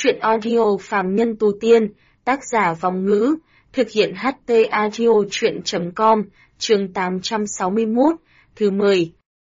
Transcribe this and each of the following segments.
Truyện audio phàm nhân tu tiên, tác giả Vong Ngữ, thực hiện HT audio truyện.com, chương 861, thứ 10.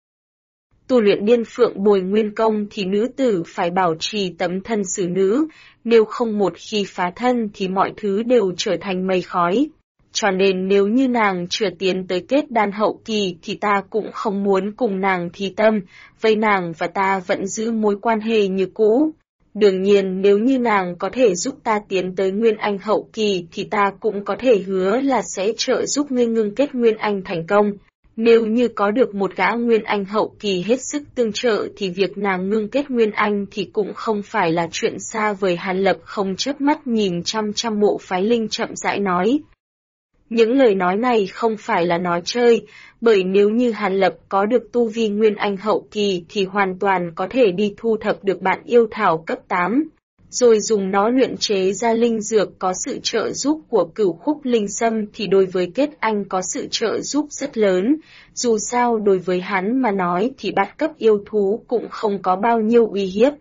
Tu luyện Điên Phượng Bồi Nguyên Công thì nữ tử phải bảo trì tấm thân xử nữ, nếu không một khi phá thân thì mọi thứ đều trở thành mây khói. Cho nên nếu như nàng chưa tiến tới kết đan hậu kỳ thì ta cũng không muốn cùng nàng thí tâm, vậy nàng và ta vẫn giữ mối quan hệ như cũ. Đương nhiên nếu như nàng có thể giúp ta tiến tới Nguyên Anh hậu kỳ thì ta cũng có thể hứa là sẽ trợ giúp ngươi ngưng kết Nguyên Anh thành công. Nếu như có được một gã Nguyên Anh hậu kỳ hết sức tương trợ thì việc nàng ngưng kết Nguyên Anh thì cũng không phải là chuyện xa vời. Hàn Lập không chớp mắt nhìn chăm chăm Mộ Phái Linh chậm rãi nói. Những lời nói này không phải là nói chơi, bởi nếu như Hàn Lập có được tu vi Nguyên Anh hậu kỳ thì hoàn toàn có thể đi thu thập được bạn yêu thảo cấp 8, rồi dùng nó luyện chế ra linh dược có sự trợ giúp của Cửu Khúc Linh Sâm thì đối với kết anh có sự trợ giúp rất lớn. Dù sao đối với hắn mà nói thì bát cấp yêu thú cũng không có bao nhiêu uy hiếp.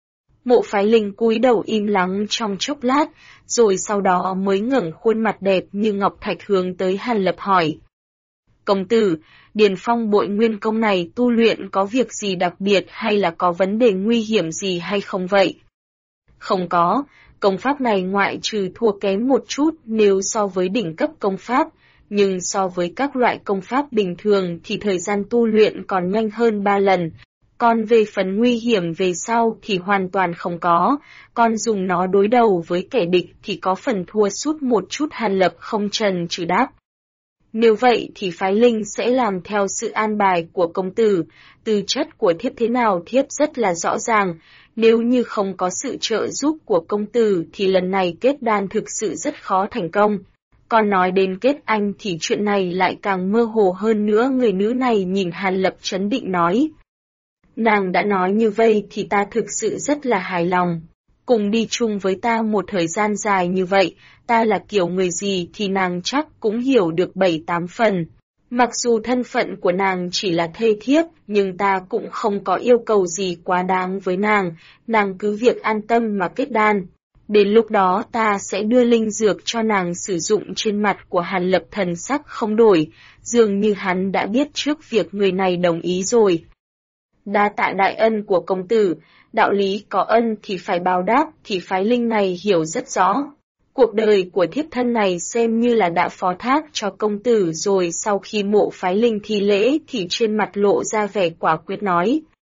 Mộ Phái Linh cúi đầu im lặng trong chốc lát, rồi sau đó mới ngẩng khuôn mặt đẹp như ngọc thạch hướng tới Hàn Lập hỏi. Công tử, Điền Phong Bội Nguyên Công này tu luyện có việc gì đặc biệt hay là có vấn đề nguy hiểm gì hay không vậy? Không có, công pháp này ngoại trừ thua kém một chút nếu so với đỉnh cấp công pháp, nhưng so với các loại công pháp bình thường thì thời gian tu luyện còn nhanh hơn 3 lần. Còn về phần nguy hiểm về sau thì hoàn toàn không có, còn dùng nó đối đầu với kẻ địch thì có phần thua sút một chút. Hàn Lập không chần chừ đáp. Nếu vậy thì Phái Linh sẽ làm theo sự an bài của công tử, tư chất của thiếp thế nào thiếp rất là rõ ràng, nếu như không có sự trợ giúp của công tử thì lần này kết đan thực sự rất khó thành công. Còn nói đến kết anh thì chuyện này lại càng mơ hồ hơn nữa. Người nữ này nhìn Hàn Lập trấn định nói. Nàng đã nói như vậy thì ta thực sự rất là hài lòng. Cùng đi chung với ta một thời gian dài như vậy, ta là kiểu người gì thì nàng chắc cũng hiểu được 7-8 phần. Mặc dù thân phận của nàng chỉ là thê thiếp, nhưng ta cũng không có yêu cầu gì quá đáng với nàng cứ việc an tâm mà kết đan. Đến lúc đó ta sẽ đưa linh dược cho nàng sử dụng. Trên mặt của Hàn Lập thần sắc không đổi, dường như hắn đã biết trước việc người này đồng ý rồi. Đa tạ đại ân của công tử, đạo lý có ân thì phải báo đáp thì Phái Linh này hiểu rất rõ. Cuộc đời của thiếp thân này xem như là đã phó thác cho công tử rồi. Sau khi Mộ Phái Linh thi lễ thì trên mặt lộ ra vẻ quả quyết nói.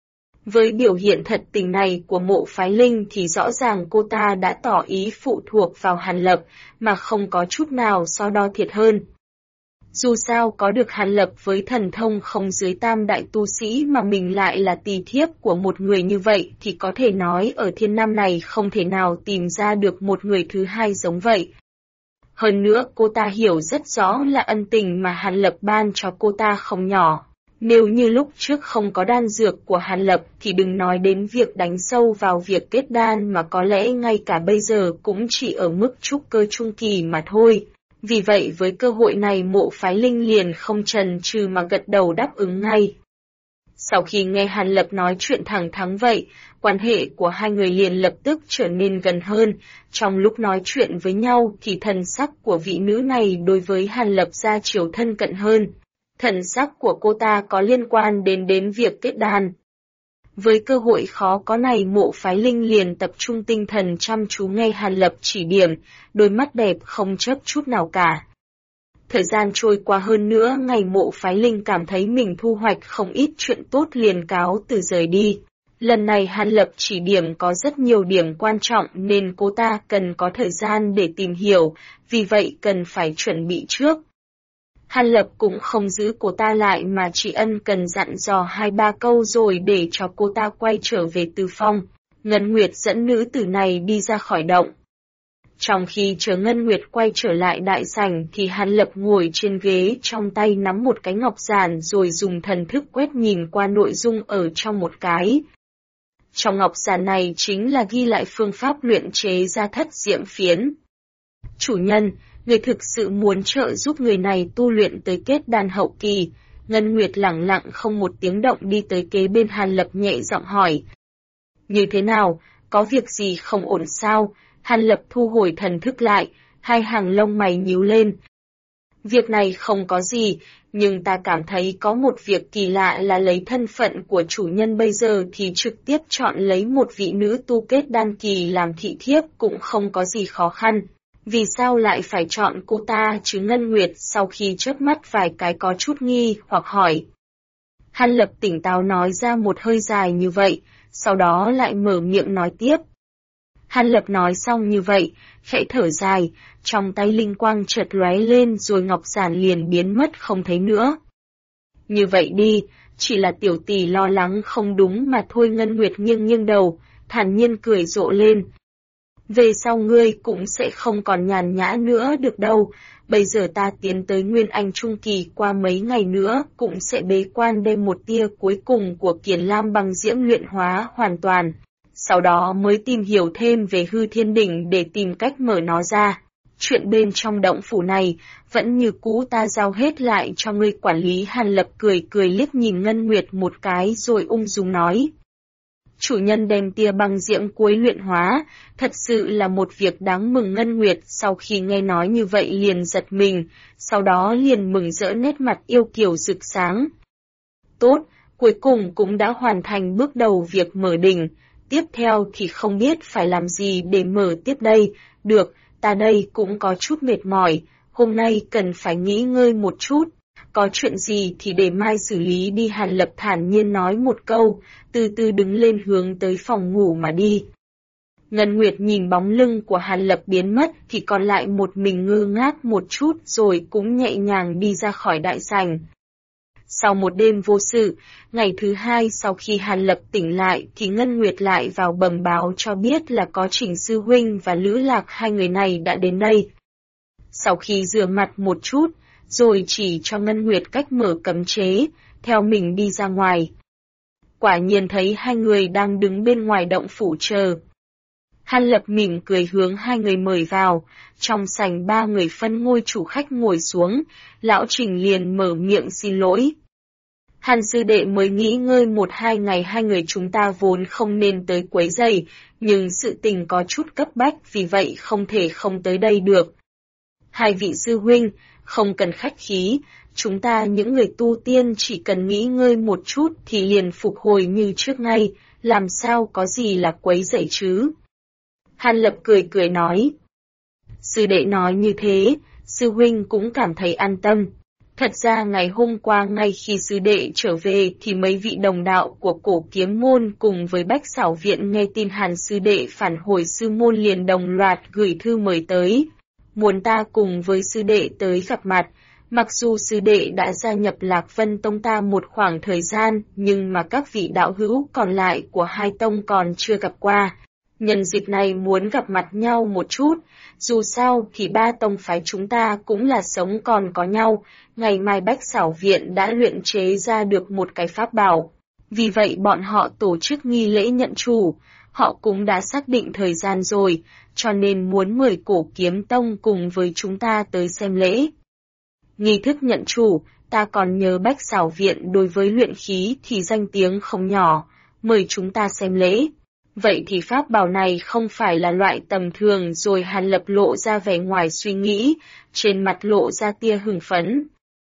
Với biểu hiện thật tình này của Mộ Phái Linh thì rõ ràng cô ta đã tỏ ý phụ thuộc vào Hàn Lập mà không có chút nào so đo thiệt hơn. Dù sao có được Hàn Lập với thần thông không dưới tam đại tu sĩ mà mình lại là tỳ thiếp của một người như vậy thì có thể nói ở thiên nam này không thể nào tìm ra được một người thứ hai giống vậy. Hơn nữa cô ta hiểu rất rõ là ân tình mà Hàn Lập ban cho cô ta không nhỏ. Nếu như lúc trước không có đan dược của Hàn Lập thì đừng nói đến việc đánh sâu vào việc kết đan mà có lẽ ngay cả bây giờ cũng chỉ ở mức trúc cơ trung kỳ mà thôi. Vì vậy với cơ hội này Mộ Phái Linh liền không chần chừ mà gật đầu đáp ứng ngay. Sau khi nghe Hàn Lập nói chuyện thẳng thắn vậy, quan hệ của hai người liền lập tức trở nên gần hơn. Trong lúc nói chuyện với nhau thì thần sắc của vị nữ này đối với Hàn Lập ra chiều thân cận hơn. Thần sắc của cô ta có liên quan đến việc kết đan. Với cơ hội khó có này Mộ Phái Linh liền tập trung tinh thần chăm chú nghe Hàn Lập chỉ điểm, đôi mắt đẹp không chớp chút nào cả. Thời gian trôi qua hơn nữa ngày Mộ Phái Linh cảm thấy mình thu hoạch không ít chuyện tốt liền cáo từ rời đi. Lần này Hàn Lập chỉ điểm có rất nhiều điểm quan trọng nên cô ta cần có thời gian để tìm hiểu, vì vậy cần phải chuẩn bị trước. Hàn Lập cũng không giữ cô ta lại mà chỉ ân cần dặn dò 2-3 câu rồi để cho cô ta quay trở về Từ Phong. Ngân Nguyệt dẫn nữ tử này đi ra khỏi động. Trong khi chờ Ngân Nguyệt quay trở lại đại sảnh thì Hàn Lập ngồi trên ghế trong tay nắm một cái ngọc giản rồi dùng thần thức quét nhìn qua nội dung ở trong một cái. Trong ngọc giản này chính là ghi lại phương pháp luyện chế ra Thất Diễm Phiến. Chủ nhân, người thực sự muốn trợ giúp người này tu luyện tới kết đan hậu kỳ. Ngân Nguyệt lẳng lặng không một tiếng động đi tới kế bên Hàn Lập nhẹ giọng hỏi. Như thế nào, có việc gì không ổn sao? Hàn Lập thu hồi thần thức lại, hai hàng lông mày nhíu lên. Việc này không có gì, nhưng ta cảm thấy có một việc kỳ lạ là lấy thân phận của chủ nhân bây giờ thì trực tiếp chọn lấy một vị nữ tu kết đan kỳ làm thị thiếp cũng không có gì khó khăn. Vì sao lại phải chọn cô ta chứ? Ngân Nguyệt sau khi chớp mắt vài cái có chút nghi hoặc hỏi. Hàn Lập tỉnh táo nói ra một hơi dài như vậy, sau đó lại mở miệng nói tiếp. Hàn Lập nói xong như vậy, khẽ thở dài, trong tay linh quang chợt lóe lên rồi ngọc giản liền biến mất không thấy nữa. Như vậy đi, chỉ là tiểu tỷ lo lắng không đúng mà thôi. Ngân Nguyệt nghiêng nghiêng đầu, thản nhiên cười rộ lên. Về sau ngươi cũng sẽ không còn nhàn nhã nữa được đâu, bây giờ ta tiến tới Nguyên Anh Trung Kỳ, qua mấy ngày nữa cũng sẽ bế quan đem một tia cuối cùng của Kiền Lam băng diễm luyện hóa hoàn toàn. Sau đó mới tìm hiểu thêm về Hư Thiên Đỉnh để tìm cách mở nó ra. Chuyện bên trong động phủ này, vẫn như cũ ta giao hết lại cho ngươi quản lý. Hàn Lập cười cười liếc nhìn Ngân Nguyệt một cái rồi ung dung nói. Chủ nhân đem tia băng diễm cuối luyện hóa, thật sự là một việc đáng mừng. Ngân Nguyệt sau khi nghe nói như vậy liền giật mình, sau đó liền mừng rỡ nét mặt yêu kiều rực sáng. Tốt, cuối cùng cũng đã hoàn thành bước đầu việc mở đỉnh. Tiếp theo thì không biết phải làm gì để mở tiếp đây. Được, ta đây cũng có chút mệt mỏi, hôm nay cần phải nghỉ ngơi một chút. Có chuyện gì thì để mai xử lý đi. Hàn Lập thản nhiên nói một câu, từ từ đứng lên hướng tới phòng ngủ mà đi. Ngân Nguyệt nhìn bóng lưng của Hàn Lập biến mất thì còn lại một mình ngơ ngác một chút rồi cũng nhẹ nhàng đi ra khỏi đại sảnh. Sau một đêm vô sự, ngày thứ hai sau khi Hàn Lập tỉnh lại thì Ngân Nguyệt lại vào bẩm báo cho biết là có Trình Sư Huynh và Lữ Lạc, hai người này đã đến đây. Sau khi rửa mặt một chút, rồi chỉ cho Ngân Nguyệt cách mở cấm chế, theo mình đi ra ngoài. Quả nhiên thấy hai người đang đứng bên ngoài động phủ chờ. Hàn Lập mỉm cười hướng hai người mời vào, trong sảnh ba người phân ngôi chủ khách ngồi xuống, lão Trình liền mở miệng xin lỗi. Hàn sư đệ mới nghỉ ngơi 1-2 ngày, hai người chúng ta vốn không nên tới quấy rầy, nhưng sự tình có chút cấp bách vì vậy không thể không tới đây được. Hai vị sư huynh, không cần khách khí, chúng ta những người tu tiên chỉ cần nghỉ ngơi một chút thì liền phục hồi như trước ngay, làm sao có gì là quấy rầy chứ. Hàn Lập cười cười nói. Sư đệ nói như thế, sư huynh cũng cảm thấy an tâm. Thật ra ngày hôm qua ngay khi sư đệ trở về thì mấy vị đồng đạo của Cổ Kiếm Môn cùng với Bách Xảo Viện nghe tin Hàn sư đệ phản hồi sư môn liền đồng loạt gửi thư mời tới. Muốn ta cùng với sư đệ tới gặp mặt, mặc dù sư đệ đã gia nhập Lạc Vân Tông ta một khoảng thời gian nhưng mà các vị đạo hữu còn lại của hai tông còn chưa gặp qua. Nhân dịp này muốn gặp mặt nhau một chút, dù sao thì ba tông phái chúng ta cũng là sống còn có nhau, ngày mai Bách Xảo Viện đã luyện chế ra được một cái pháp bảo. Vì vậy bọn họ tổ chức nghi lễ nhận chủ, họ cũng đã xác định thời gian rồi, cho nên muốn mời Cổ Kiếm Tông cùng với chúng ta tới xem lễ. Nghi thức nhận chủ, ta còn nhớ Bách Xảo Viện đối với luyện khí thì danh tiếng không nhỏ, mời chúng ta xem lễ. Vậy thì pháp bảo này không phải là loại tầm thường rồi. Hàn Lập lộ ra vẻ ngoài suy nghĩ, trên mặt lộ ra tia hưng phấn.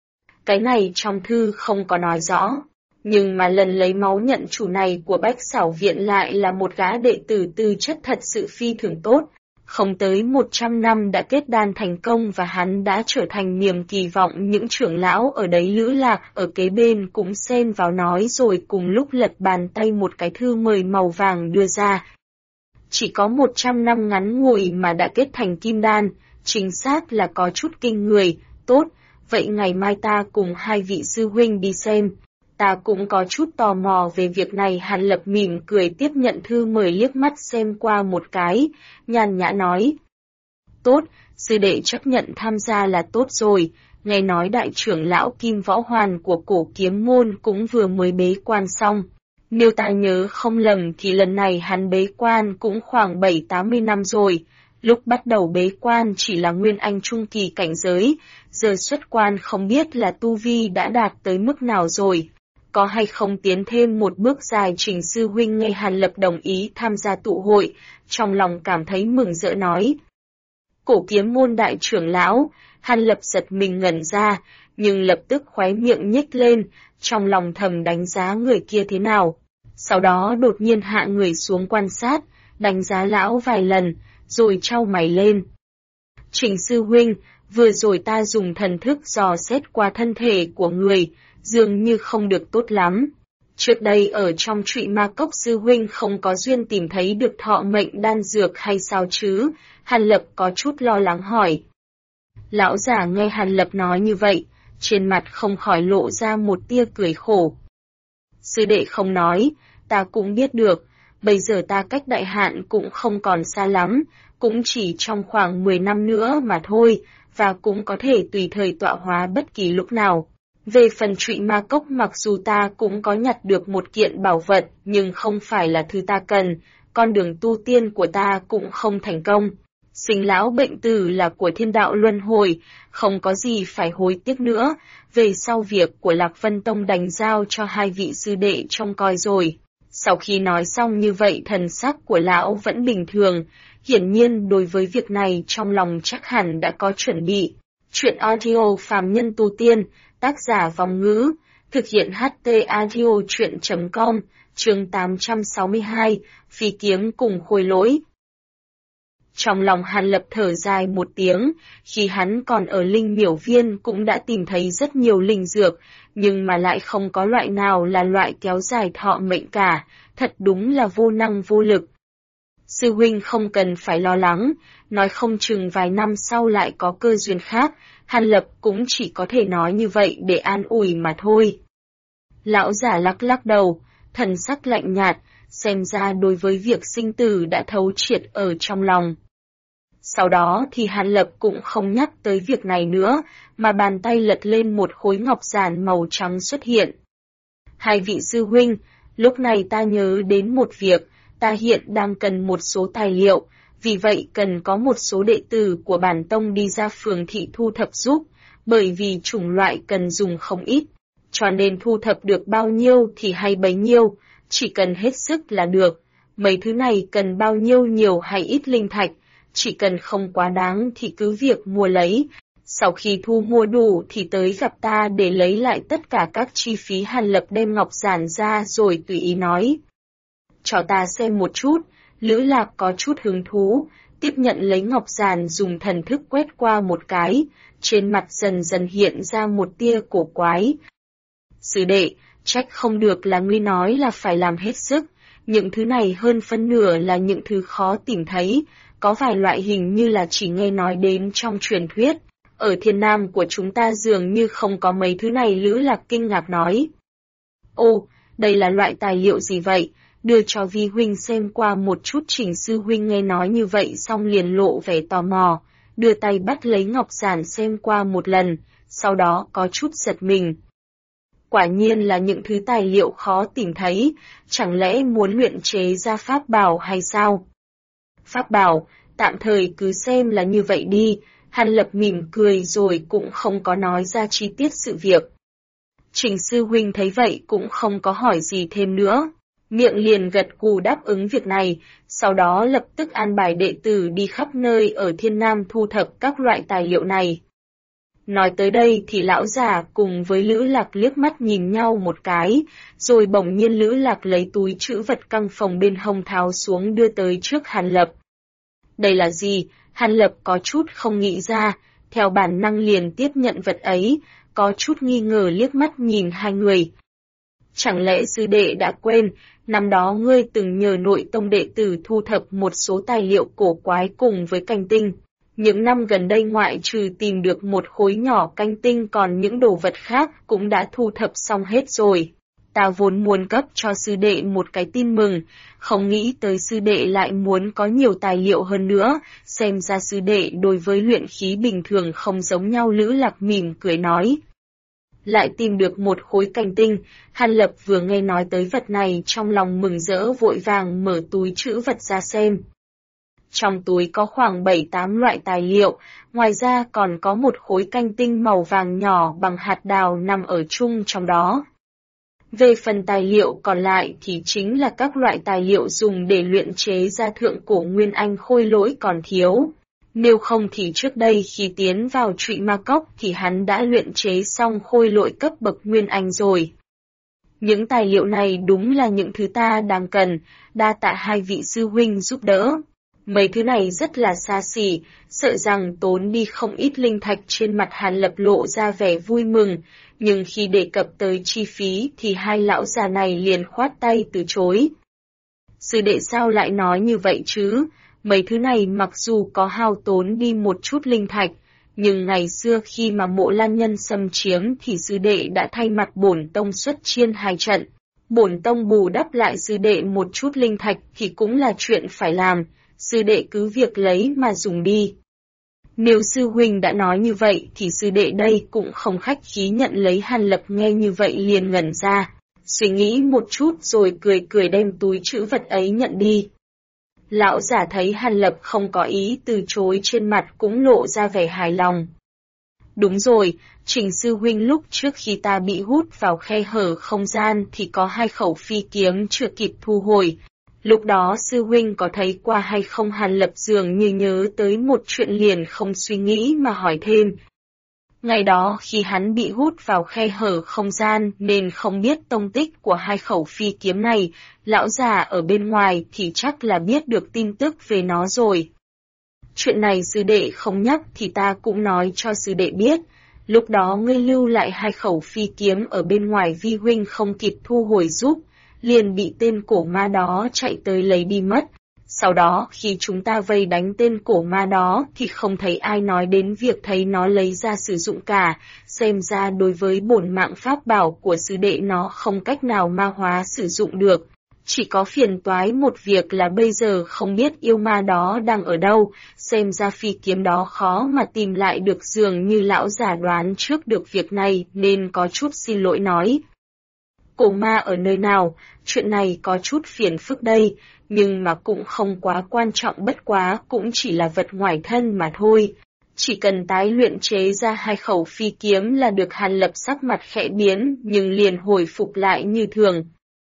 Cái này trong thư không có nói rõ, nhưng mà lần lấy máu nhận chủ này của Bách Xảo Viện lại là một gã đệ tử tư chất thật sự phi thường tốt. Không tới 100 năm đã kết đan thành công và hắn đã trở thành niềm kỳ vọng những trưởng lão ở đấy. Lữ Lạc ở kế bên cũng xen vào nói rồi cùng lúc lật bàn tay một cái thư mời màu vàng đưa ra. Chỉ có 100 năm ngắn ngủi mà đã kết thành kim đan, chính xác là có chút kinh người. Tốt, vậy ngày mai ta cùng hai vị sư huynh đi xem. Ta cũng có chút tò mò về việc này. Hàn Lập mỉm cười tiếp nhận thư mời liếc mắt xem qua một cái, nhàn nhã nói. Tốt, sư đệ chấp nhận tham gia là tốt rồi, nghe nói đại trưởng lão Kim Võ Hoàn của Cổ Kiếm Môn cũng vừa mới bế quan xong. Nếu ta nhớ không lầm thì lần này hắn bế quan cũng khoảng 7-80 năm rồi. Lúc bắt đầu bế quan chỉ là Nguyên Anh Trung Kỳ cảnh giới, giờ xuất quan không biết là tu vi đã đạt tới mức nào rồi. có hay không tiến thêm một bước dài. Trình sư huynh nghe Hàn Lập đồng ý tham gia tụ hội, trong lòng cảm thấy mừng rỡ nói. Cổ kiếm môn đại trưởng lão, Hàn Lập giật mình ngẩn ra, nhưng lập tức khóe miệng nhếch lên, trong lòng thầm đánh giá người kia thế nào. Sau đó đột nhiên hạ người xuống quan sát, đánh giá lão vài lần, rồi chau mày lên. Trình sư huynh, vừa rồi ta dùng thần thức dò xét qua thân thể của người, dường như không được tốt lắm. Trước đây ở trong Trụy Ma Cốc sư huynh không có duyên tìm thấy được thọ mệnh đan dược hay sao chứ? Hàn Lập có chút lo lắng hỏi. Lão giả nghe Hàn Lập nói như vậy, trên mặt không khỏi lộ ra một tia cười khổ. Sư đệ không nói, ta cũng biết được, bây giờ ta cách đại hạn cũng không còn xa lắm, cũng chỉ trong khoảng 10 năm nữa mà thôi, và cũng có thể tùy thời tọa hóa bất kỳ lúc nào. Về phần Trụy Ma Cốc mặc dù ta cũng có nhặt được một kiện bảo vật nhưng không phải là thứ ta cần, con đường tu tiên của ta cũng không thành công. Sinh lão bệnh tử là của thiên đạo luân hồi, không có gì phải hối tiếc nữa, về sau việc của Lạc Vân Tông đành giao cho hai vị sư đệ trông coi rồi. Sau khi nói xong như vậy thần sắc của lão vẫn bình thường, hiển nhiên đối với việc này trong lòng chắc hẳn đã có chuẩn bị. Chuyện audio phàm nhân tu tiên, tác giả Vong Ngữ, thực hiện HT audio chuyện.com, chương 862, phi kiếm cùng khôi lỗi. Trong lòng Hàn Lập thở dài một tiếng, khi hắn còn ở Linh Miểu Viên cũng đã tìm thấy rất nhiều linh dược, nhưng mà lại không có loại nào là loại kéo dài thọ mệnh cả, thật đúng là vô năng vô lực. Sư huynh không cần phải lo lắng, nói không chừng vài năm sau lại có cơ duyên khác, Hàn Lập cũng chỉ có thể nói như vậy để an ủi mà thôi. Lão giả lắc lắc đầu, thần sắc lạnh nhạt, xem ra đối với việc sinh tử đã thấu triệt ở trong lòng. Sau đó thì Hàn Lập cũng không nhắc tới việc này nữa, mà bàn tay lật lên một khối ngọc giản màu trắng xuất hiện. Hai vị sư huynh, lúc này ta nhớ đến một việc, ta hiện đang cần một số tài liệu, vì vậy cần có một số đệ tử của bản tông đi ra phường thị thu thập giúp, bởi vì chủng loại cần dùng không ít, cho nên thu thập được bao nhiêu thì hay bấy nhiêu, chỉ cần hết sức là được. Mấy thứ này cần bao nhiêu nhiều hay ít linh thạch, chỉ cần không quá đáng thì cứ việc mua lấy. Sau khi thu mua đủ thì tới gặp ta để lấy lại tất cả các chi phí. Hàn Lập đem ngọc giản ra rồi tùy ý nói. Cho ta xem một chút. Lữ Lạc có chút hứng thú, tiếp nhận lấy ngọc giản dùng thần thức quét qua một cái, trên mặt dần dần hiện ra một tia cổ quái. Sư đệ, trách không được là ngươi nói là phải làm hết sức, những thứ này hơn phân nửa là những thứ khó tìm thấy, có vài loại hình như là chỉ nghe nói đến trong truyền thuyết, ở thiên nam của chúng ta dường như không có mấy thứ này. Lữ Lạc kinh ngạc nói. Ô, đây là loại tài liệu gì vậy? Đưa cho Vi huynh xem qua một chút. Trình sư huynh nghe nói như vậy xong liền lộ vẻ tò mò, đưa tay bắt lấy ngọc giản xem qua một lần, sau đó có chút giật mình. Quả nhiên là những thứ tài liệu khó tìm thấy, chẳng lẽ muốn luyện chế ra pháp bảo hay sao? Pháp bảo, tạm thời cứ xem là như vậy đi. Hàn Lập mỉm cười rồi cũng không có nói ra chi tiết sự việc. Trình sư huynh thấy vậy cũng không có hỏi gì thêm nữa, miệng liền gật gù đáp ứng việc này, sau đó lập tức an bài đệ tử đi khắp nơi ở Thiên Nam thu thập các loại tài liệu này. Nói tới đây thì lão già cùng với Lữ Lạc liếc mắt nhìn nhau một cái, rồi bỗng nhiên Lữ Lạc lấy túi trữ vật căng phòng bên hông tháo xuống đưa tới trước Hàn Lập. Đây là gì? Hàn Lập có chút không nghĩ ra, theo bản năng liền tiếp nhận vật ấy, có chút nghi ngờ liếc mắt nhìn hai người. Chẳng lẽ sư đệ đã quên, năm đó ngươi từng nhờ nội tông đệ tử thu thập một số tài liệu cổ quái cùng với canh tinh. Những năm gần đây ngoại trừ tìm được một khối nhỏ canh tinh còn những đồ vật khác cũng đã thu thập xong hết rồi. Ta vốn muốn cấp cho sư đệ một cái tin mừng, không nghĩ tới sư đệ lại muốn có nhiều tài liệu hơn nữa, xem ra sư đệ đối với luyện khí bình thường không giống nhau. Lữ Lạc mỉm cười nói. Lại tìm được một khối canh tinh, Hàn Lập vừa nghe nói tới vật này trong lòng mừng rỡ vội vàng mở túi trữ vật ra xem. Trong túi có khoảng 7-8 loại tài liệu, ngoài ra còn có một khối canh tinh màu vàng nhỏ bằng hạt đào nằm ở chung trong đó. Về phần tài liệu còn lại thì chính là các loại tài liệu dùng để luyện chế ra thượng cổ nguyên anh khôi lỗi còn thiếu. Nếu không thì trước đây khi tiến vào Trụy Ma Cốc thì hắn đã luyện chế xong khôi lỗi cấp bậc nguyên anh rồi. Những tài liệu này đúng là những thứ ta đang cần, đa tạ hai vị sư huynh giúp đỡ. Mấy thứ này rất là xa xỉ, sợ rằng tốn đi không ít linh thạch. Trên mặt Hàn Lập lộ ra vẻ vui mừng, nhưng khi đề cập tới chi phí thì hai lão già này liền khoát tay từ chối. Sư đệ sao lại nói như vậy chứ? Mấy thứ này mặc dù có hao tốn đi một chút linh thạch, nhưng ngày xưa khi mà Mộ Lan Nhân xâm chiếm thì sư đệ đã thay mặt bổn tông xuất chiên 2 trận. Bổn tông bù đắp lại sư đệ một chút linh thạch thì cũng là chuyện phải làm, sư đệ cứ việc lấy mà dùng đi. Nếu sư huynh đã nói như vậy thì sư đệ đây cũng không khách khí nhận lấy. Hàn Lập nghe như vậy liền ngẩn ra, suy nghĩ một chút rồi cười cười đem túi trữ vật ấy nhận đi. Lão giả thấy Hàn Lập không có ý từ chối, trên mặt cũng lộ ra vẻ hài lòng. Đúng rồi, Trình sư huynh, lúc trước khi ta bị hút vào khe hở không gian thì có 2 khẩu phi kiếm chưa kịp thu hồi. Lúc đó sư huynh có thấy qua hay không? Hàn Lập dường như nhớ tới một chuyện liền không suy nghĩ mà hỏi thêm. Ngày đó khi hắn bị hút vào khe hở không gian nên không biết tông tích của 2 khẩu phi kiếm này, lão già ở bên ngoài thì chắc là biết được tin tức về nó rồi. Chuyện này sư đệ không nhắc thì ta cũng nói cho sư đệ biết, lúc đó ngươi lưu lại 2 khẩu phi kiếm ở bên ngoài, vi huynh không kịp thu hồi giúp, liền bị tên cổ ma đó chạy tới lấy đi mất. Sau đó khi chúng ta vây đánh tên cổ ma đó thì không thấy ai nói đến việc thấy nó lấy ra sử dụng cả, xem ra đối với bổn mạng pháp bảo của sư đệ nó không cách nào ma hóa sử dụng được. Chỉ có phiền toái một việc là bây giờ không biết yêu ma đó đang ở đâu, xem ra phi kiếm đó khó mà tìm lại được. Dường như lão giả đoán trước được việc này nên có chút xin lỗi nói. Cổ ma ở nơi nào, chuyện này có chút phiền phức đây, nhưng mà cũng không quá quan trọng, bất quá cũng chỉ là vật ngoài thân mà thôi. Chỉ cần tái luyện chế ra 2 khẩu phi kiếm là được. Hàn Lập sắc mặt khẽ biến nhưng liền hồi phục lại như thường.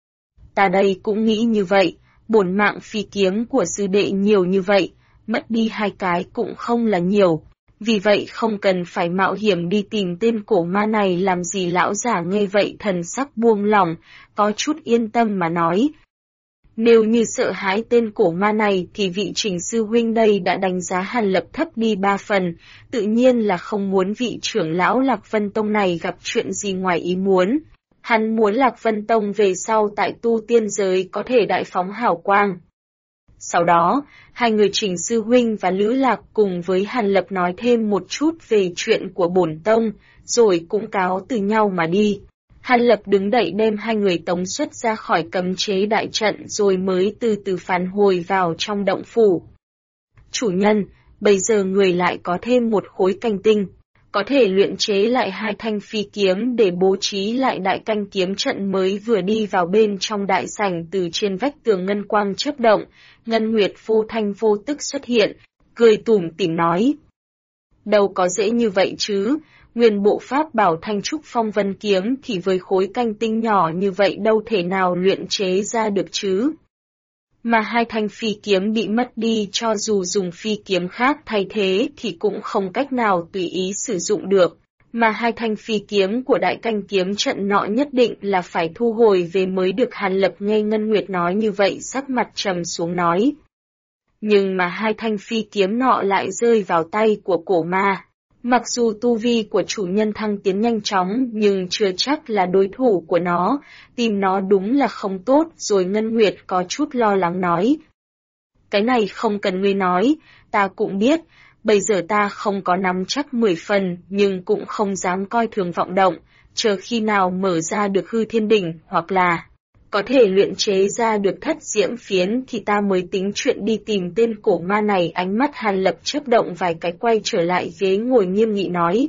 Ta đây cũng nghĩ như vậy, bổn mạng phi kiếm của sư đệ nhiều như vậy, mất đi 2 cái cũng không là nhiều. Vì vậy không cần phải mạo hiểm đi tìm tên cổ ma này làm gì. Lão giả nghe vậy thần sắc buông lỏng, có chút yên tâm mà nói. Nếu như sợ hãi tên cổ ma này thì vị Trình sư huynh đây đã đánh giá Hàn Lập thấp đi 3 phần, tự nhiên là không muốn vị trưởng lão Lạc Vân Tông này gặp chuyện gì ngoài ý muốn. Hắn muốn Lạc Vân Tông về sau tại tu tiên giới có thể đại phóng hào quang. Sau đó, hai người Trình sư huynh và Lữ Lạc cùng với Hàn Lập nói thêm một chút về chuyện của bổn tông, rồi cũng cáo từ nhau mà đi. Hàn Lập đứng dậy đem 2 người tống xuất ra khỏi cấm chế đại trận rồi mới từ từ phản hồi vào trong động phủ. Chủ nhân, bây giờ người lại có thêm 1 khối canh tinh, có thể luyện chế lại 2 thanh phi kiếm để bố trí lại đại canh kiếm trận. Mới vừa đi vào bên trong đại sảnh, từ trên vách tường ngân quang chớp động, Ngân Nguyệt vô thanh vô tức xuất hiện, cười tủm tỉm nói. Đâu có dễ như vậy chứ, nguyên bộ pháp bảo Thanh Trúc Phong Vân kiếm thì với khối canh tinh nhỏ như vậy đâu thể nào luyện chế ra được chứ. Mà 2 thanh phi kiếm bị mất đi, cho dù dùng phi kiếm khác thay thế thì cũng không cách nào tùy ý sử dụng được. Mà 2 thanh phi kiếm của đại canh kiếm trận nọ nhất định là phải thu hồi về mới được. Hàn Lập nghe Ngân Nguyệt nói như vậy sắc mặt trầm xuống nói. Nhưng mà 2 thanh phi kiếm nọ lại rơi vào tay của cổ ma. Mặc dù tu vi của chủ nhân thăng tiến nhanh chóng nhưng chưa chắc là đối thủ của nó, tìm nó đúng là không tốt rồi. Ngân Nguyệt có chút lo lắng nói. Cái này không cần ngươi nói, ta cũng biết, bây giờ ta không có nắm chắc 10 phần nhưng cũng không dám coi thường vọng động, chờ khi nào mở ra được hư thiên đỉnh hoặc là có thể luyện chế ra được thất diễm phiến thì ta mới tính chuyện đi tìm tên cổ ma này. Ánh mắt Hàn Lập chớp động vài cái, quay trở lại ghế ngồi nghiêm nghị nói.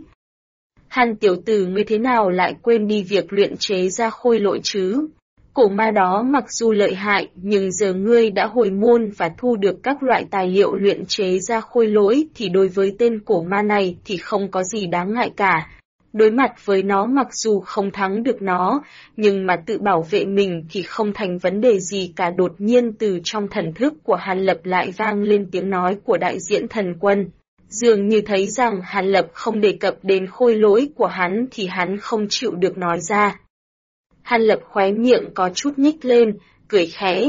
Hàn tiểu tử, ngươi thế nào lại quên đi việc luyện chế ra khôi lỗi chứ? Cổ ma đó mặc dù lợi hại nhưng giờ ngươi đã hồi môn và thu được các loại tài liệu luyện chế ra khôi lỗi thì đối với tên cổ ma này thì không có gì đáng ngại cả. Đối mặt với nó mặc dù không thắng được nó, nhưng mà tự bảo vệ mình thì không thành vấn đề gì cả. Đột nhiên từ trong thần thức của Hàn Lập lại vang lên tiếng nói của đại diễn thần quân. Dường như thấy rằng Hàn Lập không đề cập đến khôi lỗi của hắn thì hắn không chịu được nói ra. Hàn Lập khóe miệng có chút nhích lên, cười khẽ.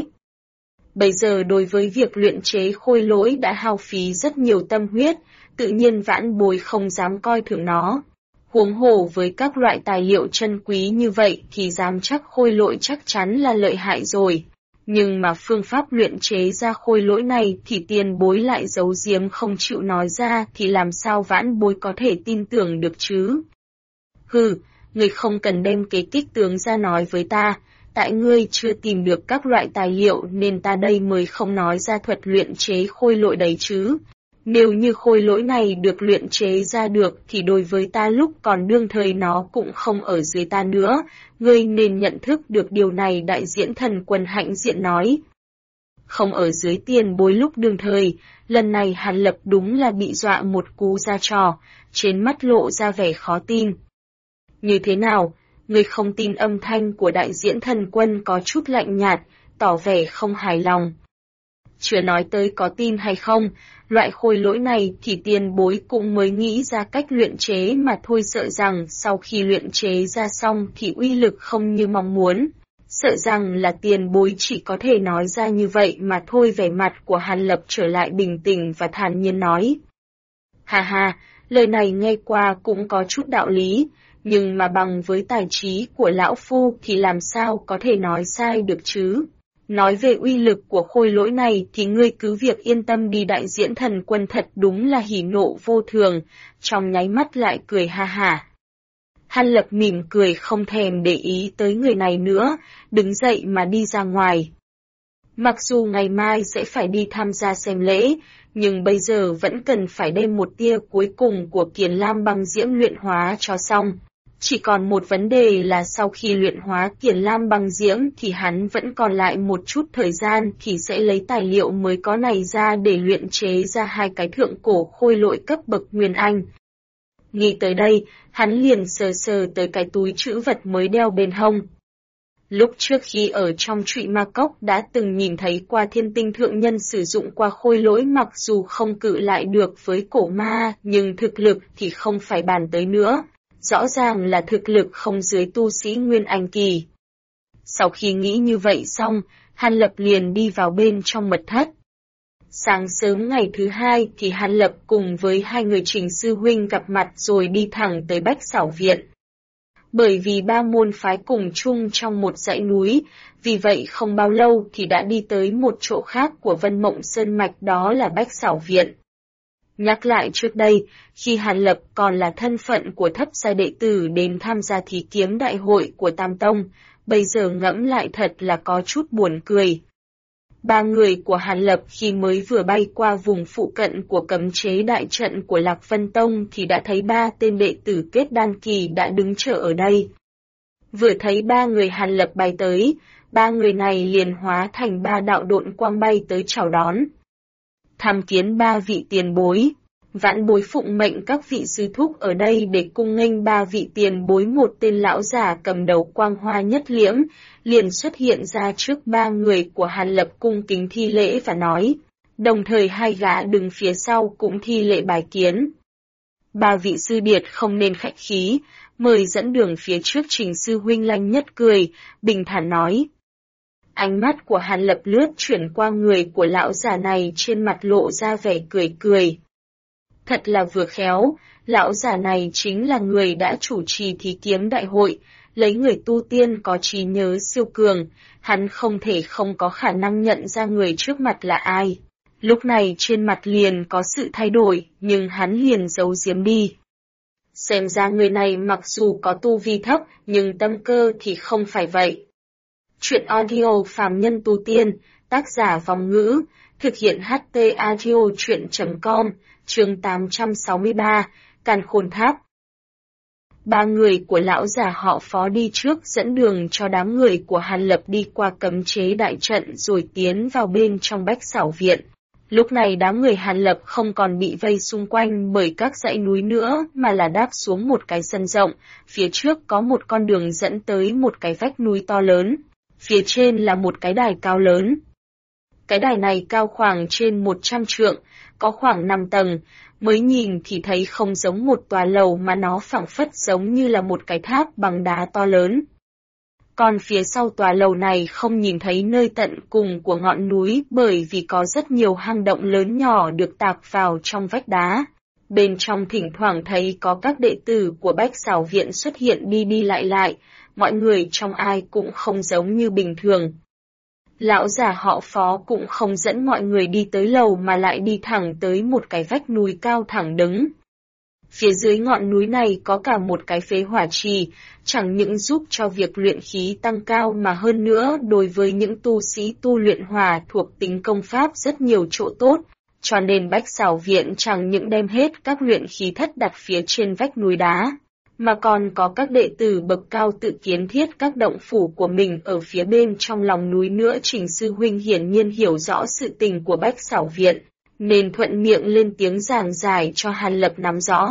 Bây giờ đối với việc luyện chế khôi lỗi đã hao phí rất nhiều tâm huyết, tự nhiên vãn bối không dám coi thường nó. Huống hồ với các loại tài liệu chân quý như vậy thì dám chắc khôi lỗi chắc chắn là lợi hại rồi. Nhưng mà phương pháp luyện chế ra khôi lỗi này thì tiền bối lại giấu giếm không chịu nói ra thì làm sao vãn bối có thể tin tưởng được chứ? Hừ, ngươi không cần đem kế kích tướng ra nói với ta, tại ngươi chưa tìm được các loại tài liệu nên ta đây mới không nói ra thuật luyện chế khôi lỗi đấy chứ. Nếu như khôi lỗi này được luyện chế ra được thì đối với ta lúc còn đương thời nó cũng không ở dưới ta nữa, ngươi nên nhận thức được điều này. Đại diễn thần quân hãnh diện nói. Không ở dưới tiền bối lúc đương thời, lần này Hàn Lập đúng là bị dọa một cú ra trò, trên mắt lộ ra vẻ khó tin. Như thế nào, ngươi không tin? Âm thanh của đại diễn thần quân có chút lạnh nhạt, tỏ vẻ không hài lòng. Chưa nói tới có tin hay không, loại khôi lỗi này thì tiền bối cũng mới nghĩ ra cách luyện chế mà thôi, sợ rằng sau khi luyện chế ra xong thì uy lực không như mong muốn. Sợ rằng là tiền bối chỉ có thể nói ra như vậy mà thôi. Vẻ mặt của Hàn Lập trở lại bình tĩnh và thản nhiên nói. Ha ha, lời này nghe qua cũng có chút đạo lý, nhưng mà bằng với tài trí của lão phu thì làm sao có thể nói sai được chứ? Nói về uy lực của khôi lỗi này thì ngươi cứ việc yên tâm đi. Đại diễn thần quân thật đúng là hỉ nộ vô thường, trong nháy mắt lại cười ha hả. Hàn Lập mỉm cười không thèm để ý tới người này nữa, đứng dậy mà đi ra ngoài. Mặc dù ngày mai sẽ phải đi tham gia xem lễ, nhưng bây giờ vẫn cần phải đem một tia cuối cùng của Kiền Lam băng diễm luyện hóa cho xong. Chỉ còn một vấn đề là sau khi luyện hóa Kiền Lam băng diễm thì hắn vẫn còn lại một chút thời gian thì sẽ lấy tài liệu mới có này ra để luyện chế ra hai cái thượng cổ khôi lỗi cấp bậc Nguyên Anh. Nghĩ tới đây, hắn liền sờ sờ tới cái túi trữ vật mới đeo bên hông. Lúc trước khi ở trong Trụy Ma Cốc đã từng nhìn thấy qua Thiên Tinh thượng nhân sử dụng qua khôi lỗi, mặc dù không cự lại được với cổ ma nhưng thực lực thì không phải bàn tới nữa. Rõ ràng là thực lực không dưới tu sĩ Nguyên Anh kỳ. Sau khi nghĩ như vậy xong, Hàn Lập liền đi vào bên trong mật thất. Sáng sớm ngày thứ hai thì Hàn Lập cùng với hai người Trình sư huynh gặp mặt rồi đi thẳng tới Bách Xảo Viện. Bởi vì ba môn phái cùng chung trong một dãy núi, vì vậy không bao lâu thì đã đi tới một chỗ khác của Vân Mộng Sơn Mạch, đó là Bách Xảo Viện. Nhắc lại trước đây, khi Hàn Lập còn là thân phận của thấp giai đệ tử đến tham gia thí kiếm đại hội của Tam Tông, bây giờ ngẫm lại thật là có chút buồn cười. Ba người của Hàn Lập khi mới vừa bay qua vùng phụ cận của cấm chế đại trận của Lạc Vân Tông thì đã thấy ba tên đệ tử kết đan kỳ đã đứng chờ ở đây. Vừa thấy ba người Hàn Lập bay tới, ba người này liền hóa thành ba đạo độn quang bay tới chào đón. Tham kiến ba vị tiền bối. Vãn bối phụng mệnh các vị sư thúc ở đây để cung nghênh ba vị tiền bối. Một tên lão già cầm đầu quang hoa nhất liễm, liền xuất hiện ra trước ba người của Hàn Lập cung kính thi lễ và nói, đồng thời hai gã đứng phía sau cũng thi lễ bài kiến. Ba vị sư điệt không nên khách khí, mời dẫn đường phía trước. Trình sư huynh lanh nhất cười, bình thản nói. Ánh mắt của Hàn Lập lướt chuyển qua người của lão già này, trên mặt lộ ra vẻ cười cười. Thật là vừa khéo, lão già này chính là người đã chủ trì thí kiếm đại hội, lấy người tu tiên có trí nhớ siêu cường, hắn không thể không có khả năng nhận ra người trước mặt là ai. Lúc này trên mặt liền có sự thay đổi, nhưng hắn liền giấu giếm đi. Xem ra người này mặc dù có tu vi thấp, nhưng tâm cơ thì không phải vậy. Chuyện audio phàm nhân tu tiên, tác giả Vòng Ngữ, thực hiện HT Audio Chuyện.com, chương 863, Càn Khôn Tháp. Ba người của lão già họ Phó đi trước dẫn đường cho đám người của Hàn Lập đi qua cấm chế đại trận rồi tiến vào bên trong Bách Xảo Viện. Lúc này đám người Hàn Lập không còn bị vây xung quanh bởi các dãy núi nữa mà là đáp xuống một cái sân rộng, phía trước có một con đường dẫn tới một cái vách núi to lớn, phía trên là một cái đài cao lớn. Cái đài này cao khoảng trên 100 trượng, có khoảng 5 tầng, mới nhìn thì thấy không giống một tòa lầu mà nó phảng phất giống như là một cái tháp bằng đá to lớn. Còn phía sau tòa lầu này không nhìn thấy nơi tận cùng của ngọn núi bởi vì có rất nhiều hang động lớn nhỏ được tạc vào trong vách đá. Bên trong thỉnh thoảng thấy có các đệ tử của Bách Xảo Viện xuất hiện đi đi lại lại, mọi người trong ai cũng không giống như bình thường. Lão già họ Phó cũng không dẫn mọi người đi tới lầu mà lại đi thẳng tới một cái vách núi cao thẳng đứng. Phía dưới ngọn núi này có cả một cái phế hỏa trì, chẳng những giúp cho việc luyện khí tăng cao mà hơn nữa đối với những tu sĩ tu luyện hỏa thuộc tính công pháp rất nhiều chỗ tốt, cho nên Bách Xảo Viện chẳng những đem hết các luyện khí thất đặt phía trên vách núi đá, mà còn có các đệ tử bậc cao tự kiến thiết các động phủ của mình ở phía bên trong lòng núi nữa. Trình sư huynh hiển nhiên hiểu rõ sự tình của Bách Xảo Viện, nên thuận miệng lên tiếng giảng giải cho Hàn Lập nắm rõ.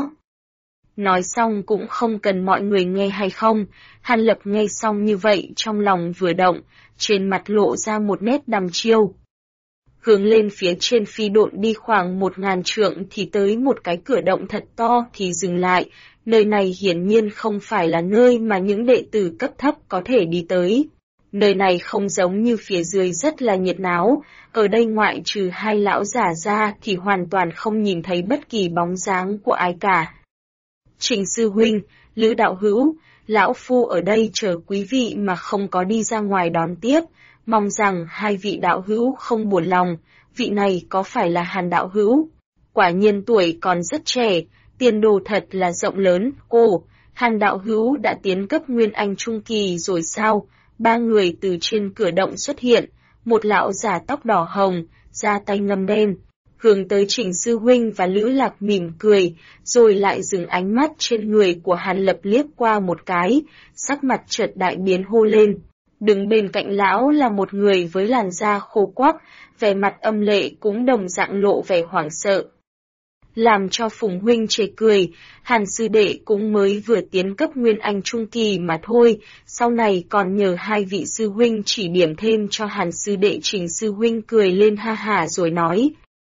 Nói xong cũng không cần mọi người nghe hay không, Hàn Lập nghe xong như vậy trong lòng vừa động, trên mặt lộ ra một nét đăm chiêu. Hướng lên phía trên phi độn đi khoảng 1000 trượng thì tới một cái cửa động thật to thì dừng lại, nơi này hiển nhiên không phải là nơi mà những đệ tử cấp thấp có thể đi tới. Nơi này không giống như phía dưới rất là nhiệt náo, ở đây ngoại trừ hai lão giả ra thì hoàn toàn không nhìn thấy bất kỳ bóng dáng của ai cả. Trình sư huynh, Lữ đạo hữu, lão phu ở đây chờ quý vị mà không có đi ra ngoài đón tiếp, mong rằng hai vị đạo hữu không buồn lòng, vị này có phải là Hàn đạo hữu? Quả nhiên tuổi còn rất trẻ, tiền đồ thật là rộng lớn. Ồ, Hàn đạo hữu đã tiến cấp Nguyên Anh Trung Kỳ rồi sao? Ba người từ trên cửa động xuất hiện, một lão giả tóc đỏ hồng, da tay ngăm đen, hướng tới Trình sư huynh và Lữ Lạc mỉm cười, rồi lại dừng ánh mắt trên người của Hàn Lập liếc qua một cái, sắc mặt chợt đại biến hô lên. Đứng bên cạnh lão là một người với làn da khô quắc, vẻ mặt âm lệ cũng đồng dạng lộ vẻ hoảng sợ. Làm cho Phùng huynh chê cười, Hàn sư đệ cũng mới vừa tiến cấp Nguyên Anh Trung Kỳ mà thôi, sau này còn nhờ hai vị sư huynh chỉ điểm thêm cho Hàn sư đệ. Trình sư huynh cười lên ha hả rồi nói.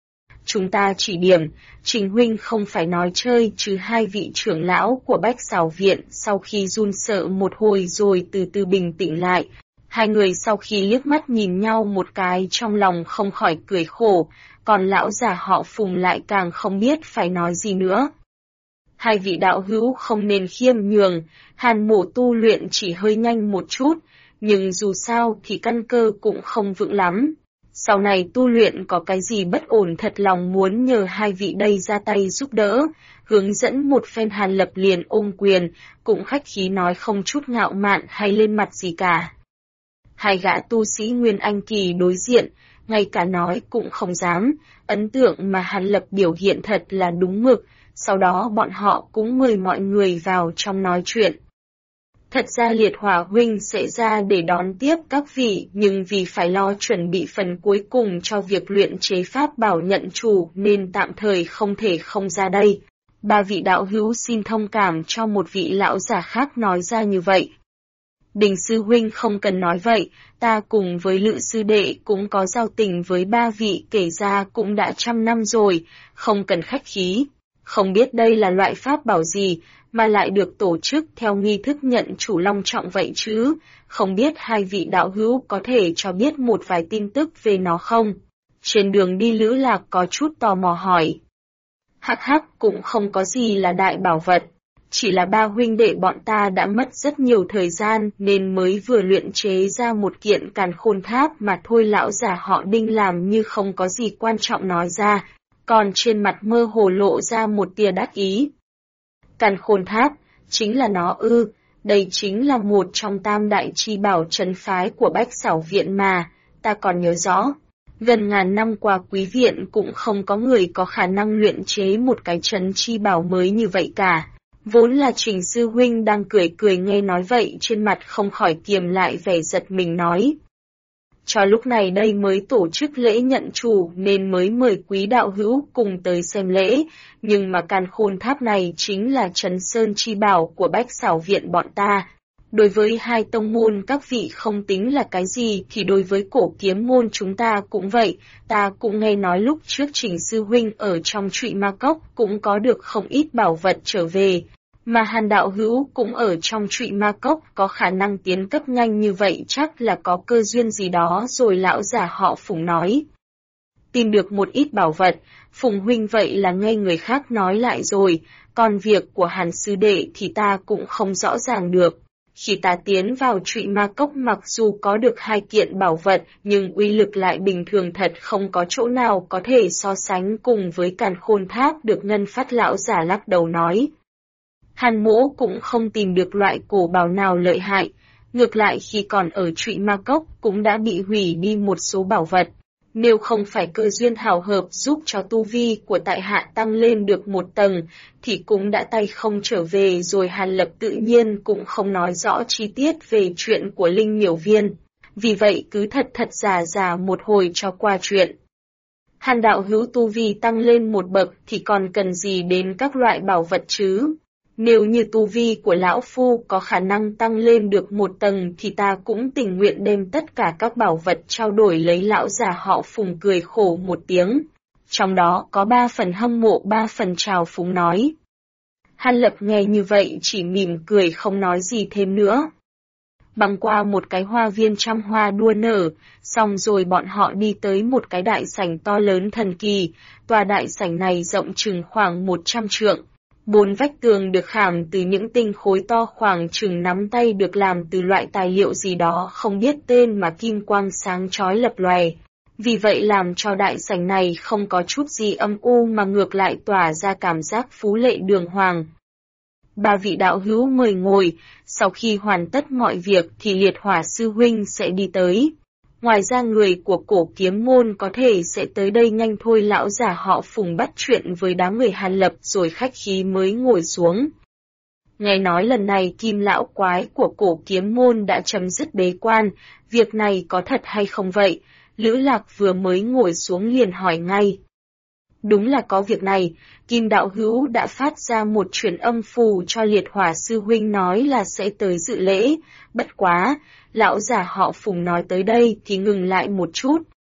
Chúng ta chỉ điểm, Trình huynh không phải nói chơi. Chứ hai vị trưởng lão của Bách Xảo Viện sau khi run sợ một hồi rồi từ từ bình tĩnh lại. Hai người sau khi liếc mắt nhìn nhau một cái trong lòng không khỏi cười khổ, còn lão già họ Phùng lại càng không biết phải nói gì nữa. Hai vị đạo hữu không nên khiêm nhường, Hàn mộ tu luyện chỉ hơi nhanh một chút, nhưng dù sao thì căn cơ cũng không vững lắm. Sau này tu luyện có cái gì bất ổn thật lòng muốn nhờ hai vị đây ra tay giúp đỡ, hướng dẫn một phen. Hàn Lập liền ôm quyền, cũng khách khí nói không chút ngạo mạn hay lên mặt gì cả. Hai gã tu sĩ Nguyên Anh Kỳ đối diện, ngay cả nói cũng không dám, ấn tượng mà Hàn Lập biểu hiện thật là đúng mực, sau đó bọn họ cũng mời mọi người vào trong nói chuyện. Thật ra Liệt Hỏa huynh sẽ ra để đón tiếp các vị, nhưng vì phải lo chuẩn bị phần cuối cùng cho việc luyện chế pháp bảo nhận chủ nên tạm thời không thể không ra đây. Ba vị đạo hữu xin thông cảm cho một vị lão giả khác nói ra như vậy. Đình sư huynh không cần nói vậy, ta cùng với Lữ sư đệ cũng có giao tình với ba vị kể ra cũng đã 100 năm rồi, không cần khách khí. Không biết đây là loại pháp bảo gì, mà lại được tổ chức theo nghi thức nhận chủ long trọng vậy chứ, không biết hai vị đạo hữu có thể cho biết một vài tin tức về nó không? Trên đường đi Lữ Lạc có chút tò mò hỏi. Hắc hắc, cũng không có gì là đại bảo vật. Chỉ là ba huynh đệ bọn ta đã mất rất nhiều thời gian nên mới vừa luyện chế ra một kiện càn khôn tháp mà thôi. Lão già họ Đinh làm như không có gì quan trọng nói ra, còn trên mặt mơ hồ lộ ra một tia đắc ý. Càn khôn tháp, chính là nó ư? Đây chính là một trong tam đại chi bảo trấn phái của Bách Xảo Viện mà, ta còn nhớ rõ. Gần ngàn năm qua quý viện cũng không có người có khả năng luyện chế một cái trấn chi bảo mới như vậy cả. Vốn là Trình sư huynh đang cười cười nghe nói vậy trên mặt không khỏi kiềm lại vẻ giật mình nói. cho lúc này đây mới tổ chức lễ nhận chủ nên mới mời quý đạo hữu cùng tới xem lễ, nhưng mà Càn Khôn Tháp này chính là Trấn Sơn chi bảo của Bách Xảo Viện bọn ta. Đối với hai tông môn các vị không tính là cái gì thì đối với Cổ Kiếm môn chúng ta cũng vậy, ta cũng nghe nói lúc trước Trình sư huynh ở trong Trụy Ma Cốc cũng có được không ít bảo vật trở về, mà Hàn đạo hữu cũng ở trong Trụy Ma Cốc có khả năng tiến cấp nhanh như vậy chắc là có cơ duyên gì đó rồi. Lão già họ Phùng nói. Tìm được một ít bảo vật, Phùng huynh vậy là nghe người khác nói lại rồi, còn việc của Hàn sư đệ thì ta cũng không rõ ràng được. Khi ta tiến vào Trụy Ma Cốc mặc dù có được 2 kiện bảo vật nhưng uy lực lại bình thường thật, không có chỗ nào có thể so sánh cùng với Càn Khôn Tháp được Ngân Phát lão giả lắc đầu nói. Hàn mỗ cũng không tìm được loại cổ bảo nào lợi hại, ngược lại khi còn ở Trụy Ma Cốc cũng đã bị hủy đi một số bảo vật. Nếu không phải cơ duyên hào hợp giúp cho tu vi của tại hạ tăng lên được một tầng, thì cũng đã tay không trở về rồi. Hàn Lập tự nhiên cũng không nói rõ chi tiết về chuyện của Linh Miểu Viên, vì vậy cứ thật giả một hồi cho qua chuyện. Hàn đạo hữu tu vi tăng lên một bậc thì còn cần gì đến các loại bảo vật chứ? Nếu như tu vi của lão phu có khả năng tăng lên được một tầng thì ta cũng tình nguyện đem tất cả các bảo vật trao đổi lấy. Lão già họ Phùng cười khổ một tiếng, trong đó có 3 phần hâm mộ 3 phần trào phúng nói. Hàn Lập nghe như vậy chỉ mỉm cười không nói gì thêm nữa. Băng qua một cái hoa viên trăm hoa đua nở, xong rồi bọn họ đi tới một cái đại sảnh to lớn thần kỳ. Tòa đại sảnh này rộng chừng khoảng 100 trượng. 4 vách tường được khảm từ những tinh khối to khoảng chừng nắm tay, được làm từ loại tài liệu gì đó không biết tên mà kim quang sáng chói lập lòe. Vì vậy làm cho đại sảnh này không có chút gì âm u mà ngược lại tỏa ra cảm giác phú lệ đường hoàng. 3 vị đạo hữu mời ngồi, sau khi hoàn tất mọi việc thì Liệt Hỏa sư huynh sẽ đi tới. Ngoài ra người của Cổ Kiếm môn có thể sẽ tới đây nhanh thôi. Lão già họ Phùng bắt chuyện với đám người Hàn Lập rồi khách khí mới ngồi xuống. Nghe nói lần này Kim lão quái của Cổ Kiếm môn đã chấm dứt bế quan, việc này có thật hay không vậy? Lữ Lạc vừa mới ngồi xuống liền hỏi ngay. Đúng là có việc này, Kim đạo hữu đã phát ra một truyền âm phù cho Liệt Hỏa sư huynh nói là sẽ tới dự lễ, bất quá, lão già họ Phùng nói tới đây thì ngừng lại một chút.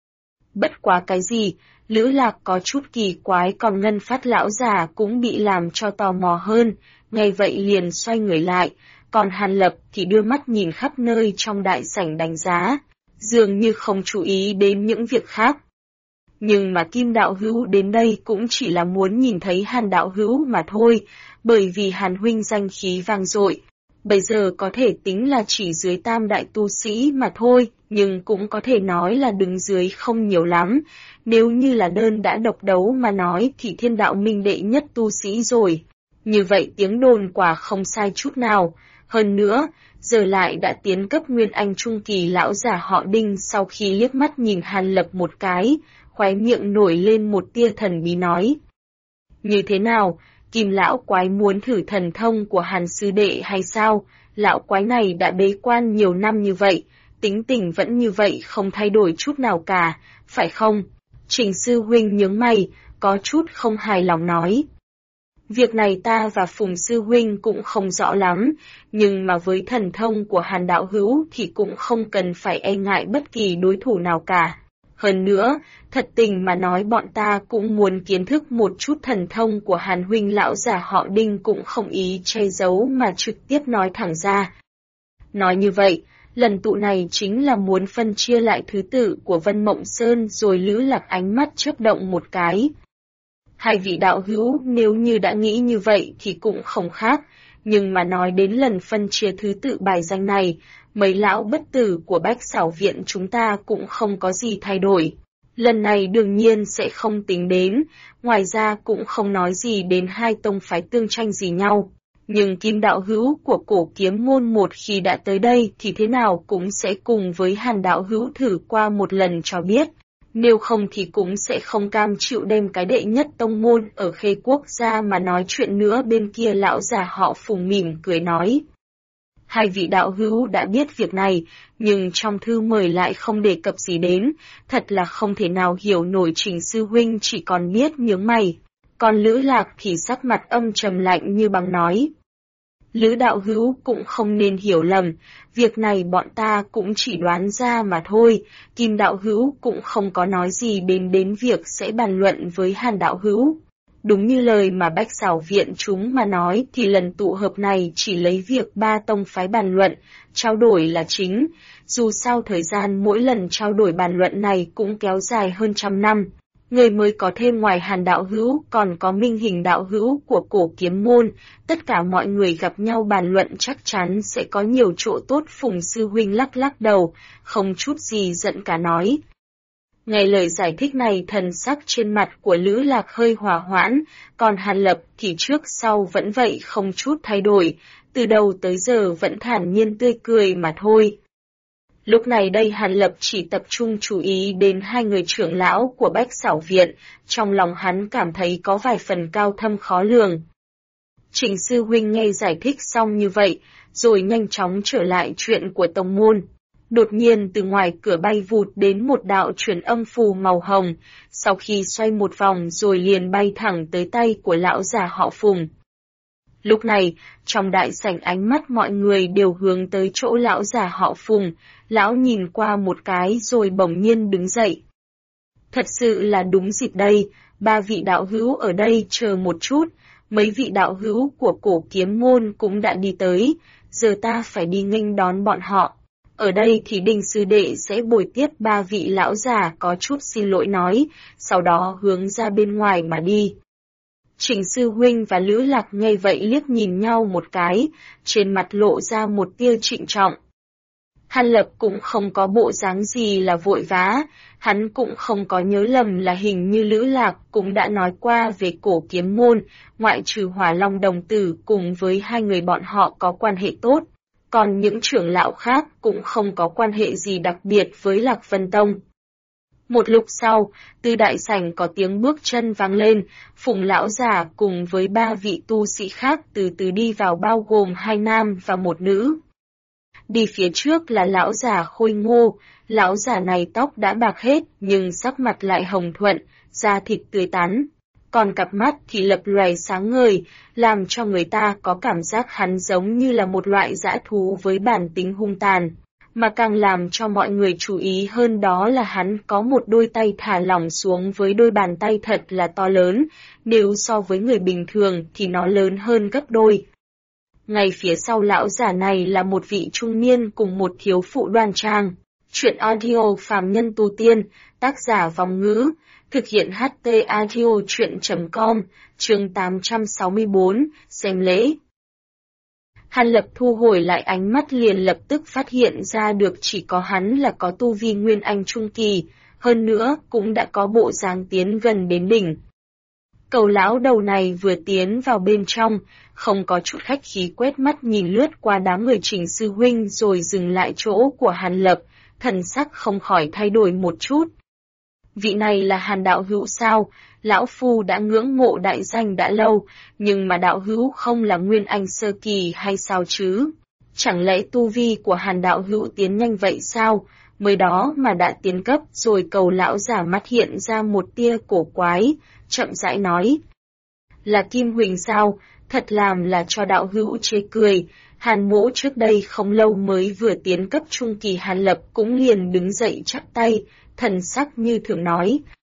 Bất quá cái gì? Lữ Lạc có chút kỳ quái, còn Ngân Phát lão già cũng bị làm cho tò mò hơn, ngay vậy liền xoay người lại, còn Hàn Lập thì đưa mắt nhìn khắp nơi trong đại sảnh đánh giá, dường như không chú ý đến những việc khác. Nhưng mà Kim đạo hữu đến đây cũng chỉ là muốn nhìn thấy Hàn đạo hữu mà thôi, bởi vì Hàn huynh danh khí vang dội. Bây giờ có thể tính là chỉ dưới tam đại tu sĩ mà thôi, nhưng cũng có thể nói là đứng dưới không nhiều lắm. Nếu như là đơn đã độc đấu mà nói thì Thiên đạo minh đệ nhất tu sĩ rồi. Như vậy tiếng đồn quả không sai chút nào. Hơn nữa, giờ lại đã tiến cấp Nguyên Anh Trung Kỳ. Lão già họ Đinh sau khi liếc mắt nhìn Hàn Lập một cái, khóe miệng nổi lên một tia thần bí nói. Như thế nào? Kim lão quái muốn thử thần thông của Hàn sư đệ hay sao? Lão quái này đã bế quan nhiều năm như vậy, tính tình vẫn như vậy không thay đổi chút nào cả, phải không? Trình sư huynh nhướng mày, có chút không hài lòng nói. Việc này ta và Phùng sư huynh cũng không rõ lắm, nhưng mà với thần thông của Hàn đạo hữu thì cũng không cần phải e ngại bất kỳ đối thủ nào cả. Hơn nữa, thật tình mà nói bọn ta cũng muốn kiến thức một chút thần thông của Hàn huynh. Lão già họ Đinh cũng không ý che giấu mà trực tiếp nói thẳng ra. Nói như vậy, lần tụ này chính là muốn phân chia lại thứ tự của Vân Mộng Sơn rồi. Lữ Lạc ánh mắt chớp động một cái. Hai vị đạo hữu nếu như đã nghĩ như vậy thì cũng không khác, nhưng mà nói đến lần phân chia thứ tự bài danh này, mấy lão bất tử của Bách Xảo Viện chúng ta cũng không có gì thay đổi. Lần này đương nhiên sẽ không tính đến, ngoài ra cũng không nói gì đến hai tông phái tương tranh gì nhau. Nhưng Kim đạo hữu của Cổ Kiếm môn một khi đã tới đây thì thế nào cũng sẽ cùng với Hàn đạo hữu thử qua một lần cho biết. Nếu không thì cũng sẽ không cam chịu đem cái đệ nhất tông môn ở Khê Quốc ra mà nói chuyện nữa. Bên kia lão già họ Phùng mỉm cười nói. Hai vị đạo hữu đã biết việc này, nhưng trong thư mời lại không đề cập gì đến, thật là không thể nào hiểu nổi. Trình sư huynh chỉ còn biết nhướng mày, còn Lữ Lạc thì sắc mặt âm trầm lạnh như băng nói. Lữ đạo hữu cũng không nên hiểu lầm, việc này bọn ta cũng chỉ đoán ra mà thôi, Kim đạo hữu cũng không có nói gì đến việc sẽ bàn luận với Hàn đạo hữu. Đúng như lời mà Bách Xảo Viện chúng mà nói thì lần tụ hợp này chỉ lấy việc ba tông phái bàn luận, trao đổi là chính, dù sao thời gian mỗi lần trao đổi bàn luận này cũng kéo dài hơn 100 năm. Người mới có thêm ngoài Hàn đạo hữu còn có Minh Hình đạo hữu của Cổ Kiếm môn, tất cả mọi người gặp nhau bàn luận chắc chắn sẽ có nhiều chỗ tốt. Phùng sư huynh lắc lắc đầu, không chút gì giận cả nói. Nghe lời giải thích này thần sắc trên mặt của Lữ Lạc hơi hòa hoãn, còn Hàn Lập thì trước sau vẫn vậy không chút thay đổi, từ đầu tới giờ vẫn thản nhiên tươi cười mà thôi. Lúc này đây Hàn Lập chỉ tập trung chú ý đến hai người trưởng lão của Bách Xảo Viện, trong lòng hắn cảm thấy có vài phần cao thâm khó lường. Trình sư huynh nghe giải thích xong như vậy, rồi nhanh chóng trở lại chuyện của tông môn. Đột nhiên từ ngoài cửa bay vụt đến một đạo truyền âm phù màu hồng, sau khi xoay một vòng rồi liền bay thẳng tới tay của lão già họ Phùng. Lúc này, trong đại sảnh ánh mắt mọi người đều hướng tới chỗ lão già họ Phùng, lão nhìn qua một cái rồi bỗng nhiên đứng dậy. Thật sự là đúng dịp đây, ba vị đạo hữu ở đây chờ một chút, mấy vị đạo hữu của Cổ Kiếm môn cũng đã đi tới, giờ ta phải đi nghênh đón bọn họ. Ở đây thì Đinh sư đệ sẽ bồi tiếp ba vị lão già có chút xin lỗi nói, sau đó hướng ra bên ngoài mà đi. Trình sư huynh và Lữ Lạc nghe vậy liếc nhìn nhau một cái, trên mặt lộ ra một tia trịnh trọng. Hàn Lập cũng không có bộ dáng gì là vội vã, hắn cũng không có nhớ lầm là hình như Lữ Lạc cũng đã nói qua về Cổ Kiếm môn, ngoại trừ Hỏa Long đồng tử cùng với hai người bọn họ có quan hệ tốt, còn những trưởng lão khác cũng không có quan hệ gì đặc biệt với Lạc Vân Tông. Một lúc sau, từ đại sảnh có tiếng bước chân vang lên, Phùng lão già cùng với ba vị tu sĩ khác từ từ đi vào bao gồm hai nam và một nữ. Đi phía trước là lão già khôi ngô, lão già này tóc đã bạc hết nhưng sắc mặt lại hồng thuận, da thịt tươi tắn. Còn cặp mắt thì lập lòe sáng ngời, làm cho người ta có cảm giác hắn giống như là một loại dã thú với bản tính hung tàn. Mà càng làm cho mọi người chú ý hơn đó là hắn có một đôi tay thả lỏng xuống với đôi bàn tay thật là to lớn, nếu so với người bình thường thì nó lớn hơn gấp đôi. Ngay phía sau lão già này là một vị trung niên cùng một thiếu phụ đoan trang. Chuyện audio phàm nhân tu tiên, tác giả Vong Ngữ, thực hiện HT audio chuyện.com, chương 864, xem lễ. Hàn Lập thu hồi lại ánh mắt liền lập tức phát hiện ra được chỉ có hắn là có tu vi Nguyên Anh Trung Kỳ, hơn nữa cũng đã có bộ dáng tiến gần đến đỉnh. Cầu lão đầu này vừa tiến vào bên trong, không có chút khách khí quét mắt nhìn lướt qua đám người Trình sư huynh rồi dừng lại chỗ của Hàn Lập, thần sắc không khỏi thay đổi một chút. Vị này là Hàn đạo hữu sao? Lão phu đã ngưỡng mộ đại danh đã lâu, nhưng mà đạo hữu không là Nguyên Anh sơ kỳ hay sao chứ? Chẳng lẽ tu vi của Hàn đạo hữu tiến nhanh vậy sao? Mới đó mà đã tiến cấp rồi. Cầu lão giả mắt hiện ra một tia cổ quái, chậm rãi nói. Là Kim Huỳnh sao? Thật làm là cho đạo hữu chế cười. Hàn mỗ trước đây không lâu mới vừa tiến cấp trung kỳ. Hàn Lập cũng liền đứng dậy chắp tay, thần sắc như thường nói.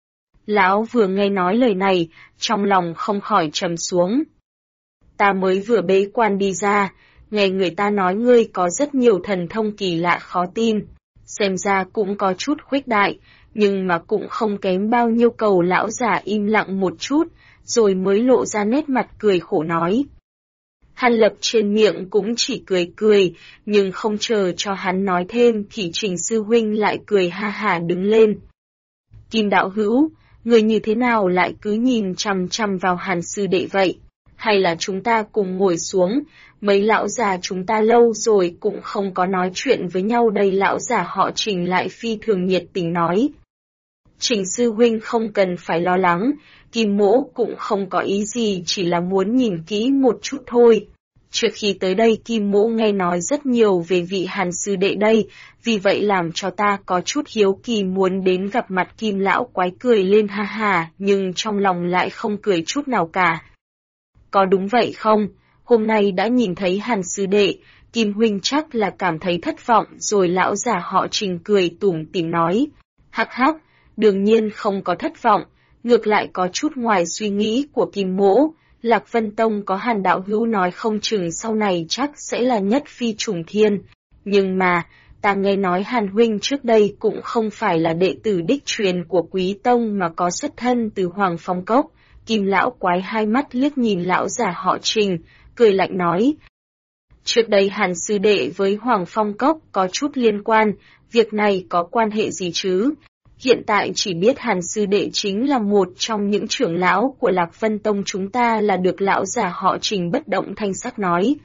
Lão vừa nghe nói lời này, trong lòng không khỏi trầm xuống. Ta mới vừa bế quan đi ra, nghe người ta nói ngươi có rất nhiều thần thông kỳ lạ khó tin, xem ra cũng có chút khuếch đại, nhưng mà cũng không kém bao nhiêu. Cầu lão giả im lặng một chút, rồi mới lộ ra nét mặt cười khổ nói. Hàn Lập trên miệng cũng chỉ cười cười, nhưng không chờ cho hắn nói thêm thì Trình sư huynh lại cười ha hả đứng lên. Kim đạo hữu, người như thế nào lại cứ nhìn chằm chằm vào Hàn sư đệ vậy? Hay là chúng ta cùng ngồi xuống, mấy lão già chúng ta lâu rồi cũng không có nói chuyện với nhau đây. Lão già họ Trình lại phi thường nhiệt tình nói. Trình sư huynh không cần phải lo lắng, Kim mỗ cũng không có ý gì, chỉ là muốn nhìn kỹ một chút thôi. Trước khi tới đây Kim Mỗ nghe nói rất nhiều về vị Hàn sư đệ đây, vì vậy làm cho ta có chút hiếu kỳ muốn đến gặp mặt Kim lão quái cười lên ha ha, nhưng trong lòng lại không cười chút nào cả. Có đúng vậy không? Hôm nay đã nhìn thấy Hàn sư đệ, Kim huynh chắc là cảm thấy thất vọng rồi. Lão già họ Trình cười tủm tỉm nói. Hắc hắc, đương nhiên không có thất vọng, ngược lại có chút ngoài suy nghĩ của Kim Mỗ. Lạc Vân Tông có Hàn đạo hữu nói không chừng sau này chắc sẽ là nhất phi trùng thiên. Nhưng mà, ta nghe nói Hàn huynh trước đây cũng không phải là đệ tử đích truyền của Quý Tông mà có xuất thân từ Hoàng Phong Cốc. Kim lão quái hai mắt liếc nhìn lão già họ Trình, cười lạnh nói. Trước đây Hàn sư đệ với Hoàng Phong Cốc có chút liên quan, việc này có quan hệ gì chứ? Hiện tại chỉ biết Hàn sư đệ chính là một trong những trưởng lão của Lạc Vân Tông chúng ta là được. Lão già họ Trình bất động thanh sắc nói.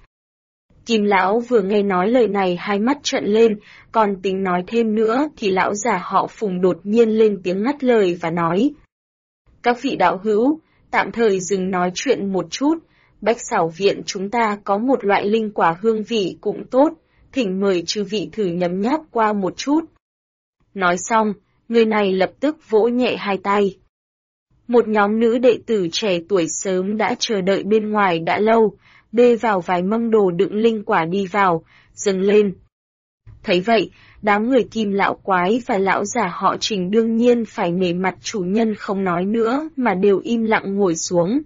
Kim lão vừa nghe nói lời này hai mắt trợn lên, còn tính nói thêm nữa thì lão già họ Phùng đột nhiên lên tiếng ngắt lời và nói. Các vị đạo hữu, tạm thời dừng nói chuyện một chút, Bách Xảo Viện chúng ta có một loại linh quả hương vị cũng tốt, thỉnh mời chư vị thử nhấm nháp qua một chút. Nói xong, người này lập tức vỗ nhẹ hai tay. Một nhóm nữ đệ tử trẻ tuổi sớm đã chờ đợi bên ngoài đã lâu, bê vào vài mâm đồ đựng linh quả đi vào, dâng lên. Thấy vậy, đám người Kim lão quái và lão già họ Trình đương nhiên phải nể mặt chủ nhân không nói nữa mà đều im lặng ngồi xuống.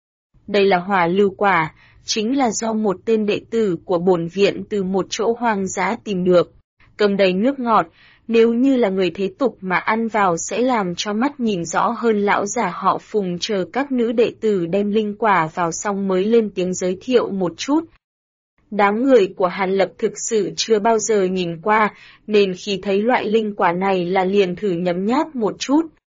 Đây là hỏa lưu quả, chính là do một tên đệ tử của bổn viện từ một chỗ hoang dã tìm được. Cầm đầy nước ngọt, nếu như là người thế tục mà ăn vào sẽ làm cho mắt nhìn rõ hơn. Lão già họ Phùng chờ các nữ đệ tử đem linh quả vào xong mới lên tiếng giới thiệu một chút. Đám người của Hàn Lập thực sự chưa bao giờ nhìn qua, nên khi thấy loại linh quả này là liền thử nhấm nháp một chút.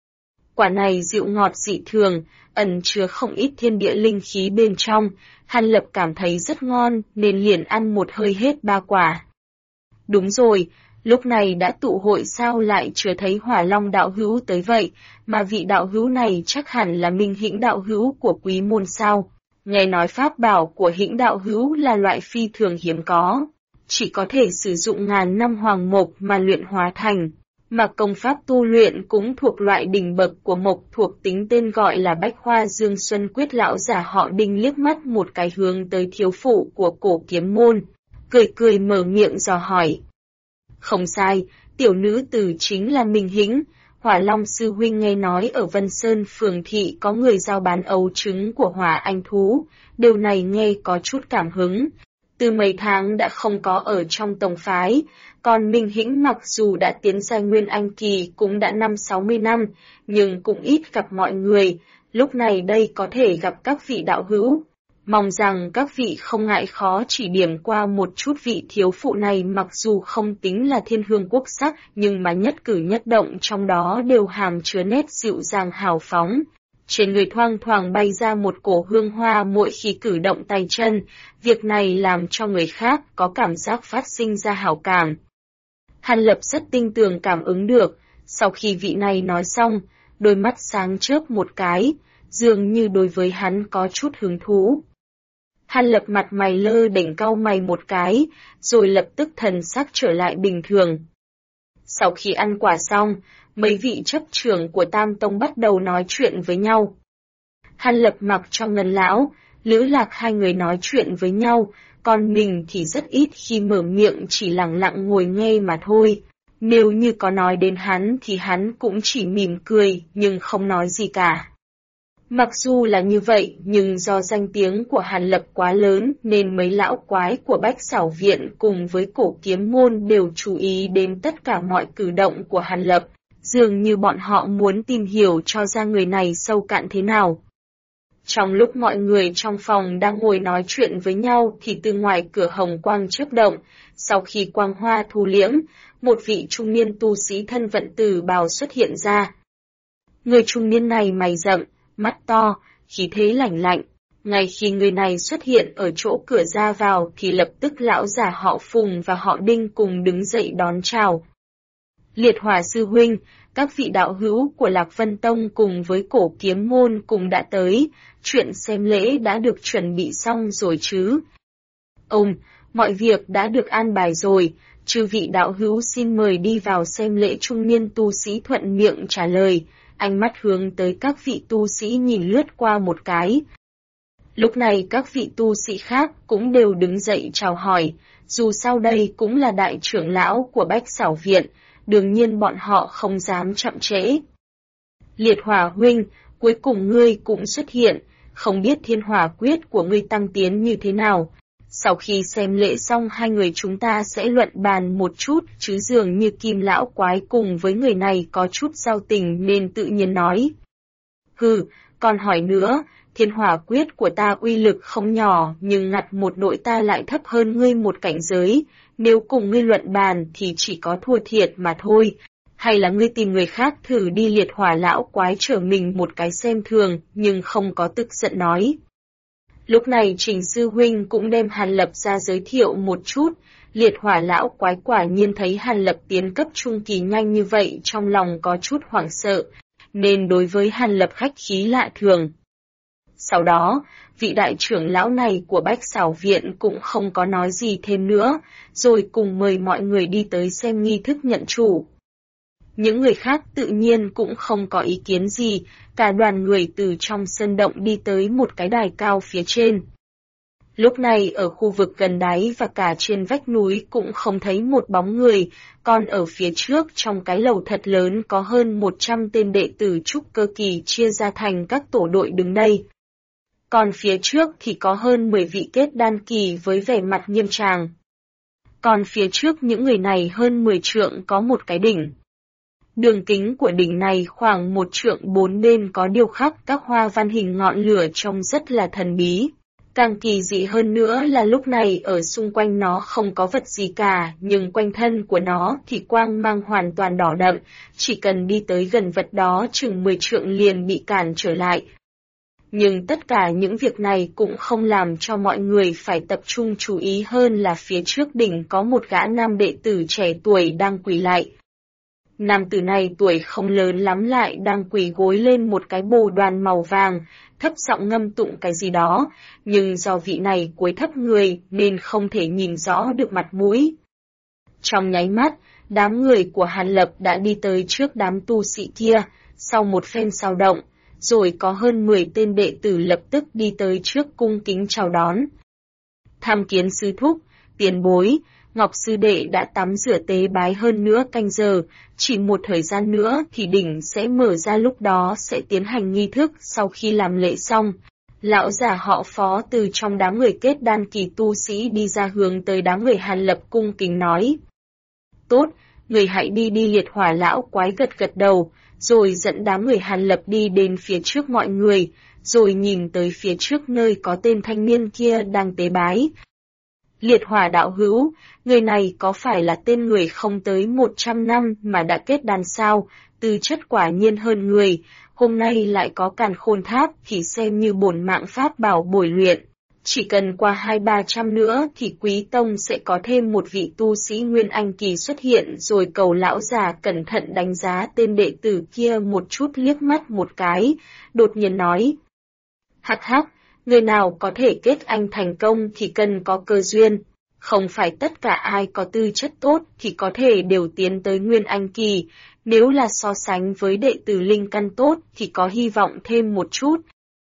Quả này dịu ngọt dị thường, ẩn chứa không ít thiên địa linh khí bên trong, Hàn Lập cảm thấy rất ngon nên liền ăn một hơi hết 3 quả. Đúng rồi, lúc này đã tụ hội sao lại chưa thấy Hỏa Long đạo hữu tới vậy, mà vị đạo hữu này chắc hẳn là Minh Hĩnh đạo hữu của Quý môn sao. Nghe nói pháp bảo của Hĩnh đạo hữu là loại phi thường hiếm có, chỉ có thể sử dụng ngàn năm hoàng mộc mà luyện hóa thành, mà công pháp tu luyện cũng thuộc loại đỉnh bậc của mộc thuộc tính tên gọi là Bách Hoa Dương Xuân Quyết. Lão già họ Đinh liếc mắt một cái hướng tới thiếu phụ của Cổ Kiếm môn, cười cười mở miệng dò hỏi. Không sai, tiểu nữ tử chính là Minh Hĩnh. Hỏa Long sư huynh nghe nói ở Vân Sơn phường thị có người giao bán ấu trứng của hỏa anh thú, điều này nghe có chút cảm hứng. Từ mấy tháng đã không có ở trong tông phái, còn Minh Hĩnh mặc dù đã tiến giai Nguyên Anh kỳ cũng đã 50-60 năm, nhưng cũng ít gặp mọi người, lúc này đây có thể gặp các vị đạo hữu. Mong rằng các vị không ngại khó chỉ điểm qua một chút vị thiếu phụ này, mặc dù không tính là thiên hương quốc sắc nhưng mà nhất cử nhất động trong đó đều hàm chứa nét dịu dàng hào phóng. Trên người thoang thoảng bay ra một cổ hương hoa mỗi khi cử động tay chân, việc này làm cho người khác có cảm giác phát sinh ra hảo cảm. Hàn Lập rất tinh tường cảm ứng được, sau khi vị này nói xong, đôi mắt sáng chớp một cái, dường như đối với hắn có chút hứng thú. Hàn Lập mặt mày lơ đỉnh cau mày một cái, rồi lập tức thần sắc trở lại bình thường. Sau khi ăn quả xong, mấy vị chấp trưởng của Tam Tông bắt đầu nói chuyện với nhau. Hàn Lập mặc cho Ngân lão, Lữ Lạc hai người nói chuyện với nhau, còn mình thì rất ít khi mở miệng, chỉ lặng lặng ngồi nghe mà thôi. Nếu như có nói đến hắn thì hắn cũng chỉ mỉm cười nhưng không nói gì cả. Mặc dù là như vậy, nhưng do danh tiếng của Hàn Lập quá lớn nên mấy lão quái của Bách Xảo Viện cùng với Cổ Kiếm môn đều chú ý đến tất cả mọi cử động của Hàn Lập, dường như bọn họ muốn tìm hiểu cho ra người này sâu cạn thế nào. Trong lúc mọi người trong phòng đang ngồi nói chuyện với nhau thì từ ngoài cửa hồng quang chớp động, sau khi quang hoa thu liễm, một vị trung niên tu sĩ thân vận tử bào xuất hiện ra. Người trung niên này mày rậm, mắt to, khí thế lạnh lạnh. Ngay khi người này xuất hiện ở chỗ cửa ra vào thì lập tức lão già họ Phùng và họ Đinh cùng đứng dậy đón chào. Liệt Hỏa sư huynh, các vị đạo hữu của Lạc Vân Tông cùng với Cổ Kiếm môn cùng đã tới, chuyện xem lễ đã được chuẩn bị xong rồi chứ? mọi việc đã được an bài rồi, chư vị đạo hữu xin mời đi vào xem lễ. Trung niên tu sĩ thuận miệng trả lời, ánh mắt hướng tới các vị tu sĩ nhìn lướt qua một cái. Lúc này các vị tu sĩ khác cũng đều đứng dậy chào hỏi, dù sao đây cũng là đại trưởng lão của Bách Xảo Viện, đương nhiên bọn họ không dám chậm trễ. Liệt Hỏa huynh, cuối cùng ngươi cũng xuất hiện, không biết thiên hỏa quyết của ngươi tăng tiến như thế nào. Sau khi xem lễ xong hai người chúng ta sẽ luận bàn một chút, chứ dường như Kim lão quái cùng với người này có chút giao tình nên tự nhiên nói. Hừ, còn hỏi nữa, thiên hỏa quyết của ta uy lực không nhỏ nhưng ngặt một nội ta lại thấp hơn ngươi một cảnh giới, nếu cùng ngươi luận bàn thì chỉ có thua thiệt mà thôi. Hay là ngươi tìm người khác thử đi. Liệt Hỏa lão quái trở mình một cái xem thường nhưng không có tức giận nói. Lúc này Trình sư huynh cũng đem Hàn Lập ra giới thiệu một chút, Liệt Hỏa lão quái quả nhiên thấy Hàn Lập tiến cấp trung kỳ nhanh như vậy trong lòng có chút hoảng sợ, nên đối với Hàn Lập khách khí lạ thường. Sau đó, vị đại trưởng lão này của Bách Xảo Viện cũng không có nói gì thêm nữa, rồi cùng mời mọi người đi tới xem nghi thức nhận chủ. Những người khác tự nhiên cũng không có ý kiến gì, cả đoàn người từ trong sân động đi tới một cái đài cao phía trên. Lúc này ở khu vực gần đáy và cả trên vách núi cũng không thấy một bóng người, còn ở phía trước trong cái lầu thật lớn có hơn 100 tên đệ tử trúc cơ kỳ chia ra thành các tổ đội đứng đây. Còn phía trước thì có hơn 10 vị kết đan kỳ với vẻ mặt nghiêm tràng. Còn phía trước những người này hơn 10 trượng có một cái đỉnh. Đường kính của đỉnh này khoảng 1 trượng 4 bên có điêu khắc các hoa văn hình ngọn lửa trông rất là thần bí. Càng kỳ dị hơn nữa là lúc này ở xung quanh nó không có vật gì cả, nhưng quanh thân của nó thì quang mang hoàn toàn đỏ đậm, chỉ cần đi tới gần vật đó chừng 10 trượng liền bị cản trở lại. Nhưng tất cả những việc này cũng không làm cho mọi người phải tập trung chú ý hơn là phía trước đỉnh có một gã nam đệ tử trẻ tuổi đang quỳ lại. Nam tử này tuổi không lớn lắm lại đang quỳ gối lên một cái bồ đoàn màu vàng, thấp giọng ngâm tụng cái gì đó, nhưng do vị này cúi thấp người nên không thể nhìn rõ được mặt mũi. Trong nháy mắt, đám người của Hàn Lập đã đi tới trước đám tu sĩ kia, sau một phen xao động, rồi có hơn 10 tên đệ tử lập tức đi tới trước cung kính chào đón. Tham kiến sư thúc, tiền bối, Ngọc sư đệ đã tắm rửa tế bái hơn nữa canh giờ, chỉ một thời gian nữa thì đỉnh sẽ mở ra, lúc đó sẽ tiến hành nghi thức. Sau khi làm lễ xong, lão già họ Phó từ trong đám người kết đan kỳ tu sĩ đi ra hướng tới đám người Hàn Lập cung kính nói. Tốt, người hãy đi đi. Liệt Hỏa lão quái gật gật đầu, rồi dẫn đám người Hàn Lập đi đến phía trước mọi người, rồi nhìn tới phía trước nơi có tên thanh niên kia đang tế bái. Liệt Hỏa đạo hữu, người này có phải là tên người không tới 100 năm mà đã kết đan sao? Tư chất quả nhiên hơn người, hôm nay lại có Càn Khôn Tháp thì xem như bổn mạng pháp bảo bồi luyện. Chỉ cần qua 200-300 nữa thì Quý Tông sẽ có thêm một vị tu sĩ Nguyên Anh kỳ xuất hiện. Rồi cầu lão già cẩn thận đánh giá tên đệ tử kia một chút, liếc mắt một cái, đột nhiên nói. Hắc hắc, người nào có thể kết anh thành công thì cần có cơ duyên. Không phải tất cả ai có tư chất tốt thì có thể đều tiến tới Nguyên Anh kỳ, nếu là so sánh với đệ tử linh căn tốt thì có hy vọng thêm một chút.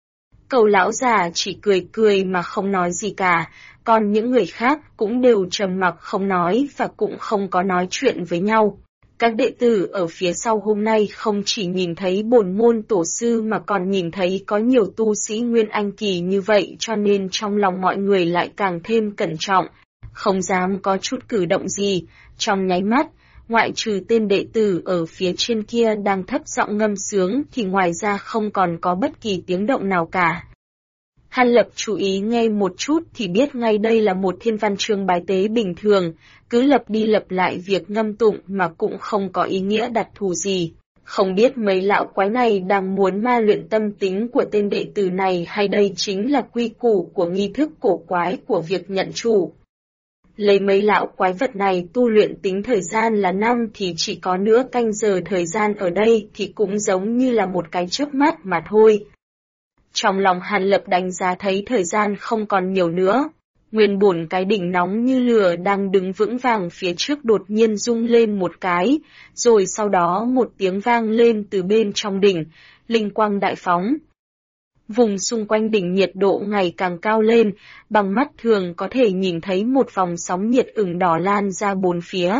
Cầu lão già chỉ cười cười mà không nói gì cả, còn những người khác cũng đều trầm mặc không nói và cũng không có nói chuyện với nhau. Các đệ tử ở phía sau hôm nay không chỉ nhìn thấy bổn môn tổ sư mà còn nhìn thấy có nhiều tu sĩ Nguyên Anh kỳ như vậy, cho nên trong lòng mọi người lại càng thêm cẩn trọng, không dám có chút cử động gì. Trong nháy mắt, ngoại trừ tên đệ tử ở phía trên kia đang thấp giọng ngâm sướng thì ngoài ra không còn có bất kỳ tiếng động nào cả. Hàn Lập chú ý nghe một chút thì biết ngay đây là một thiên văn chương bái tế bình thường, cứ lặp đi lặp lại việc ngâm tụng mà cũng không có ý nghĩa đặc thù gì. Không biết mấy lão quái này đang muốn ma luyện tâm tính của tên đệ tử này hay đây chính là quy củ của nghi thức cổ quái của việc nhận chủ. Lấy mấy lão quái vật này tu luyện tính thời gian là năm thì chỉ có nửa canh giờ thời gian ở đây thì cũng giống như là một cái chớp mắt mà thôi. Trong lòng Hàn Lập đánh giá thấy thời gian không còn nhiều nữa. Nguyên bổn cái đỉnh nóng như lửa đang đứng vững vàng phía trước đột nhiên rung lên một cái, rồi sau đó một tiếng vang lên từ bên trong đỉnh, linh quang đại phóng. Vùng xung quanh đỉnh nhiệt độ ngày càng cao lên, bằng mắt thường có thể nhìn thấy một vòng sóng nhiệt ửng đỏ lan ra bốn phía.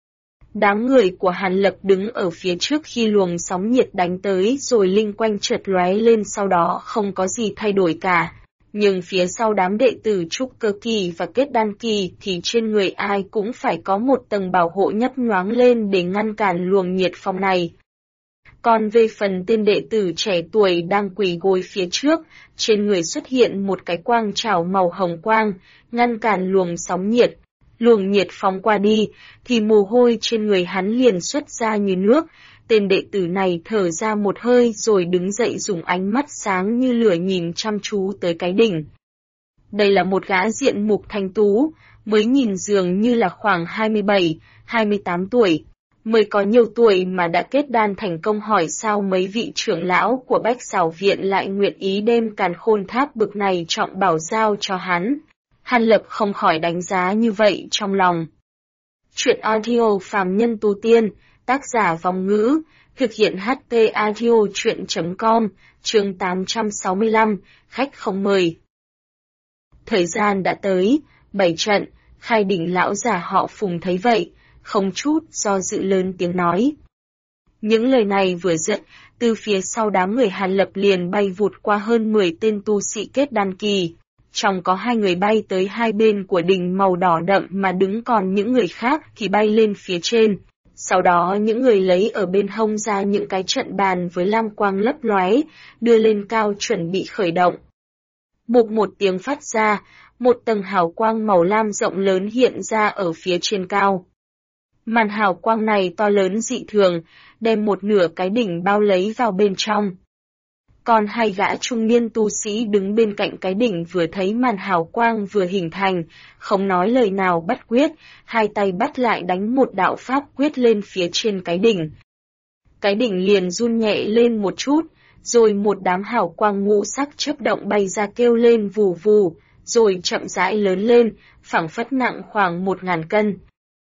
Đám người của Hàn Lập đứng ở phía trước khi luồng sóng nhiệt đánh tới rồi linh quang chợt lóe lên, sau đó không có gì thay đổi cả. Nhưng phía sau đám đệ tử trúc cơ kỳ và kết đan kỳ thì trên người ai cũng phải có một tầng bảo hộ nhấp nhoáng lên để ngăn cản luồng nhiệt phong này. Còn về phần tên đệ tử trẻ tuổi đang quỳ gối phía trước, trên người xuất hiện một cái quang trảo màu hồng quang, ngăn cản luồng sóng nhiệt. Luồng nhiệt phóng qua đi, thì mồ hôi trên người hắn liền xuất ra như nước. Tên đệ tử này thở ra một hơi rồi đứng dậy dùng ánh mắt sáng như lửa nhìn chăm chú tới cái đỉnh. Đây là một gã diện mục thanh tú, mới nhìn dường như là khoảng 27, 28 tuổi. Mới có nhiều tuổi mà đã kết đan thành công, hỏi sao mấy vị trưởng lão của Bách Xảo Viện lại nguyện ý đem Càn Khôn Tháp bực này trọng bảo giao cho hắn. Hàn Lập không khỏi đánh giá như vậy trong lòng. Chuyện audio phàm nhân tu tiên, tác giả Vong Ngữ, thực hiện HP audio chuyện.com, chương 865, khách không mời. Thời gian đã tới, 7 trận, khai đỉnh lão giả họ Phùng thấy vậy, không chút do dự lớn tiếng nói. Những lời này vừa dứt, từ phía sau đám người Hàn Lập liền bay vụt qua hơn 10 tên tu sĩ kết đan kỳ. Trong có 2 người bay tới hai bên của đỉnh màu đỏ đậm mà đứng, còn những người khác thì bay lên phía trên. Sau đó những người lấy ở bên hông ra những cái trận bàn với lam quang lấp lóe, đưa lên cao chuẩn bị khởi động. Bụp một tiếng phát ra, một tầng hào quang màu lam rộng lớn hiện ra ở phía trên cao. Màn hào quang này to lớn dị thường, đem một nửa cái đỉnh bao lấy vào bên trong. Còn hai gã trung niên tu sĩ đứng bên cạnh cái đỉnh vừa thấy màn hào quang vừa hình thành, không nói lời nào bắt quyết, hai tay bắt lại đánh một đạo pháp quyết lên phía trên cái đỉnh. Cái đỉnh liền run nhẹ lên một chút, rồi một đám hào quang ngũ sắc chớp động bay ra kêu lên vù vù, rồi chậm rãi lớn lên, phảng phất nặng khoảng 1000 cân.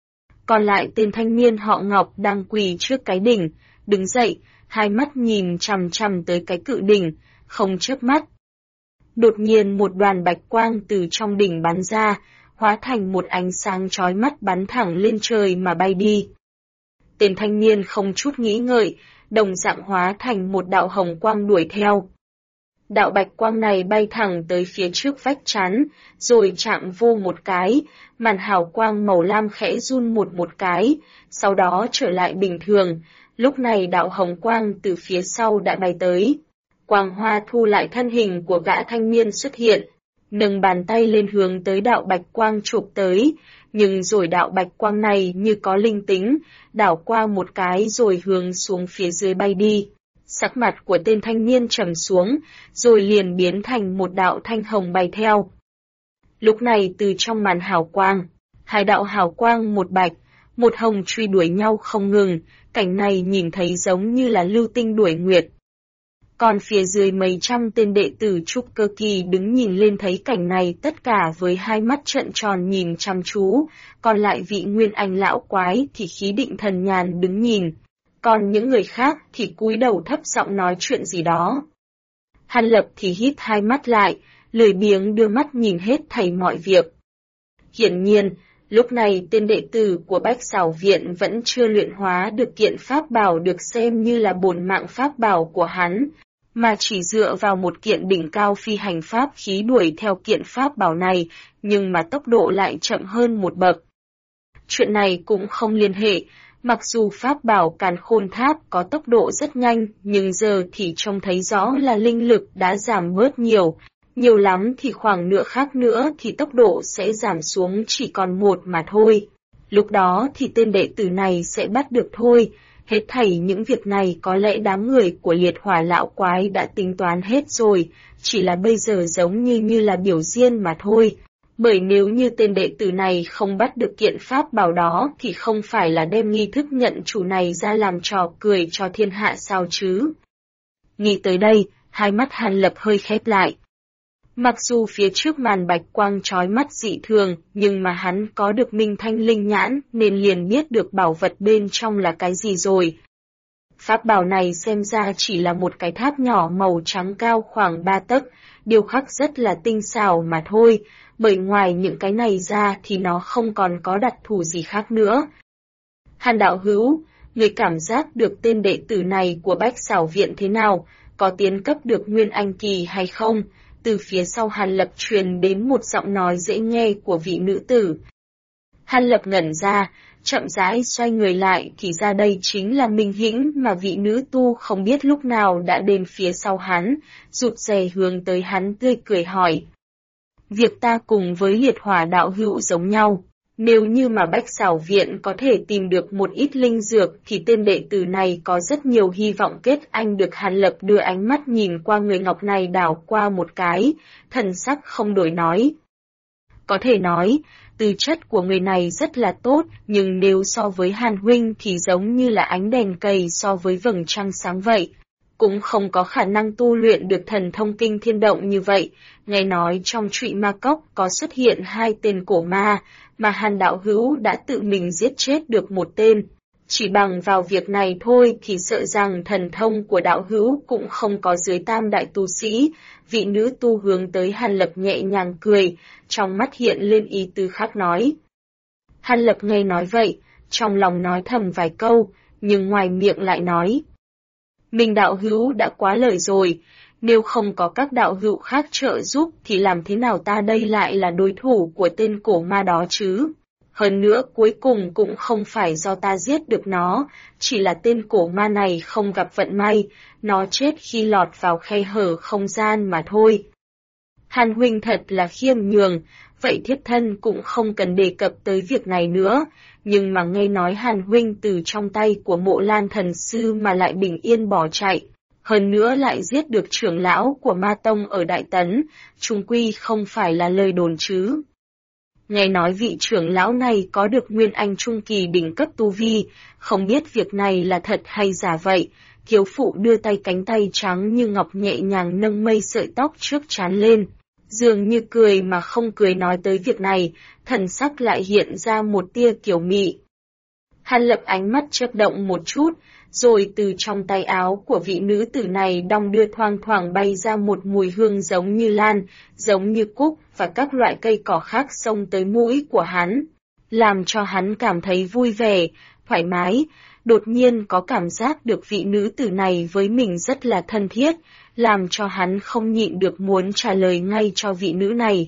Còn lại tên thanh niên họ Ngọc đang quỳ trước cái đỉnh, đứng dậy, hai mắt nhìn chằm chằm tới cái cự đỉnh, không chớp mắt. Đột nhiên một đoàn bạch quang từ trong đỉnh bắn ra, hóa thành một ánh sáng chói mắt bắn thẳng lên trời mà bay đi. Tên thanh niên không chút nghĩ ngợi, đồng dạng hóa thành một đạo hồng quang đuổi theo. Đạo bạch quang này bay thẳng tới phía trước vách chắn, rồi chạm vô một cái, màn hào quang màu lam khẽ run một cái, sau đó trở lại bình thường. Lúc này đạo hồng quang từ phía sau đã bay tới. Quang Hoa thu lại thân hình của gã thanh niên xuất hiện, nâng bàn tay lên hướng tới đạo bạch quang chụp tới, nhưng rồi đạo bạch quang này như có linh tính, đảo qua một cái rồi hướng xuống phía dưới bay đi. Sắc mặt của tên thanh niên trầm xuống, rồi liền biến thành một đạo thanh hồng bay theo. Lúc này từ trong màn hào quang, hai đạo hào quang một bạch, một hồng truy đuổi nhau không ngừng, cảnh này nhìn thấy giống như là lưu tinh đuổi nguyệt. Còn phía dưới mấy trăm tên đệ tử trúc cơ kỳ đứng nhìn lên thấy cảnh này, tất cả với hai mắt trợn tròn nhìn chăm chú, còn lại vị Nguyên Anh lão quái thì khí định thần nhàn đứng nhìn, còn những người khác thì cúi đầu thấp giọng nói chuyện gì đó. Hàn Lập thì híp hai mắt lại, lười biếng đưa mắt nhìn hết thảy mọi việc. Hiển nhiên, lúc này tên đệ tử của Bách Xảo Viện vẫn chưa luyện hóa được kiện pháp bảo được xem như là bổn mạng pháp bảo của hắn, mà chỉ dựa vào một kiện đỉnh cao phi hành pháp khí đuổi theo kiện pháp bảo này, nhưng mà tốc độ lại chậm hơn một bậc. Chuyện này cũng không liên hệ, mặc dù pháp bảo Càn Khôn Tháp có tốc độ rất nhanh, nhưng giờ thì trông thấy rõ là linh lực đã giảm bớt nhiều lắm thì khoảng nửa khác nữa thì tốc độ sẽ giảm xuống chỉ còn 1 mà thôi. Lúc đó thì tên đệ tử này sẽ bắt được thôi. Hết thảy những việc này có lẽ đám người của Liệt Hỏa lão quái đã tính toán hết rồi, chỉ là bây giờ giống như là biểu diễn mà thôi. Bởi nếu như tên đệ tử này không bắt được kiện pháp bảo đó thì không phải là đem nghi thức nhận chủ này ra làm trò cười cho thiên hạ sao chứ. Nghĩ tới đây, hai mắt Hàn Lập hơi khép lại. Mặc dù phía trước màn bạch quang chói mắt dị thường, nhưng mà hắn có được minh thanh linh nhãn nên liền biết được bảo vật bên trong là cái gì rồi. Pháp bảo này xem ra chỉ là một cái tháp nhỏ màu trắng cao khoảng 3 tấc, điêu khắc rất là tinh xảo mà thôi, bởi ngoài những cái này ra thì nó không còn có đặc thù gì khác nữa. Hàn đạo hữu, người cảm giác được tên đệ tử này của Bách Xảo Viện thế nào, có tiến cấp được Nguyên Anh Kỳ hay không? Từ phía sau Hàn Lập truyền đến một giọng nói dễ nghe của vị nữ tử. Hàn Lập ngẩn ra, chậm rãi xoay người lại thì ra đây chính là Minh Hĩnh mà vị nữ tu không biết lúc nào đã đến phía sau hắn, rụt rè hướng tới hắn tươi cười hỏi. Việc ta cùng với Liệt Hỏa đạo hữu giống nhau. Nếu như mà Bách Xảo Viện có thể tìm được một ít linh dược thì tên đệ tử này có rất nhiều hy vọng kết anh được. Hàn Lập đưa ánh mắt nhìn qua người ngọc này đảo qua một cái, thần sắc không đổi nói. Có thể nói, tư chất của người này rất là tốt, nhưng nếu so với Hàn huynh thì giống như là ánh đèn cầy so với vầng trăng sáng vậy. Cũng không có khả năng tu luyện được thần thông kinh thiên động như vậy. Nghe nói trong Trụy Ma Cốc có xuất hiện 2 tên cổ ma, mà Hàn đạo hữu đã tự mình giết chết được một tên. Chỉ bằng vào việc này thôi thì sợ rằng thần thông của đạo hữu cũng không có dưới tam đại tu sĩ. Vị nữ tu hướng tới Hàn Lập nhẹ nhàng cười, trong mắt hiện lên ý tứ khác nói. Hàn Lập nghe nói vậy, trong lòng nói thầm vài câu, nhưng ngoài miệng lại nói. Mình đạo hữu đã quá lời rồi, nếu không có các đạo hữu khác trợ giúp thì làm thế nào ta đây lại là đối thủ của tên cổ ma đó chứ? Hơn nữa cuối cùng cũng không phải do ta giết được nó, chỉ là tên cổ ma này không gặp vận may, nó chết khi lọt vào khe hở không gian mà thôi. Hàn huynh thật là khiêm nhường, vậy thiếp thân cũng không cần đề cập tới việc này nữa, nhưng mà nghe nói Hàn huynh từ trong tay của Mộ Lan thần sư mà lại bình yên bỏ chạy, hơn nữa lại giết được trưởng lão của Ma Tông ở Đại Tấn, chung quy không phải là lời đồn chứ. Nghe nói vị trưởng lão này có được Nguyên Anh Trung Kỳ đỉnh cấp tu vi, không biết việc này là thật hay giả vậy. Thiếu phụ đưa tay cánh tay trắng như ngọc nhẹ nhàng nâng mây sợi tóc trước trán lên, dường như cười mà không cười nói tới việc này, thần sắc lại hiện ra một tia kiều mị. Hàn Lập ánh mắt chớp động một chút, rồi từ trong tay áo của vị nữ tử này đong đưa thoang thoảng bay ra một mùi hương giống như lan, giống như cúc và các loại cây cỏ khác xông tới mũi của hắn, làm cho hắn cảm thấy vui vẻ, thoải mái, đột nhiên có cảm giác được vị nữ tử này với mình rất là thân thiết, làm cho hắn không nhịn được muốn trả lời ngay cho vị nữ này.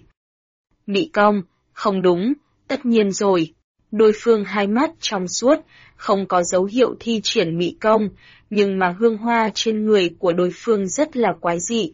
Mị công, không đúng, tất nhiên rồi. Đối phương hai mắt trong suốt, không có dấu hiệu thi triển mị công, nhưng mà hương hoa trên người của đối phương rất là quái dị.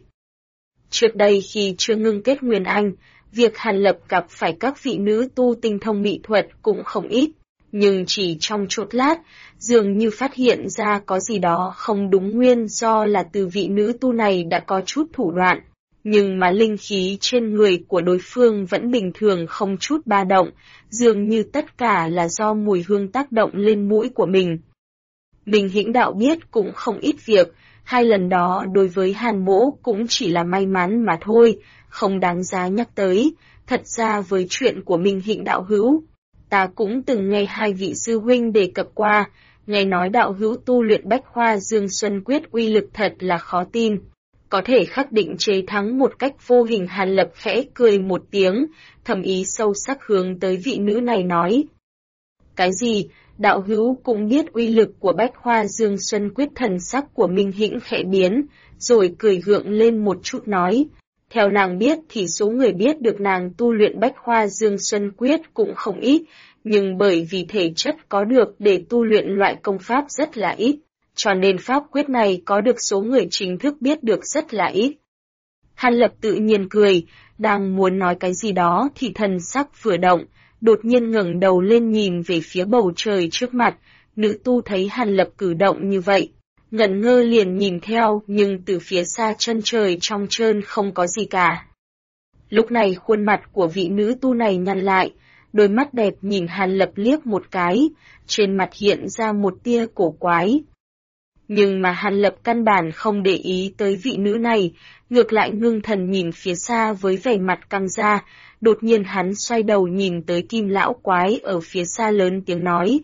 Trước đây khi chưa ngưng kết Nguyên Anh, việc Hàn Lập gặp phải các vị nữ tu tinh thông mỹ thuật cũng không ít, nhưng chỉ trong chốc lát, dường như phát hiện ra có gì đó không đúng nguyên do là từ vị nữ tu này đã có chút thủ đoạn. Nhưng mà linh khí trên người của đối phương vẫn bình thường không chút ba động, dường như tất cả là do mùi hương tác động lên mũi của mình. Mình Hĩnh đạo biết cũng không ít việc, 2 lần đó đối với Hàn Mỗ cũng chỉ là may mắn mà thôi, không đáng giá nhắc tới. Thật ra với chuyện của Minh Hĩnh đạo hữu, ta cũng từng nghe 2 vị sư huynh đề cập qua, nghe nói đạo hữu tu luyện Bách Hoa Dương Xuân Quyết uy lực thật là khó tin. Có thể khắc định chế thắng một cách vô hình. Hàn Lập khẽ cười một tiếng, thầm ý sâu sắc hướng tới vị nữ này nói. Cái gì, đạo hữu cũng biết uy lực của Bách Hoa Dương Xuân Quyết? Thần sắc của Minh Hĩnh khẽ biến, rồi cười gượng lên một chút nói. Theo nàng biết thì số người biết được nàng tu luyện Bách Hoa Dương Xuân Quyết cũng không ít, nhưng bởi vì thể chất có được để tu luyện loại công pháp rất là ít, cho nên pháp quyết này có được số người chính thức biết được rất là ít. Hàn Lập tự nhiên cười, đang muốn nói cái gì đó thì thần sắc vừa động, đột nhiên ngẩng đầu lên nhìn về phía bầu trời trước mặt. Nữ tu thấy Hàn Lập cử động như vậy, ngẩn ngơ liền nhìn theo, nhưng từ phía xa chân trời trong trơn không có gì cả. Lúc này khuôn mặt của vị nữ tu này nhăn lại, đôi mắt đẹp nhìn Hàn Lập liếc một cái, trên mặt hiện ra một tia cổ quái. Nhưng mà Hàn Lập căn bản không để ý tới vị nữ này, ngược lại ngưng thần nhìn phía xa với vẻ mặt căng ra, đột nhiên hắn xoay đầu nhìn tới Kim lão quái ở phía xa lớn tiếng nói.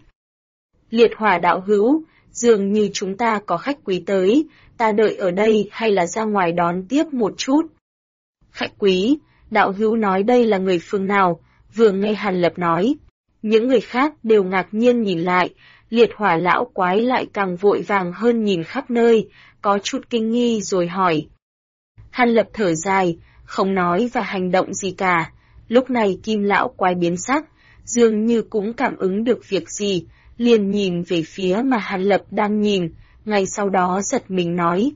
Liệt Hỏa đạo hữu, dường như chúng ta có khách quý tới, ta đợi ở đây hay là ra ngoài đón tiếp một chút? Khách quý, đạo hữu nói đây là người phương nào? Vừa nghe Hàn Lập nói, những người khác đều ngạc nhiên nhìn lại, Liệt Hỏa lão quái lại càng vội vàng hơn nhìn khắp nơi, có chút kinh nghi rồi hỏi. Hàn Lập thở dài, không nói và hành động gì cả. Lúc này Kim lão quái biến sắc, dường như cũng cảm ứng được việc gì, liền nhìn về phía mà Hàn Lập đang nhìn, ngay sau đó giật mình nói.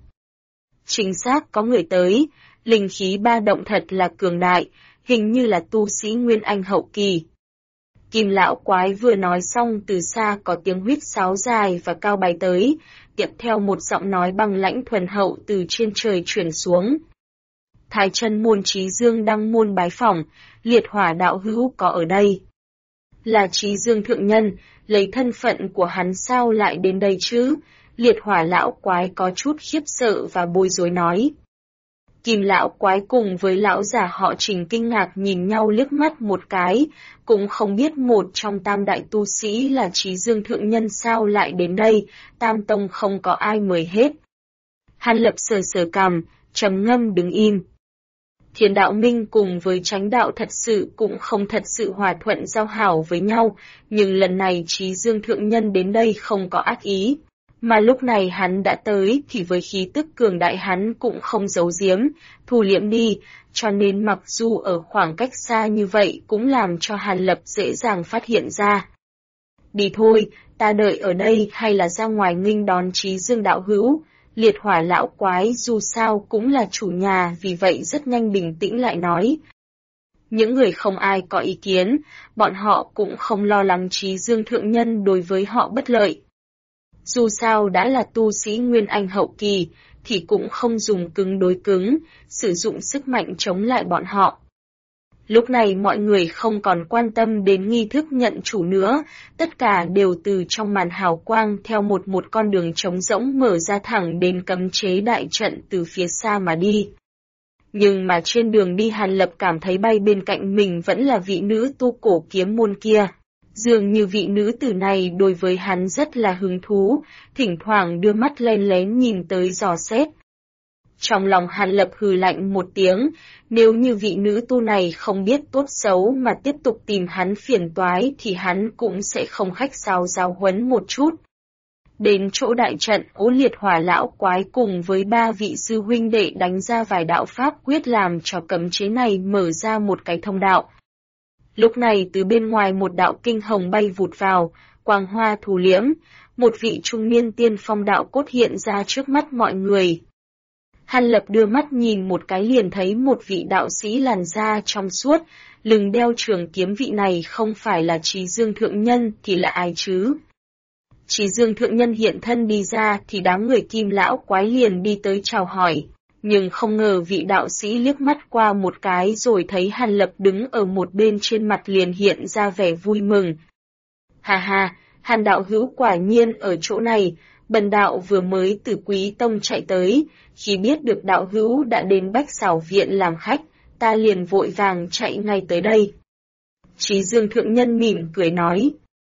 Chính xác có người tới, linh khí ba động thật là cường đại, hình như là tu sĩ Nguyên Anh hậu kỳ. Kim lão quái vừa nói xong từ xa có tiếng huýt sáo dài và cao bay tới, tiếp theo một giọng nói băng lãnh thuần hậu từ trên trời truyền xuống. Thái chân môn Trí Dương đăng môn bái phỏng, Liệt Hỏa đạo hữu có ở đây. Là Trí Dương thượng nhân, lấy thân phận của hắn sao lại đến đây chứ? Liệt Hỏa lão quái có chút khiếp sợ và bối rối nói. Kim lão quái cùng với lão giả họ Trình kinh ngạc nhìn nhau liếc mắt một cái, cũng không biết một trong tam đại tu sĩ là Trí Dương thượng nhân sao lại đến đây, tam tông không có ai mời hết. Hàn Lập sờ sờ cằm, trầm ngâm đứng im. Thiên đạo minh cùng với chánh đạo thật sự cũng không thật sự hòa thuận giao hảo với nhau, nhưng lần này Trí Dương thượng nhân đến đây không có ác ý. Mà lúc này hắn đã tới thì với khí tức cường đại hắn cũng không giấu giếm, thu liễm đi, cho nên mặc dù ở khoảng cách xa như vậy cũng làm cho Hàn Lập dễ dàng phát hiện ra. Đi thôi, ta đợi ở đây hay là ra ngoài nghênh đón Trí Dương đạo hữu? Liệt Hỏa lão quái dù sao cũng là chủ nhà vì vậy rất nhanh bình tĩnh lại nói. Những người không ai có ý kiến, bọn họ cũng không lo lắng Trí Dương thượng nhân đối với họ bất lợi. Dù sao đã là tu sĩ Nguyên Anh hậu kỳ, thì cũng không dùng cứng đối cứng, sử dụng sức mạnh chống lại bọn họ. Lúc này mọi người không còn quan tâm đến nghi thức nhận chủ nữa, tất cả đều từ trong màn hào quang theo một con đường trống rỗng mở ra thẳng đến cấm chế đại trận từ phía xa mà đi. Nhưng mà trên đường đi Hàn Lập cảm thấy bay bên cạnh mình vẫn là vị nữ tu cổ kiếm môn kia. Dường như vị nữ tử này đối với hắn rất là hứng thú, thỉnh thoảng đưa mắt len lén nhìn tới dò xét. Trong lòng Hàn Lập hừ lạnh một tiếng, nếu như vị nữ tu này không biết tốt xấu mà tiếp tục tìm hắn phiền toái thì hắn cũng sẽ không khách sáo giáo huấn một chút. Đến chỗ đại trận, Liệt Hỏa lão quái cùng với 3 vị sư huynh đệ đánh ra vài đạo pháp quyết làm cho cấm chế này mở ra một cái thông đạo. Lúc này từ bên ngoài một đạo kinh hồng bay vụt vào, quang hoa thu liễm, một vị trung niên tiên phong đạo cốt hiện ra trước mắt mọi người. Hàn Lập đưa mắt nhìn một cái liền thấy một vị đạo sĩ làn da trong suốt, lưng đeo trường kiếm, vị này không phải là Trí Dương thượng nhân thì là ai chứ? Trí Dương thượng nhân hiện thân đi ra thì đám người Kim lão quái liền đi tới chào hỏi. Nhưng không ngờ vị đạo sĩ liếc mắt qua một cái rồi thấy Hàn Lập đứng ở một bên, trên mặt liền hiện ra vẻ vui mừng. Ha ha, Hàn đạo hữu quả nhiên ở chỗ này, bần đạo vừa mới từ Quý Tông chạy tới, khi biết được đạo hữu đã đến Bách Xảo Viện làm khách, ta liền vội vàng chạy ngay tới đây. Trí Dương thượng nhân mỉm cười nói.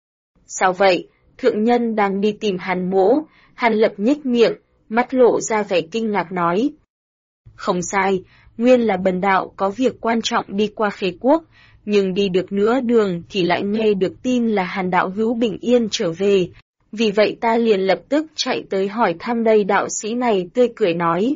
Sao vậy, thượng nhân đang đi tìm Hàn mỗ? Hàn Lập nhếch miệng, mắt lộ ra vẻ kinh ngạc nói. Không sai, nguyên là bần đạo có việc quan trọng đi qua Khế Quốc, nhưng đi được nửa đường thì lại nghe được tin là Hàn đạo hữu bình yên trở về. Vì vậy ta liền lập tức chạy tới hỏi thăm đây. Đạo sĩ này tươi cười nói.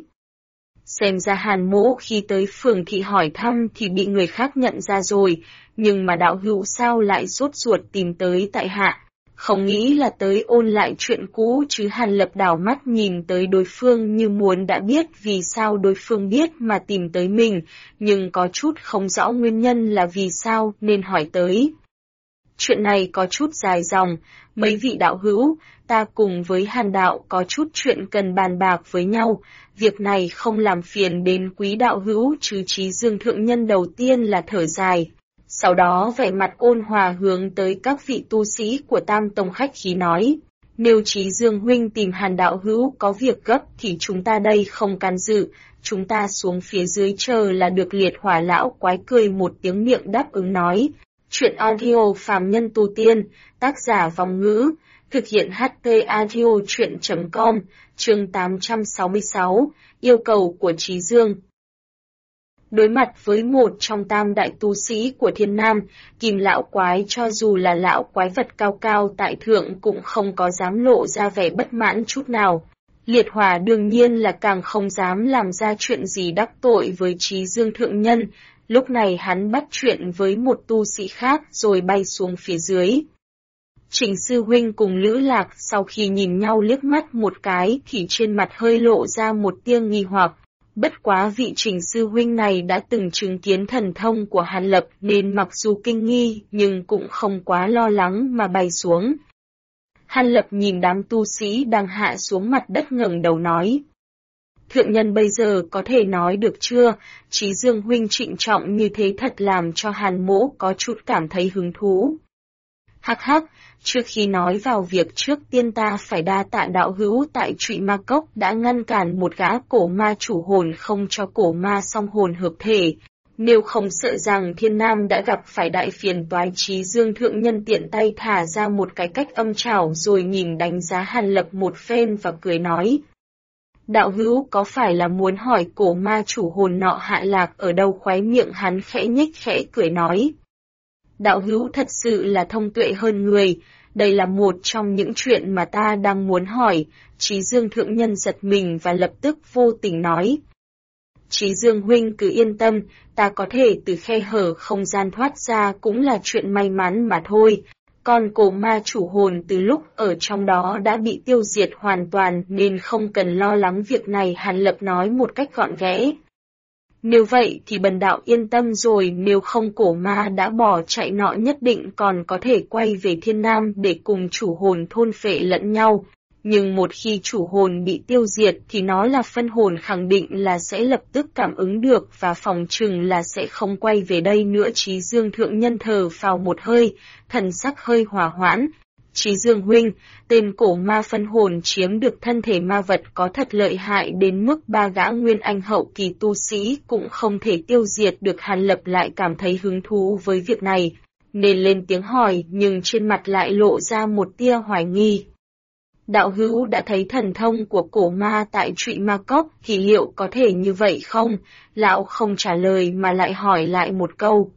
Xem ra Hàn mỗ khi tới phường thị hỏi thăm thì bị người khác nhận ra rồi, nhưng mà đạo hữu sao lại sốt ruột tìm tới tại hạ? Không nghĩ là tới ôn lại chuyện cũ chứ? Hàn Lập đảo mắt nhìn tới đối phương như muốn đã biết vì sao đối phương biết mà tìm tới mình, nhưng có chút không rõ nguyên nhân là vì sao nên hỏi tới. Chuyện này có chút dài dòng, mấy vị đạo hữu, ta cùng với Hàn đạo có chút chuyện cần bàn bạc với nhau, việc này không làm phiền đến quý đạo hữu chứ? Trí Dương thượng nhân đầu tiên là thở dài. Sau đó vẻ mặt ôn hòa hướng tới các vị tu sĩ của Tam Tông khách khí nói, Nếu Chí Dương huynh tìm Hàn đạo hữu có việc gấp thì chúng ta đây không can dự, chúng ta xuống phía dưới chờ là được. Liệt hỏa lão quái cười một tiếng miệng đáp ứng nói. Chuyện audio phàm nhân tu tiên, tác giả Vong Ngữ, thực hiện HT audio chuyện.com, chương 866, yêu cầu của Chí Dương. Đối mặt với một trong tam đại tu sĩ của Thiên Nam, Kim lão quái cho dù là lão quái vật cao cao tại thượng cũng không có dám lộ ra vẻ bất mãn chút nào. Liệt hỏa đương nhiên là càng không dám làm ra chuyện gì đắc tội với Chí Dương thượng nhân, lúc này hắn bắt chuyện với một tu sĩ khác rồi bay xuống phía dưới. Trình sư huynh cùng Lữ Lạc sau khi nhìn nhau liếc mắt một cái thì trên mặt hơi lộ ra một tia nghi hoặc. Bất quá vị Trình sư huynh này đã từng chứng kiến thần thông của Hàn Lập nên mặc dù kinh nghi nhưng cũng không quá lo lắng mà bay xuống. Hàn Lập nhìn đám tu sĩ đang hạ xuống mặt đất ngẩng đầu nói. Thượng nhân bây giờ có thể nói được chưa? Chí Dương huynh trịnh trọng như thế thật làm cho Hàn Mỗ có chút cảm thấy hứng thú. Hắc hắc, trước khi nói vào việc trước tiên ta phải đa tạ đạo hữu tại Trụy Ma Cốc đã ngăn cản một gã cổ ma chủ hồn không cho cổ ma song hồn hợp thể. Nếu không sợ rằng Thiên Nam đã gặp phải đại phiền toái. Chí Dương thượng nhân tiện tay thả ra một cái cách âm trảo rồi nhìn đánh giá Hàn Lập một phen và cười nói. Đạo hữu có phải là muốn hỏi cổ ma chủ hồn nọ hạ lạc ở đâu? Khóe miệng hắn khẽ nhếch khẽ cười nói. Đạo hữu thật sự là thông tuệ hơn người, đây là một trong những chuyện mà ta đang muốn hỏi. Chí Dương thượng nhân giật mình và lập tức vô tình nói. Chí Dương huynh cứ yên tâm, ta có thể từ khe hở không gian thoát ra cũng là chuyện may mắn mà thôi. Còn cổ ma chủ hồn từ lúc ở trong đó đã bị tiêu diệt hoàn toàn nên không cần lo lắng việc này. Hàn Lập nói một cách gọn ghẽ. Nếu vậy thì bần đạo yên tâm rồi, nếu không cổ ma đã bỏ chạy nọ nhất định còn có thể quay về Thiên Nam để cùng chủ hồn thôn phệ lẫn nhau. Nhưng một khi chủ hồn bị tiêu diệt thì nó là phân hồn khẳng định là sẽ lập tức cảm ứng được và phòng chừng là sẽ không quay về đây nữa. Chí Dương thượng nhân thở phào một hơi, thần sắc hơi hòa hoãn. Chí Dương huynh, tên cổ ma phân hồn chiếm được thân thể ma vật có thật lợi hại đến mức 3 gã nguyên anh hậu kỳ tu sĩ cũng không thể tiêu diệt được. Hàn Lập lại cảm thấy hứng thú với việc này, nên lên tiếng hỏi nhưng trên mặt lại lộ ra một tia hoài nghi. Đạo hữu đã thấy thần thông của cổ ma tại Trụy Ma Cốc thì liệu có thể như vậy không? Lão không trả lời mà lại hỏi lại một câu.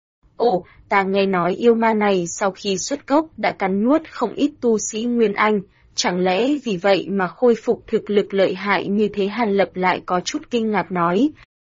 Ồ, ta nghe nói yêu ma này sau khi xuất cốc đã cắn nuốt không ít tu sĩ Nguyên Anh, chẳng lẽ vì vậy mà khôi phục thực lực lợi hại như thế? Hàn Lập lại có chút kinh ngạc nói.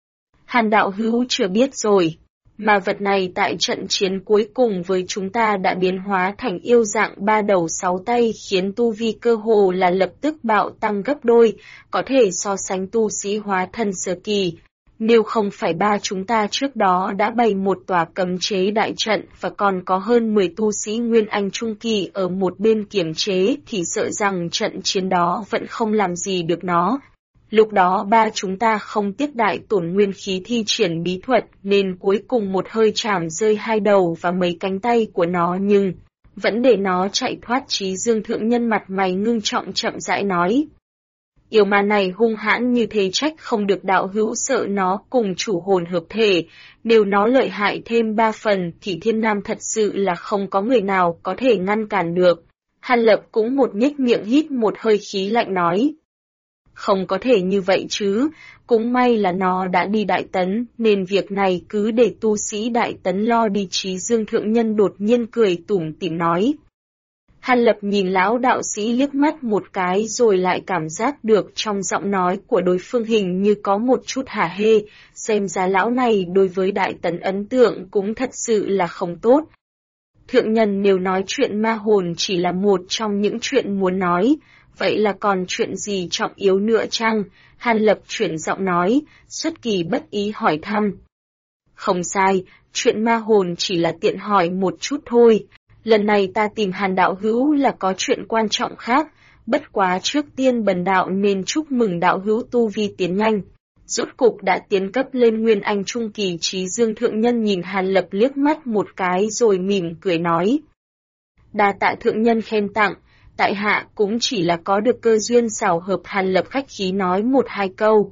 Hàn đạo hữu chưa biết rồi, mà vật này tại trận chiến cuối cùng với chúng ta đã biến hóa thành yêu dạng 3 đầu 6 tay khiến tu vi cơ hồ là lập tức bạo tăng gấp đôi, có thể so sánh tu sĩ hóa thân sơ kỳ. Nếu không phải ba chúng ta trước đó đã bày một tòa cấm chế đại trận và còn có hơn 10 tu sĩ Nguyên Anh Trung Kỳ ở một bên kiểm chế thì sợ rằng trận chiến đó vẫn không làm gì được nó. Lúc đó ba chúng ta không tiếc đại tổn nguyên khí thi triển bí thuật nên cuối cùng một hơi chảm rơi 2 đầu và mấy cánh tay của nó nhưng vẫn để nó chạy thoát. Chí Dương thượng nhân mặt mày ngưng trọng chậm rãi nói. Yêu ma này hung hãn như thế trách không được đạo hữu sợ nó cùng chủ hồn hợp thể, nếu nó lợi hại thêm 3 phần thì Thiên Nam thật sự là không có người nào có thể ngăn cản được. Hàn Lập cũng một nhếch miệng hít một hơi khí lạnh nói. Không có thể như vậy chứ, cũng may là nó đã đi Đại Tấn nên việc này cứ để tu sĩ Đại Tấn lo đi. Chí Dương thượng nhân đột nhiên cười tủm tỉm nói. Hàn Lập nhìn lão đạo sĩ liếc mắt một cái rồi lại cảm giác được trong giọng nói của đối phương hình như có một chút hả hê, xem ra lão này đối với Đại Tấn ấn tượng cũng thật sự là không tốt. Thượng nhân nếu nói chuyện ma hồn chỉ là một trong những chuyện muốn nói, vậy là còn chuyện gì trọng yếu nữa chăng? Hàn Lập chuyển giọng nói, xuất kỳ bất ý hỏi thăm. Không sai, chuyện ma hồn chỉ là tiện hỏi một chút thôi. Lần này ta tìm Hàn đạo hữu là có chuyện quan trọng khác, bất quá trước tiên bần đạo nên chúc mừng đạo hữu tu vi tiến nhanh. Rốt cục đã tiến cấp lên Nguyên Anh Trung Kỳ. Chí Dương thượng nhân nhìn Hàn Lập liếc mắt một cái rồi mỉm cười nói. Đa tạ thượng nhân khen tặng, tại hạ cũng chỉ là có được cơ duyên xảo hợp. Hàn Lập khách khí nói một hai câu.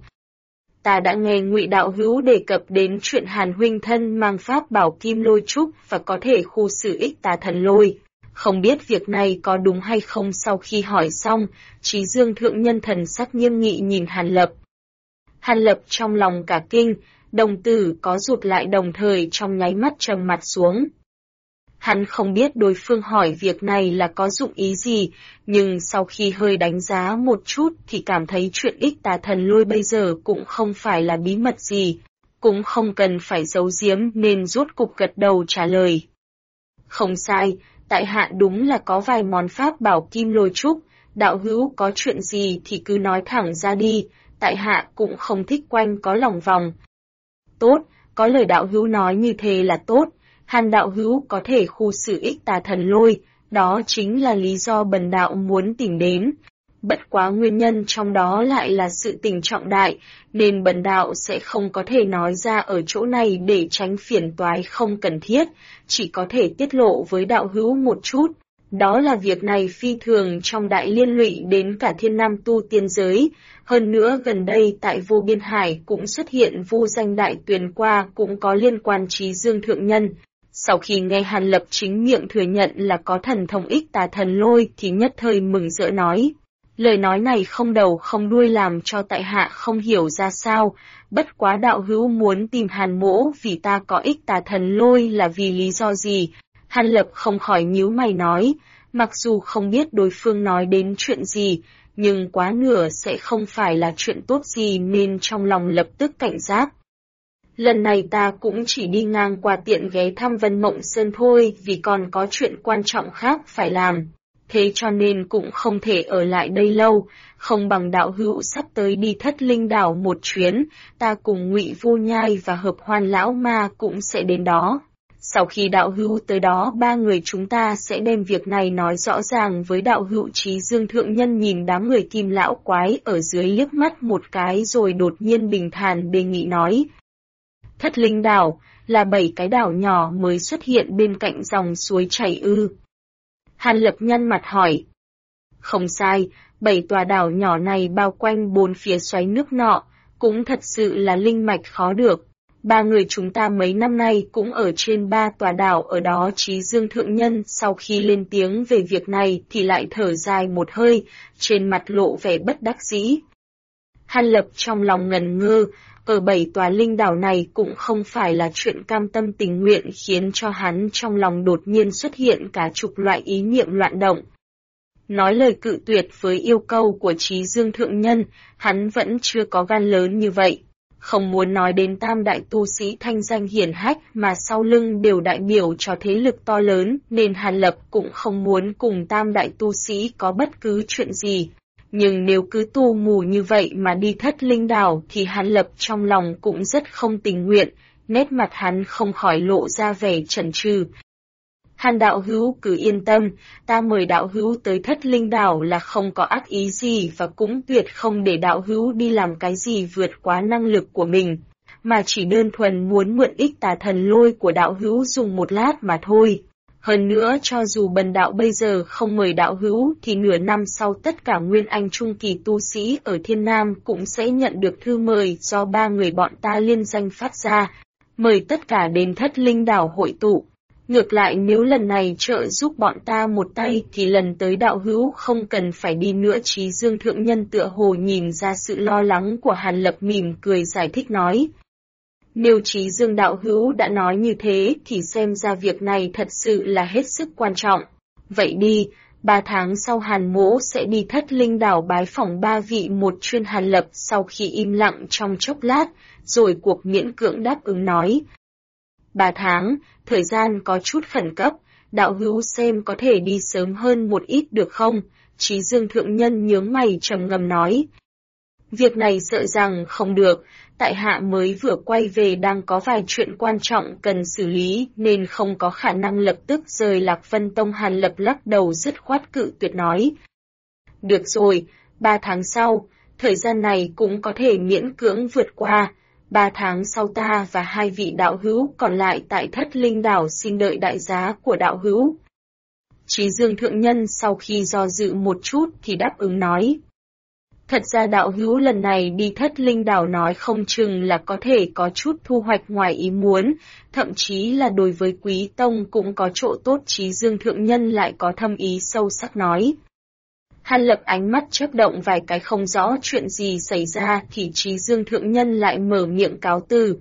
Ta đã nghe Ngụy đạo hữu đề cập đến chuyện Hàn huynh thân mang pháp bảo Kim Lôi Trúc và có thể khu xử ích tà thần lôi. Không biết việc này có đúng hay không. Sau khi hỏi xong, Trí Dương thượng nhân thần sắc nghiêm nghị nhìn Hàn Lập. Hàn Lập trong lòng cả kinh, đồng tử có rụt lại đồng thời trong nháy mắt trầm mặt xuống. Hắn không biết đối phương hỏi việc này là có dụng ý gì, nhưng sau khi hơi đánh giá một chút thì cảm thấy chuyện ích tà thần lôi bây giờ cũng không phải là bí mật gì, cũng không cần phải giấu giếm nên rốt cục gật đầu trả lời. Không sai, tại hạ đúng là có vài món pháp bảo Kim Lôi Trúc, đạo hữu có chuyện gì thì cứ nói thẳng ra đi, tại hạ cũng không thích quanh có lòng vòng. Tốt, có lời đạo hữu nói như thế là tốt. Hàn đạo hữu có thể khu xử ích tà thần lôi, đó chính là lý do bần đạo muốn tìm đến. Bất quá nguyên nhân trong đó lại là sự tình trọng đại, nên bần đạo sẽ không có thể nói ra ở chỗ này để tránh phiền toái không cần thiết, chỉ có thể tiết lộ với đạo hữu một chút. Đó là việc này phi thường trong đại liên lụy đến cả thiên nam tu tiên giới. Hơn nữa gần đây tại Vô Biên Hải cũng xuất hiện vô danh đại tuyền qua cũng có liên quan Trí Dương thượng nhân. Sau khi nghe Hàn Lập chính miệng thừa nhận là có thần thông ích tà thần lôi thì nhất thời mừng rỡ nói. Lời nói này không đầu không đuôi làm cho tại hạ không hiểu ra sao, bất quá đạo hữu muốn tìm Hàn mỗ vì ta có ích tà thần lôi là vì lý do gì? Hàn Lập không khỏi nhíu mày nói, mặc dù không biết đối phương nói đến chuyện gì, nhưng quá nửa sẽ không phải là chuyện tốt gì nên trong lòng lập tức cảnh giác. Lần này ta cũng chỉ đi ngang qua tiện ghé thăm Vân Mộng Sơn thôi vì còn có chuyện quan trọng khác phải làm. Thế cho nên cũng không thể ở lại đây lâu, không bằng đạo hữu sắp tới đi Thất Linh Đảo một chuyến, ta cùng Ngụy Vô Nhai và Hợp Hoan Lão Ma cũng sẽ đến đó. Sau khi đạo hữu tới đó ba người chúng ta sẽ đem việc này nói rõ ràng với đạo hữu. Trí Dương thượng nhân nhìn đám người Kim lão quái ở dưới liếc mắt một cái rồi đột nhiên bình thản đề nghị nói. Thất Linh Đảo là 7 cái đảo nhỏ mới xuất hiện bên cạnh dòng suối chảy ư? Hàn Lập nhăn mặt hỏi. Không sai, 7 tòa đảo nhỏ này bao quanh 4 phía xoáy nước nọ, cũng thật sự là linh mạch khó được. Ba người chúng ta mấy năm nay cũng ở trên 3 tòa đảo ở đó. Trí Dương thượng nhân sau khi lên tiếng về việc này thì lại thở dài một hơi, trên mặt lộ vẻ bất đắc dĩ. Hàn Lập trong lòng ngần ngơ, ở 7 tòa linh đảo này cũng không phải là chuyện cam tâm tình nguyện, khiến cho hắn trong lòng đột nhiên xuất hiện cả chục loại ý niệm loạn động. Nói lời cự tuyệt với yêu cầu của Trí Dương thượng nhân, hắn vẫn chưa có gan lớn như vậy. Không muốn nói đến tam đại tu sĩ thanh danh hiển hách mà sau lưng đều đại biểu cho thế lực to lớn, nên Hàn Lập cũng không muốn cùng tam đại tu sĩ có bất cứ chuyện gì. Nhưng nếu cứ tu mù như vậy mà đi Thất Linh Đảo thì Hàn Lập trong lòng cũng rất không tình nguyện, nét mặt hắn không khỏi lộ ra vẻ chần chừ. Hàn đạo hữu cứ yên tâm, ta mời đạo hữu tới Thất Linh Đảo là không có ác ý gì và cũng tuyệt không để đạo hữu đi làm cái gì vượt quá năng lực của mình, mà chỉ đơn thuần muốn mượn ích tà thần lôi của đạo hữu dùng một lát mà thôi. Hơn nữa cho dù bần đạo bây giờ không mời đạo hữu thì nửa năm sau tất cả nguyên anh trung kỳ tu sĩ ở Thiên Nam cũng sẽ nhận được thư mời do 3 người bọn ta liên danh phát ra, mời tất cả đến Thất Linh Đảo hội tụ. Ngược lại nếu lần này trợ giúp bọn ta một tay thì lần tới đạo hữu không cần phải đi nữa. Trí Dương thượng nhân tựa hồ nhìn ra sự lo lắng của Hàn Lập, mỉm cười giải thích nói. Nếu Trí Dương đạo hữu đã nói như thế thì xem ra việc này thật sự là hết sức quan trọng. Vậy đi, 3 tháng sau Hàn mỗ sẽ đi Thất Linh Đảo bái phỏng 3 vị một chuyên. Hàn Lập sau khi im lặng trong chốc lát, rồi cuộc miễn cưỡng đáp ứng nói. 3 tháng, thời gian có chút khẩn cấp, đạo hữu xem có thể đi sớm hơn một ít được không? Trí Dương thượng nhân nhướng mày trầm ngâm nói. Việc này sợ rằng không được, tại hạ mới vừa quay về đang có vài chuyện quan trọng cần xử lý nên không có khả năng lập tức rời Lạc Vân Tông. Hàn Lập lắc đầu dứt khoát cự tuyệt nói. Được rồi, 3 tháng sau, thời gian này cũng có thể miễn cưỡng vượt qua. 3 tháng sau ta và 2 vị đạo hữu còn lại tại Thất Linh Đảo xin đợi đại giá của đạo hữu. Trí Dương thượng nhân sau khi do dự một chút thì đáp ứng nói. Thật ra đạo hữu lần này đi Thất Linh đảo nói không chừng là có thể có chút thu hoạch ngoài ý muốn, thậm chí là đối với Quý Tông cũng có chỗ tốt. Trí Dương thượng nhân lại có thâm ý sâu sắc nói. Hàn Lập ánh mắt chớp động vài cái không rõ chuyện gì xảy ra thì Trí Dương thượng nhân lại mở miệng cáo từ.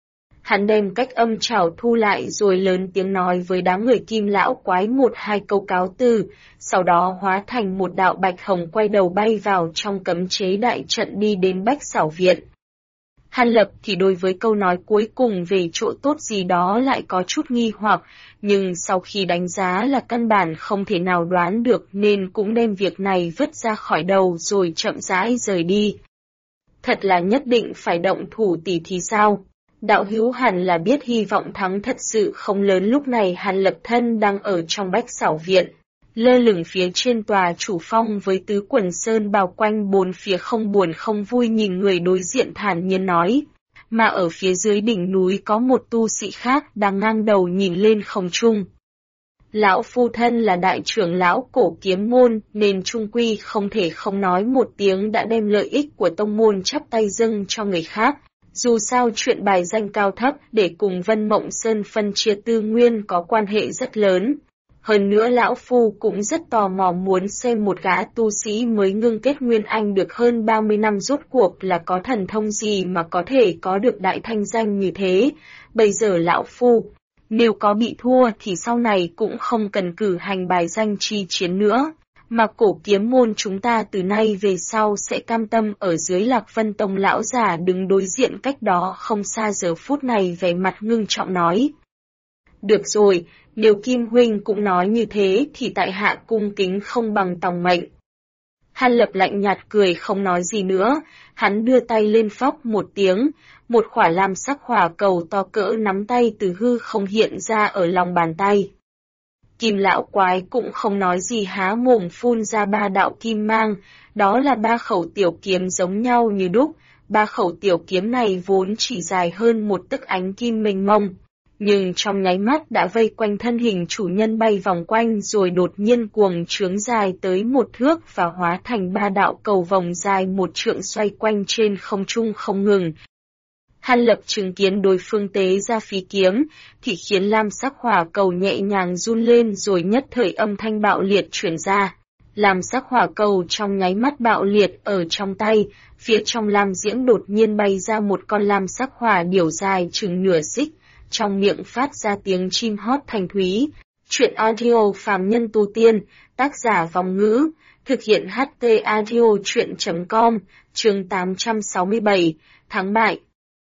Hắn đem cách âm trảo thu lại rồi lớn tiếng nói với đám người Kim lão quái một hai câu cáo từ, sau đó hóa thành một đạo bạch hồng quay đầu bay vào trong cấm chế đại trận đi đến Bách Xảo Viện. Hàn Lập thì đối với câu nói cuối cùng về chỗ tốt gì đó lại có chút nghi hoặc, nhưng sau khi đánh giá là căn bản không thể nào đoán được nên cũng đem việc này vứt ra khỏi đầu rồi chậm rãi rời đi. Thật là nhất định phải động thủ tỉ thì sao? Đạo hữu hẳn là biết hy vọng thắng thật sự không lớn. Lúc này Hàn Lập thân đang ở trong Bách Xảo Viện, lơ lửng phía trên tòa chủ phong với tứ quần sơn bao quanh bốn phía, không buồn không vui nhìn người đối diện thản nhiên nói. Mà ở phía dưới đỉnh núi có một tu sĩ khác đang ngang đầu nhìn lên không trung. Lão phu thân là đại trưởng lão Cổ Kiếm môn nên trung quy không thể không nói một tiếng đã đem lợi ích của tông môn chắp tay dâng cho người khác. Dù sao chuyện bài danh cao thấp để cùng Vân Mộng Sơn phân chia tư nguyên có quan hệ rất lớn. Hơn nữa lão phu cũng rất tò mò muốn xem một gã tu sĩ mới ngưng kết nguyên anh được hơn 30 năm rốt cuộc là có thần thông gì mà có thể có được đại thanh danh như thế. Bây giờ lão phu, nếu có bị thua thì sau này cũng không cần cử hành bài danh chi chiến nữa. Mà Cổ Kiếm môn chúng ta từ nay về sau sẽ cam tâm ở dưới Lạc Vân Tông. Lão giả đứng đối diện cách đó không xa giờ phút này vẻ mặt ngưng trọng nói. Được rồi, nếu Kim huynh cũng nói như thế thì tại hạ cung kính không bằng tòng mệnh. Hàn Lập lạnh nhạt cười không nói gì nữa, hắn đưa tay lên phóc một tiếng, một khỏa lam sắc hỏa cầu to cỡ nắm tay từ hư không hiện ra ở lòng bàn tay. Kim lão quái cũng không nói gì há mồm phun ra 3 đạo kim mang, đó là 3 khẩu tiểu kiếm giống nhau như đúc. 3 khẩu tiểu kiếm này vốn chỉ dài hơn một tấc ánh kim mênh mông, nhưng trong nháy mắt đã vây quanh thân hình chủ nhân bay vòng quanh rồi đột nhiên cuồng trướng dài tới 1 thước và hóa thành 3 đạo cầu vòng dài 1 trượng xoay quanh trên không trung không ngừng. Hàn Lập chứng kiến đối phương tế ra phi kiếm, thì khiến lam sắc hỏa cầu nhẹ nhàng run lên rồi nhất thời âm thanh bạo liệt chuyển ra. Lam sắc hỏa cầu trong nháy mắt bạo liệt ở trong tay, phía trong lam diễm đột nhiên bay ra một con lam sắc hỏa điểu dài chừng nửa xích, trong miệng phát ra tiếng chim hót thanh thúy. Chuyện audio phàm nhân tu tiên, tác giả Vong Ngữ, thực hiện HT audio chuyện.com, chương 867, thắng bại.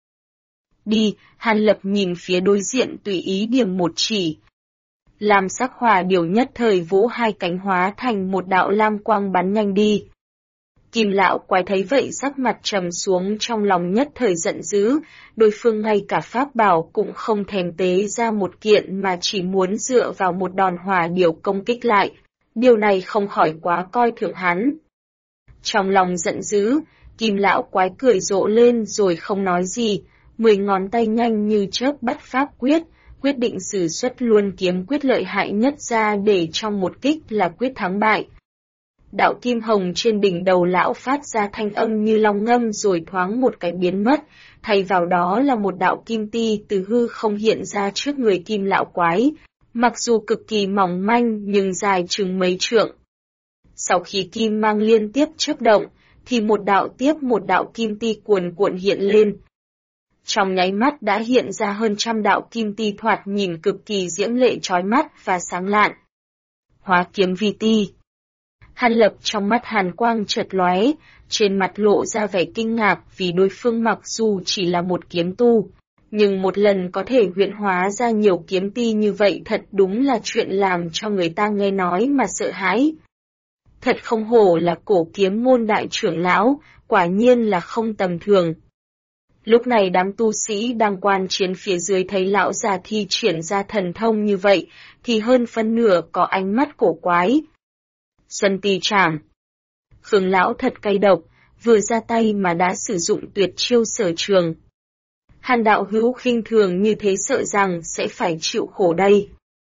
Đi, Hàn Lập nhìn phía đối diện tùy ý điểm một chỉ. Lam sắc hỏa điểu nhất thời vỗ 2 cánh hóa thành một đạo lam quang bắn nhanh đi. Kim lão quái thấy vậy sắc mặt trầm xuống, trong lòng nhất thời giận dữ, đối phương ngay cả pháp bảo cũng không thèm tế ra một kiện mà chỉ muốn dựa vào một đòn hỏa điểu công kích lại. Điều này không khỏi quá coi thường hắn. Trong lòng giận dữ, Kim lão quái cười rộ lên rồi không nói gì, 10 ngón tay nhanh như chớp bắt pháp quyết định sử xuất luôn kiếm quyết lợi hại nhất ra để trong một kích là quyết thắng bại. Đạo kim hồng trên đỉnh đầu lão phát ra thanh âm như long ngâm rồi thoáng một cái biến mất, thay vào đó là một đạo kim ti từ hư không hiện ra trước người Kim lão quái, mặc dù cực kỳ mỏng manh nhưng dài chừng mấy trượng. Sau khi kim mang liên tiếp chớp động, thì một đạo tiếp một đạo kim ti cuồn cuộn hiện lên. Trong nháy mắt đã hiện ra hơn 100 đạo kim ti thoạt nhìn cực kỳ diễm lệ chói mắt và sáng lạn. Hóa kiếm vi ti. Hàn Lập trong mắt hàn quang chợt lóe, trên mặt lộ ra vẻ kinh ngạc vì đối phương mặc dù chỉ là một kiếm tu, nhưng một lần có thể huyễn hóa ra nhiều kiếm ti như vậy thật đúng là chuyện làm cho người ta nghe nói mà sợ hãi. Thật không hổ là Cổ Kiếm môn đại trưởng lão, quả nhiên là không tầm thường. Lúc này đám tu sĩ đang quan chiến phía dưới thấy lão già thi triển ra thần thông như vậy, thì hơn phân nửa có ánh mắt cổ quái. Xuân Ti Trảm. Khương lão thật cay độc, vừa ra tay mà đã sử dụng tuyệt chiêu sở trường. Hàn đạo hữu khinh thường như thế sợ rằng sẽ phải chịu khổ đây.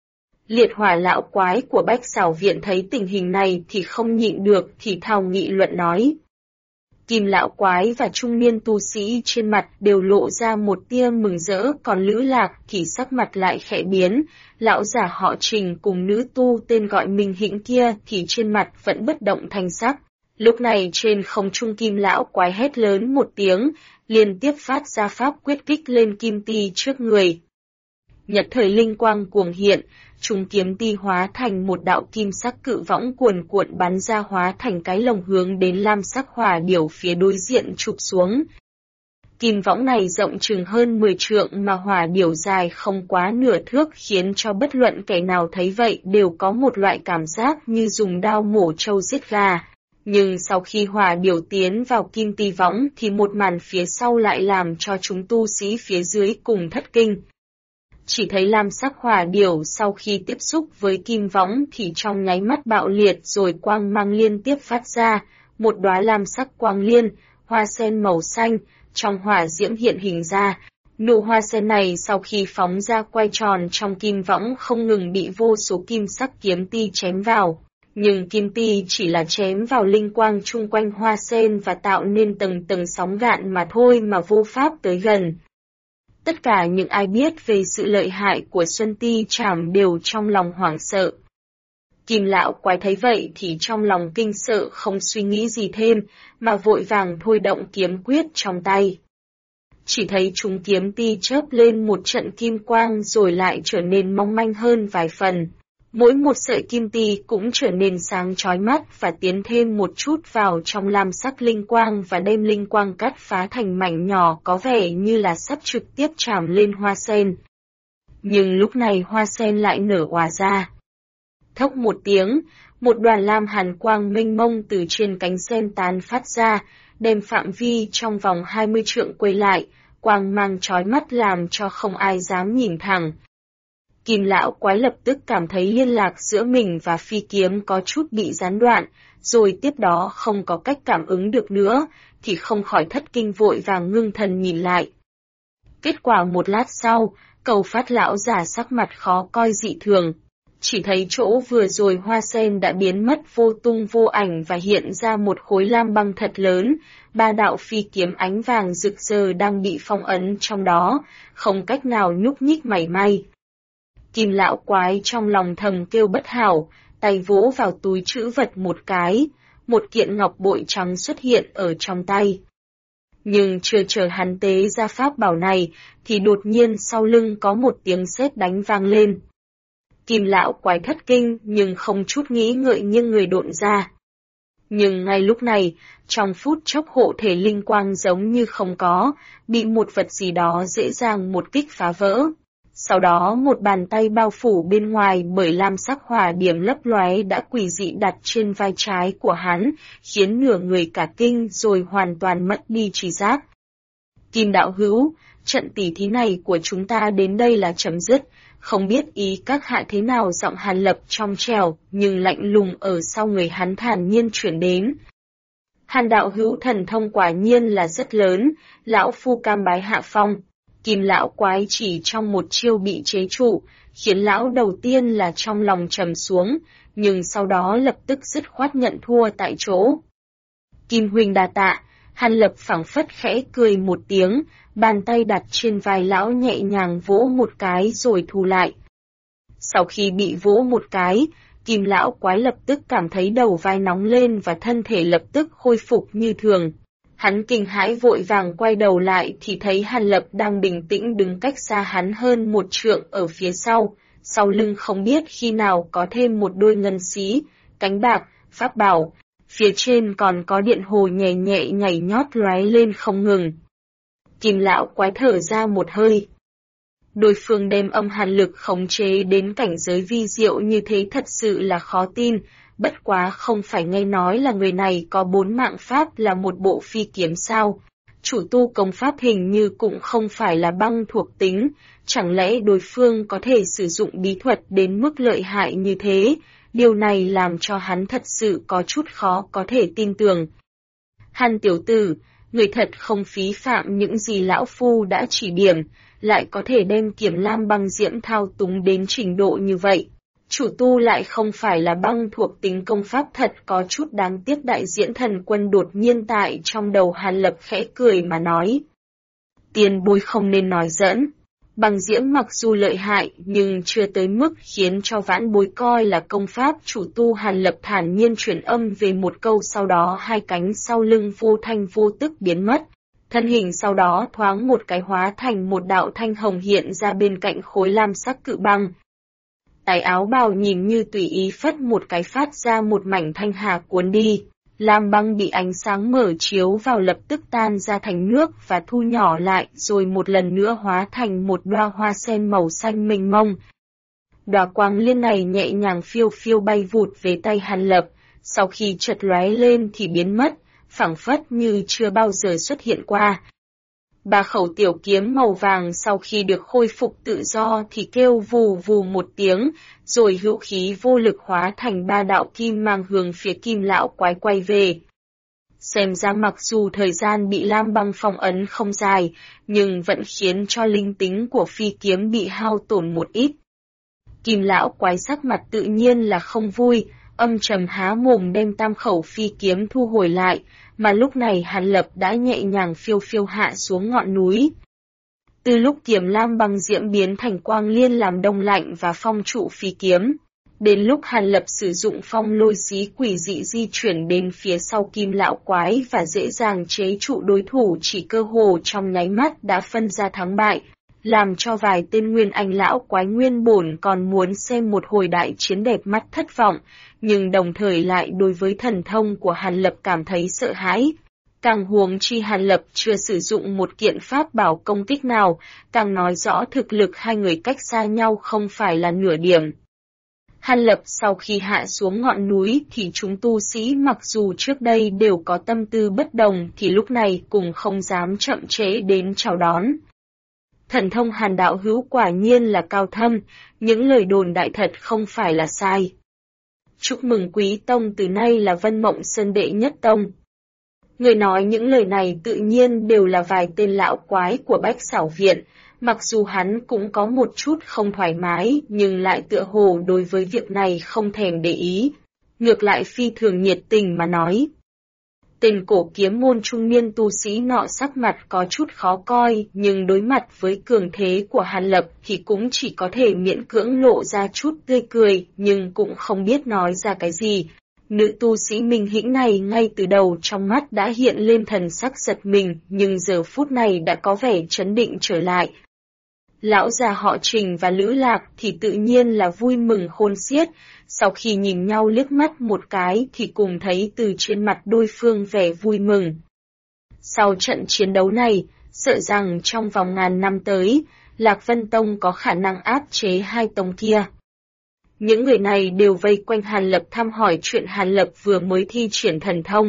Liệt hỏa lão quái của Bách Xảo Viện thấy tình hình này thì không nhịn được thì thào nghị luận nói. Kim lão quái và trung niên tu sĩ trên mặt đều lộ ra một tia mừng rỡ, còn Lữ Lạc thì sắc mặt lại khẽ biến, lão giả họ Trình cùng nữ tu tên gọi Minh Hĩnh kia thì trên mặt vẫn bất động thanh sắc. Lúc này trên không trung Kim lão quái hét lớn một tiếng, liên tiếp phát ra pháp quyết kích lên kim ti trước người. Nhật thời linh quang cuồng hiện, chúng kiếm ti hóa thành một đạo kim sắc cự võng cuồn cuộn bắn ra hóa thành cái lồng hướng đến lam sắc hỏa điểu phía đối diện chụp xuống. Kim võng này rộng chừng hơn 10 trượng mà hỏa điểu dài không quá nửa thước khiến cho bất luận kẻ nào thấy vậy đều có một loại cảm giác như dùng đao mổ trâu giết gà. Nhưng sau khi hỏa điểu tiến vào kim ti võng thì một màn phía sau lại làm cho chúng tu sĩ phía dưới cùng thất kinh. Chỉ thấy lam sắc hỏa điểu sau khi tiếp xúc với kim võng thì trong nháy mắt bạo liệt rồi quang mang liên tiếp phát ra, một đóa lam sắc quang liên, hoa sen màu xanh, trong hỏa diễm hiện hình ra. Nụ hoa sen này sau khi phóng ra quay tròn trong kim võng không ngừng bị vô số kim sắc kiếm ti chém vào. Nhưng kim ti chỉ là chém vào linh quang chung quanh hoa sen và tạo nên tầng tầng sóng gạn mà thôi mà vô pháp tới gần. Tất cả những ai biết về sự lợi hại của Xuân Ti Trảm đều trong lòng hoảng sợ. Kim lão quái thấy vậy thì trong lòng kinh sợ không suy nghĩ gì thêm, mà vội vàng thôi động kiếm quyết trong tay. Chỉ thấy chúng kiếm ti chớp lên một trận kim quang rồi lại trở nên mong manh hơn vài phần. Mỗi một sợi kim ti cũng trở nên sáng chói mắt và tiến thêm một chút vào trong lam sắc linh quang và đem linh quang cắt phá thành mảnh nhỏ có vẻ như là sắp trực tiếp chạm lên hoa sen. Nhưng lúc này hoa sen lại nở òa ra. Thốc một tiếng, một đoàn lam hàn quang mênh mông từ trên cánh sen tán phát ra, đem phạm vi trong vòng 20 trượng quay lại, quang mang chói mắt làm cho không ai dám nhìn thẳng. Kim lão quái lập tức cảm thấy liên lạc giữa mình và phi kiếm có chút bị gián đoạn, rồi tiếp đó không có cách cảm ứng được nữa, thì không khỏi thất kinh vội vàng ngưng thần nhìn lại. Kết quả một lát sau, Cầu Phát lão giả sắc mặt khó coi dị thường. Chỉ thấy chỗ vừa rồi hoa sen đã biến mất vô tung vô ảnh và hiện ra một khối lam băng thật lớn, 3 đạo phi kiếm ánh vàng rực rỡ đang bị phong ấn trong đó, không cách nào nhúc nhích mảy may. Kim lão quái trong lòng thầm kêu bất hảo, tay vỗ vào túi trữ vật một cái, một kiện ngọc bội trắng xuất hiện ở trong tay. Nhưng chưa chờ hắn tế ra pháp bảo này, thì đột nhiên sau lưng có một tiếng sét đánh vang lên. Kim lão quái thất kinh nhưng không chút nghĩ ngợi nghiêng người độn ra. Nhưng ngay lúc này, trong phút chốc hộ thể linh quang giống như không có, bị một vật gì đó dễ dàng một kích phá vỡ. Sau đó một bàn tay bao phủ bên ngoài bởi lam sắc hỏa điểm lấp lóe đã quỷ dị đặt trên vai trái của hắn, khiến nửa người cả kinh rồi hoàn toàn mất đi trí giác. Kim đạo hữu, trận tỉ thí này của chúng ta đến đây là chấm dứt, không biết ý các hạ thế nào. Giọng Hàn Lập trong trẻo nhưng lạnh lùng ở sau người hắn thản nhiên chuyển đến. Hàn đạo hữu thần thông quả nhiên là rất lớn, lão phu cam bái hạ phong. Kim lão quái chỉ trong một chiêu bị chế trụ, khiến lão đầu tiên là trong lòng trầm xuống, nhưng sau đó lập tức dứt khoát nhận thua tại chỗ. Kim huynh đa tạ, Hàn Lập phảng phất khẽ cười một tiếng, bàn tay đặt trên vai lão nhẹ nhàng vỗ một cái rồi thu lại. Sau khi bị vỗ một cái, Kim lão quái lập tức cảm thấy đầu vai nóng lên và thân thể lập tức khôi phục như thường. Hắn kinh hãi vội vàng quay đầu lại thì thấy Hàn Lập đang bình tĩnh đứng cách xa hắn hơn 1 trượng ở phía sau lưng không biết khi nào có thêm một đôi ngân xí, cánh bạc, pháp bảo, phía trên còn có điện hồ nhẹ nhẹ nhảy nhót lóe lên không ngừng. Kim lão quái thở ra một hơi. Đối phương đem âm hàn lực khống chế đến cảnh giới vi diệu như thế thật sự là khó tin. Bất quá không phải nghe nói là người này có 4 mạng pháp là một bộ phi kiếm sao? Chủ tu công pháp hình như cũng không phải là băng thuộc tính, chẳng lẽ đối phương có thể sử dụng bí thuật đến mức lợi hại như thế? Điều này làm cho hắn thật sự có chút khó có thể tin tưởng. Hàn tiểu tử, người thật không phí phạm những gì lão phu đã chỉ điểm, lại có thể đem Kiểm Lam băng diễm thao túng đến trình độ như vậy. Chủ tu lại không phải là băng thuộc tính công pháp thật có chút đáng tiếc. Đại diễn thần quân đột nhiên tại trong đầu Hàn Lập khẽ cười mà nói. Tiền bối không nên nói giỡn. Băng diễm mặc dù lợi hại nhưng chưa tới mức khiến cho vãn bối coi là công pháp. Chủ tu Hàn Lập thản nhiên chuyển âm về một câu, sau đó hai cánh sau lưng vô thanh vô tức biến mất. Thân hình sau đó thoáng một cái hóa thành một đạo thanh hồng hiện ra bên cạnh khối lam sắc cự băng. Tài áo bào nhìn như tùy ý phất một cái phát ra một mảnh thanh hà cuốn đi. Lam băng bị ánh sáng mở chiếu vào lập tức tan ra thành nước và thu nhỏ lại rồi một lần nữa hóa thành một đóa hoa sen màu xanh mênh mông. Đóa quang liên này nhẹ nhàng phiêu phiêu bay vụt về tay Hàn Lập, sau khi chợt lóe lên thì biến mất, phảng phất như chưa bao giờ xuất hiện qua. Ba khẩu tiểu kiếm màu vàng sau khi được khôi phục tự do thì kêu vù vù một tiếng, rồi hữu khí vô lực hóa thành ba đạo kim mang hướng phía Kim lão quái quay về. Xem ra mặc dù thời gian bị lam băng phong ấn không dài, nhưng vẫn khiến cho linh tính của phi kiếm bị hao tổn một ít. Kim lão quái sắc mặt tự nhiên là không vui, âm trầm há mồm đem tam khẩu phi kiếm thu hồi lại, mà lúc này Hàn Lập đã nhẹ nhàng phiêu phiêu hạ xuống ngọn núi. Từ lúc kiếm lam băng diễm biến thành quang liên làm đông lạnh và phong trụ phi kiếm, đến lúc Hàn Lập sử dụng phong lôi xí quỷ dị di chuyển đến phía sau Kim lão quái và dễ dàng chế trụ đối thủ, chỉ cơ hồ trong nháy mắt đã phân ra thắng bại, làm cho vài tên Nguyên Anh lão quái nguyên bổn còn muốn xem một hồi đại chiến đẹp mắt thất vọng, nhưng đồng thời lại đối với thần thông của Hàn Lập cảm thấy sợ hãi. Càng huống chi Hàn Lập chưa sử dụng một kiện pháp bảo công kích nào, càng nói rõ thực lực hai người cách xa nhau không phải là nửa điểm. Hàn Lập sau khi hạ xuống ngọn núi thì chúng tu sĩ mặc dù trước đây đều có tâm tư bất đồng thì lúc này cũng không dám chậm trễ đến chào đón. Thần thông Hàn đạo hữu quả nhiên là cao thâm, những lời đồn đại thật không phải là sai. Chúc mừng quý tông từ nay là Vân Mộng Sơn đệ nhất tông. Người nói những lời này tự nhiên đều là vài tên lão quái của Bách Xảo Viện, mặc dù hắn cũng có một chút không thoải mái nhưng lại tựa hồ đối với việc này không thèm để ý, ngược lại phi thường nhiệt tình mà nói. Tên cổ kiếm môn trung niên tu sĩ nọ sắc mặt có chút khó coi, nhưng đối mặt với cường thế của Hàn Lập thì cũng chỉ có thể miễn cưỡng lộ ra chút tươi cười, nhưng cũng không biết nói ra cái gì. Nữ tu sĩ Minh Hĩnh này ngay từ đầu trong mắt đã hiện lên thần sắc giật mình, nhưng giờ phút này đã có vẻ trấn định trở lại. Lão già họ Trình và Lữ Lạc thì tự nhiên là vui mừng khôn xiết, sau khi nhìn nhau liếc mắt một cái thì cùng thấy từ trên mặt đối phương vẻ vui mừng. Sau trận chiến đấu này, sợ rằng trong vòng ngàn năm tới, Lạc Vân Tông có khả năng áp chế hai tông kia. Những người này đều vây quanh Hàn Lập thăm hỏi chuyện Hàn Lập vừa mới thi triển thần thông.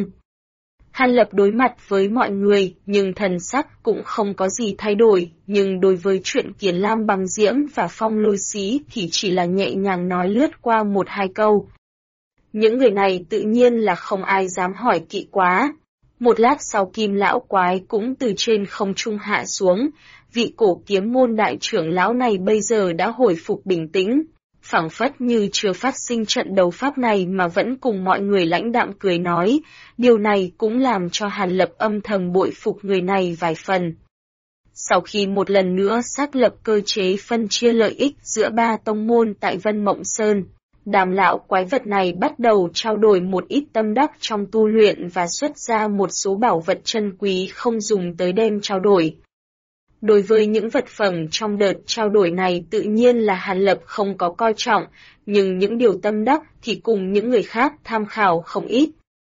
Hàn Lập đối mặt với mọi người, nhưng thần sắc cũng không có gì thay đổi, nhưng đối với chuyện Kiền Lam băng diễm và phong lôi xí thì chỉ là nhẹ nhàng nói lướt qua một hai câu. Những người này tự nhiên là không ai dám hỏi kỹ quá. Một lát sau Kim lão quái cũng từ trên không trung hạ xuống, vị cổ kiếm môn đại trưởng lão này bây giờ đã hồi phục bình tĩnh, phảng phất như chưa phát sinh trận đấu pháp này mà vẫn cùng mọi người lãnh đạm cười nói, điều này cũng làm cho Hàn Lập âm thầm bội phục người này vài phần. Sau khi một lần nữa xác lập cơ chế phân chia lợi ích giữa ba tông môn tại Vân Mộng Sơn, đám lão quái vật này bắt đầu trao đổi một ít tâm đắc trong tu luyện và xuất ra một số bảo vật chân quý không dùng tới đem trao đổi. Đối với những vật phẩm trong đợt trao đổi này tự nhiên là Hàn Lập không có coi trọng, nhưng những điều tâm đắc thì cùng những người khác tham khảo không ít.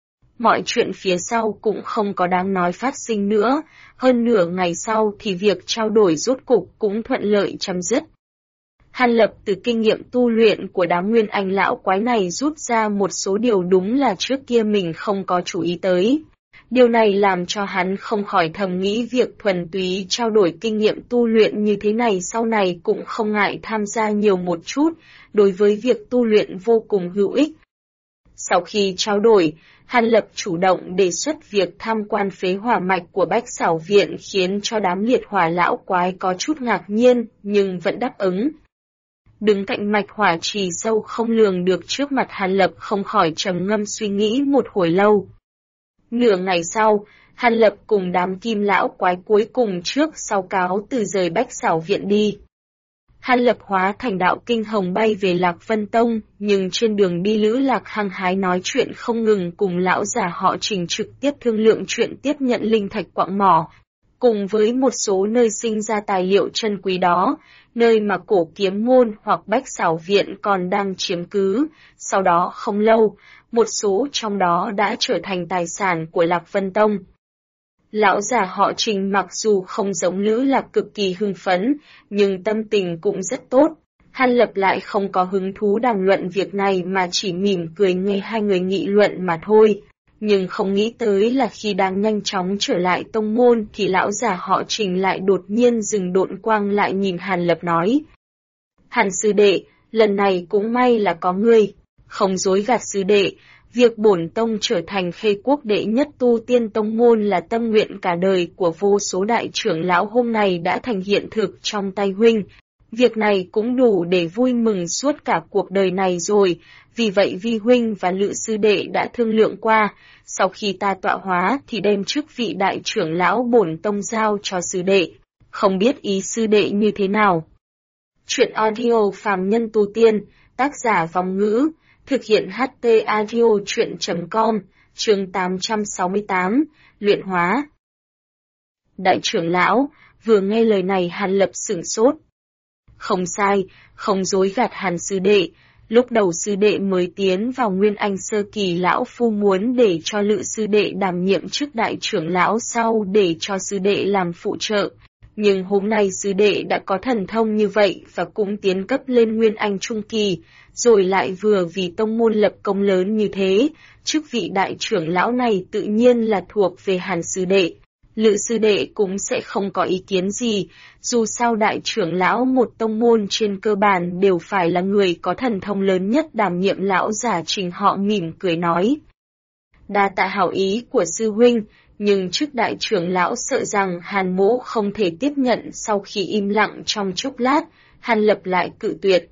Mọi chuyện phía sau cũng không có đáng nói phát sinh nữa, hơn nửa ngày sau thì việc trao đổi rốt cục cũng thuận lợi chấm dứt. Hàn Lập từ kinh nghiệm tu luyện của đám Nguyên Anh lão quái này rút ra một số điều đúng là trước kia mình không có chú ý tới. Điều này làm cho hắn không khỏi thầm nghĩ việc thuần túy trao đổi kinh nghiệm tu luyện như thế này sau này cũng không ngại tham gia nhiều một chút, đối với việc tu luyện vô cùng hữu ích. Sau khi trao đổi, Hàn Lập chủ động đề xuất việc tham quan phế hỏa mạch của Bách Xảo Viện khiến cho đám liệt hỏa lão quái có chút ngạc nhiên, nhưng vẫn đáp ứng. Đứng cạnh mạch hỏa trì sâu không lường được trước mặt Hàn Lập không khỏi trầm ngâm suy nghĩ một hồi lâu. Nửa ngày sau, Hàn Lập cùng đám kim lão quái cuối cùng trước sau cáo từ rời Bách Xảo Viện đi. Hàn Lập hóa thành đạo kinh hồng bay về Lạc Vân Tông, nhưng trên đường đi Lữ Lạc hăng hái nói chuyện không ngừng cùng lão già họ Trình trực tiếp thương lượng chuyện tiếp nhận linh thạch quặng mỏ, cùng với một số nơi sinh ra tài liệu chân quý đó, nơi mà Cổ Kiếm Môn hoặc Bách Xảo Viện còn đang chiếm cứ. Sau đó không lâu, một số trong đó đã trở thành tài sản của Lạc Vân Tông. Lão già họ Trình mặc dù không giống Lữ Lạc cực kỳ hưng phấn, nhưng tâm tình cũng rất tốt. Hàn Lập lại không có hứng thú đàm luận việc này mà chỉ mỉm cười nghe hai người nghị luận mà thôi. Nhưng không nghĩ tới là khi đang nhanh chóng trở lại tông môn thì lão già họ Trình lại đột nhiên dừng độn quang lại nhìn Hàn Lập nói. Hàn sư đệ, lần này cũng may là có ngươi, không dối gạt sư đệ. Việc bổn tông trở thành Khê Quốc đệ nhất tu tiên tông môn là tâm nguyện cả đời của vô số đại trưởng lão hôm nay đã thành hiện thực trong tay huynh. Việc này cũng đủ để vui mừng suốt cả cuộc đời này rồi, vì vậy Vi huynh và Lữ sư đệ đã thương lượng qua, sau khi ta tọa hóa thì đem chức vị đại trưởng lão bổn tông giao cho sư đệ. Không biết ý sư đệ như thế nào? Chuyện audio phàm nhân tu tiên, tác giả Vong Ngữ. Thực hiện HT Audio chuyện.com, chương 868, luyện hóa. Đại trưởng lão, vừa nghe lời này Hàn Lập sửng sốt. Không sai, không dối gạt Hàn sư đệ, lúc đầu sư đệ mới tiến vào Nguyên Anh sơ kỳ lão phu muốn để cho Lữ sư đệ đảm nhiệm chức đại trưởng lão sau để cho sư đệ làm phụ trợ. Nhưng hôm nay sư đệ đã có thần thông như vậy và cũng tiến cấp lên Nguyên Anh trung kỳ, rồi lại vừa vì tông môn lập công lớn như thế, chức vị đại trưởng lão này tự nhiên là thuộc về Hàn sư đệ. Lữ sư đệ cũng sẽ không có ý kiến gì, dù sao đại trưởng lão một tông môn trên cơ bản đều phải là người có thần thông lớn nhất đảm nhiệm. Lão giả Trình họ mỉm cười nói. Đa tạ hảo ý của sư huynh, nhưng chức đại trưởng lão sợ rằng Hàn mỗ không thể tiếp nhận. Sau khi im lặng trong chốc lát, Hàn Lập lại cự tuyệt.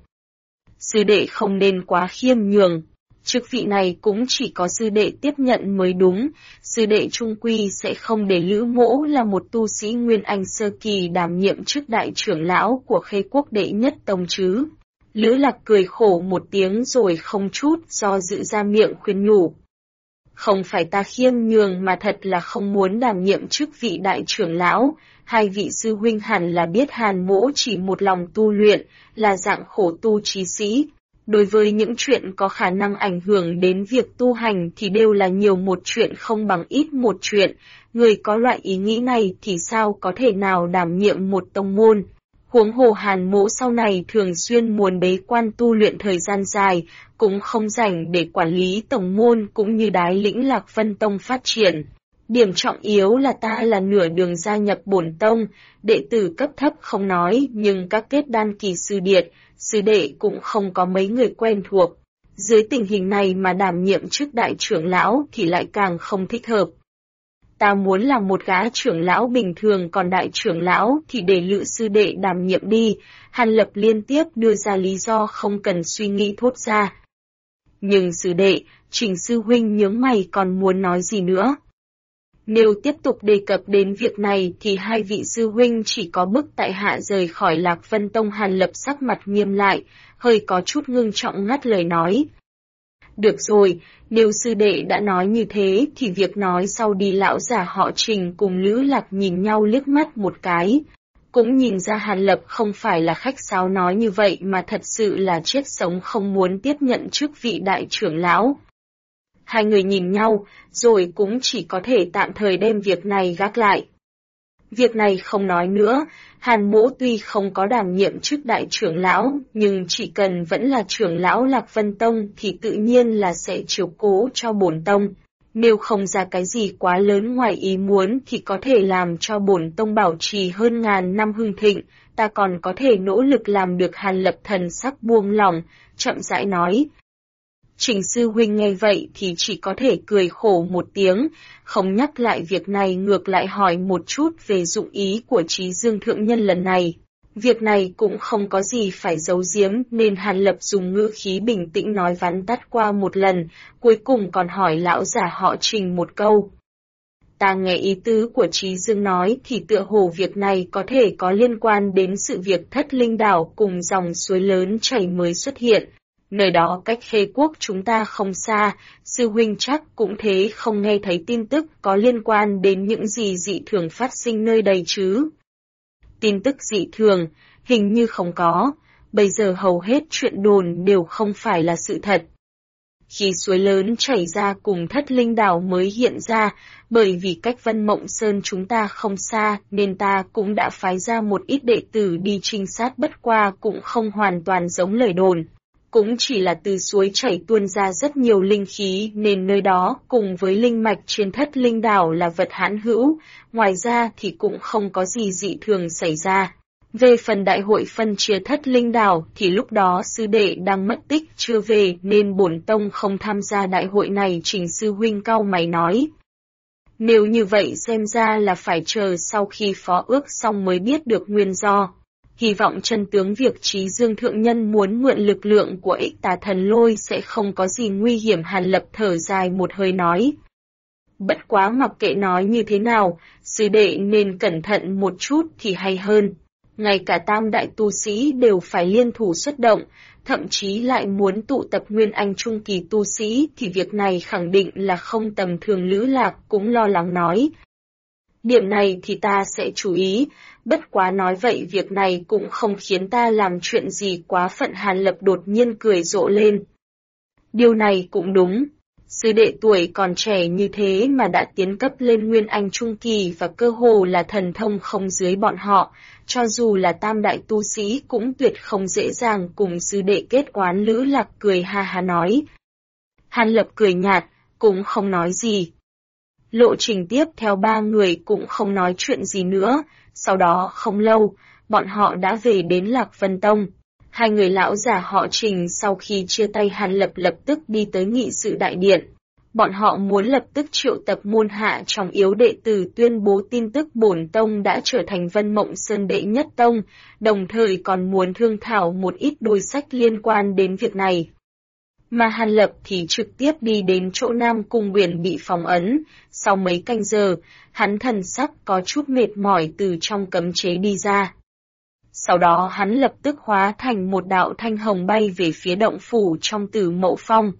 Sư đệ không nên quá khiêm nhường, chức vị này cũng chỉ có sư đệ tiếp nhận mới đúng, sư đệ trung quy sẽ không để Lữ mỗ là một tu sĩ Nguyên Anh sơ kỳ đảm nhiệm chức đại trưởng lão của Khê Quốc đệ nhất tông chứ. Lữ Lạc cười khổ một tiếng rồi không chút do dự ra miệng khuyên nhủ. Không phải ta khiêm nhường mà thật là không muốn đảm nhiệm chức vị đại trưởng lão, hai vị sư huynh hẳn là biết Hàn mỗ chỉ một lòng tu luyện, là dạng khổ tu trí sĩ. Đối với những chuyện có khả năng ảnh hưởng đến việc tu hành thì đều là nhiều một chuyện không bằng ít một chuyện, người có loại ý nghĩ này thì sao có thể nào đảm nhiệm một tông môn. Huống hồ Hàn mỗ sau này thường xuyên muốn bế quan tu luyện thời gian dài, cũng không rảnh để quản lý tổng môn cũng như đái lĩnh Lạc Vân Tông phát triển. Điểm trọng yếu là ta là nửa đường gia nhập bổn tông, đệ tử cấp thấp không nói, nhưng các kết đan kỳ sư điệt, sư đệ cũng không có mấy người quen thuộc. Dưới tình hình này mà đảm nhiệm chức đại trưởng lão thì lại càng không thích hợp. Ta muốn làm một gã trưởng lão bình thường, còn đại trưởng lão thì để Lữ sư đệ đảm nhiệm đi. Hàn Lập liên tiếp đưa ra lý do không cần suy nghĩ thốt ra. Nhưng sư đệ, Trình sư huynh nhướng mày còn muốn nói gì nữa? Nếu tiếp tục đề cập đến việc này thì hai vị sư huynh chỉ có bức tại hạ rời khỏi Lạc Vân Tông. Hàn Lập sắc mặt nghiêm lại, hơi có chút ngưng trọng ngắt lời nói. Được rồi, nếu sư đệ đã nói như thế thì việc nói sau đi. Lão giả họ Trình cùng Lữ Lạc nhìn nhau liếc mắt một cái. Cũng nhìn ra Hàn Lập không phải là khách sáo nói như vậy mà thật sự là chết sống không muốn tiếp nhận chức vị đại trưởng lão. Hai người nhìn nhau, rồi cũng chỉ có thể tạm thời đem việc này gác lại. Việc này không nói nữa, Hàn mỗ tuy không có đảm nhiệm chức đại trưởng lão, nhưng chỉ cần vẫn là trưởng lão Lạc Vân Tông thì tự nhiên là sẽ chiếu cố cho bổn tông. Nếu không ra cái gì quá lớn ngoài ý muốn thì có thể làm cho bổn tông bảo trì hơn ngàn năm hưng thịnh, ta còn có thể nỗ lực làm được. Hàn Lập thần sắc buông lỏng, chậm rãi nói. Trình sư huynh nghe vậy thì chỉ có thể cười khổ một tiếng, không nhắc lại việc này, ngược lại hỏi một chút về dụng ý của Trí Dương thượng nhân lần này. Việc này cũng không có gì phải giấu giếm nên Hàn Lập dùng ngữ khí bình tĩnh nói vắn tắt qua một lần, cuối cùng còn hỏi lão giả họ Trình một câu. Ta nghe ý tứ của Trí Dương nói thì tựa hồ việc này có thể có liên quan đến sự việc Thất Linh Đảo cùng dòng suối lớn chảy mới xuất hiện. Nơi đó cách Khê Quốc chúng ta không xa, sư huynh chắc cũng thế không nghe thấy tin tức có liên quan đến những gì dị thường phát sinh nơi đây chứ. Tin tức dị thường, hình như không có, bây giờ hầu hết chuyện đồn đều không phải là sự thật. Khi suối lớn chảy ra cùng Thất Linh Đảo mới hiện ra, bởi vì cách Vân Mộng Sơn chúng ta không xa nên ta cũng đã phái ra một ít đệ tử đi trinh sát, bất qua cũng không hoàn toàn giống lời đồn. Cũng chỉ là từ suối chảy tuôn ra rất nhiều linh khí nên nơi đó cùng với linh mạch trên Thất Linh Đảo là vật hãn hữu, ngoài ra thì cũng không có gì dị thường xảy ra. Về phần đại hội phân chia Thất Linh Đảo thì lúc đó sư đệ đang mất tích chưa về nên bổn tông không tham gia đại hội này. Trình sư huynh cau mày nói. Nếu như vậy xem ra là phải chờ sau khi phó ước xong mới biết được nguyên do. Hy vọng chân tướng việc Trí Dương thượng nhân muốn mượn lực lượng của Ích Tà Thần Lôi sẽ không có gì nguy hiểm. Hàn Lập thở dài một hơi nói. Bất quá mặc kệ nói như thế nào, sư đệ nên cẩn thận một chút thì hay hơn. Ngay cả tam đại tu sĩ đều phải liên thủ xuất động, thậm chí lại muốn tụ tập nguyên anh trung kỳ tu sĩ thì việc này khẳng định là không tầm thường. Lữ Lạc cũng lo lắng nói. Điểm này thì ta sẽ chú ý, bất quá nói vậy việc này cũng không khiến ta làm chuyện gì quá phận. Hàn Lập đột nhiên cười rộ lên. Điều này cũng đúng. Sư đệ tuổi còn trẻ như thế mà đã tiến cấp lên nguyên anh trung kỳ và cơ hồ là thần thông không dưới bọn họ, cho dù là tam đại tu sĩ cũng tuyệt không dễ dàng cùng sư đệ kết oán. Lữ Lạc cười ha ha nói. Hàn Lập cười nhạt, cũng không nói gì. Lộ trình tiếp theo ba người cũng không nói chuyện gì nữa, sau đó không lâu, bọn họ đã về đến Lạc Vân Tông. Hai người lão giả họ Trình sau khi chia tay Hàn Lập lập tức đi tới nghị sự đại điện. Bọn họ muốn lập tức triệu tập môn hạ trọng yếu đệ tử tuyên bố tin tức bổn tông đã trở thành Vân Mộng Sơn đệ nhất tông, đồng thời còn muốn thương thảo một ít đối sách liên quan đến việc này. Mà Hàn Lập thì trực tiếp đi đến chỗ Nam Cung Uyển bị phong ấn, sau mấy canh giờ, hắn thần sắc có chút mệt mỏi từ trong cấm chế đi ra. Sau đó hắn lập tức hóa thành một đạo thanh hồng bay về phía động phủ trong Tử Mậu Phong.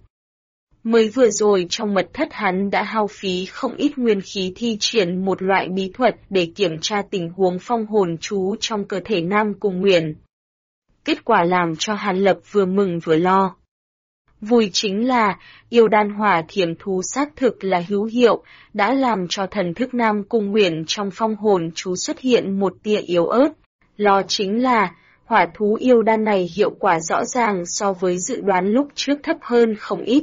Mới vừa rồi trong mật thất hắn đã hao phí không ít nguyên khí thi triển một loại bí thuật để kiểm tra tình huống phong hồn chú trong cơ thể Nam Cung Uyển. Kết quả làm cho Hàn Lập vừa mừng vừa lo. Vui chính là, yêu đan hỏa thiểm thú xác thực là hữu hiệu, đã làm cho thần thức Nam Cung Uyển trong phong hồn chú xuất hiện một tia yếu ớt. Lo chính là, hỏa thú yêu đan này hiệu quả rõ ràng so với dự đoán lúc trước thấp hơn không ít.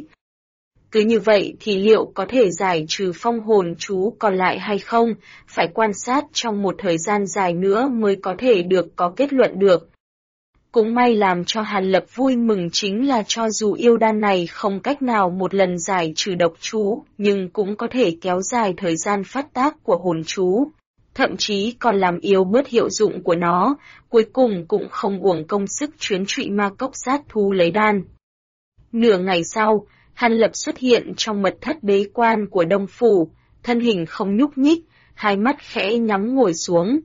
Cứ như vậy thì liệu có thể giải trừ phong hồn chú còn lại hay không, phải quan sát trong một thời gian dài nữa mới có thể có kết luận được. Cũng may làm cho Hàn Lập vui mừng chính là cho dù yêu đan này không cách nào một lần giải trừ độc chú, nhưng cũng có thể kéo dài thời gian phát tác của hồn chú. Thậm chí còn làm yếu bớt hiệu dụng của nó, cuối cùng cũng không uổng công sức chuyến trụy ma cốc sát thú lấy đan. Nửa ngày sau, Hàn Lập xuất hiện trong mật thất bế quan của Đông Phủ, thân hình không nhúc nhích, hai mắt khẽ nhắm ngồi xuống.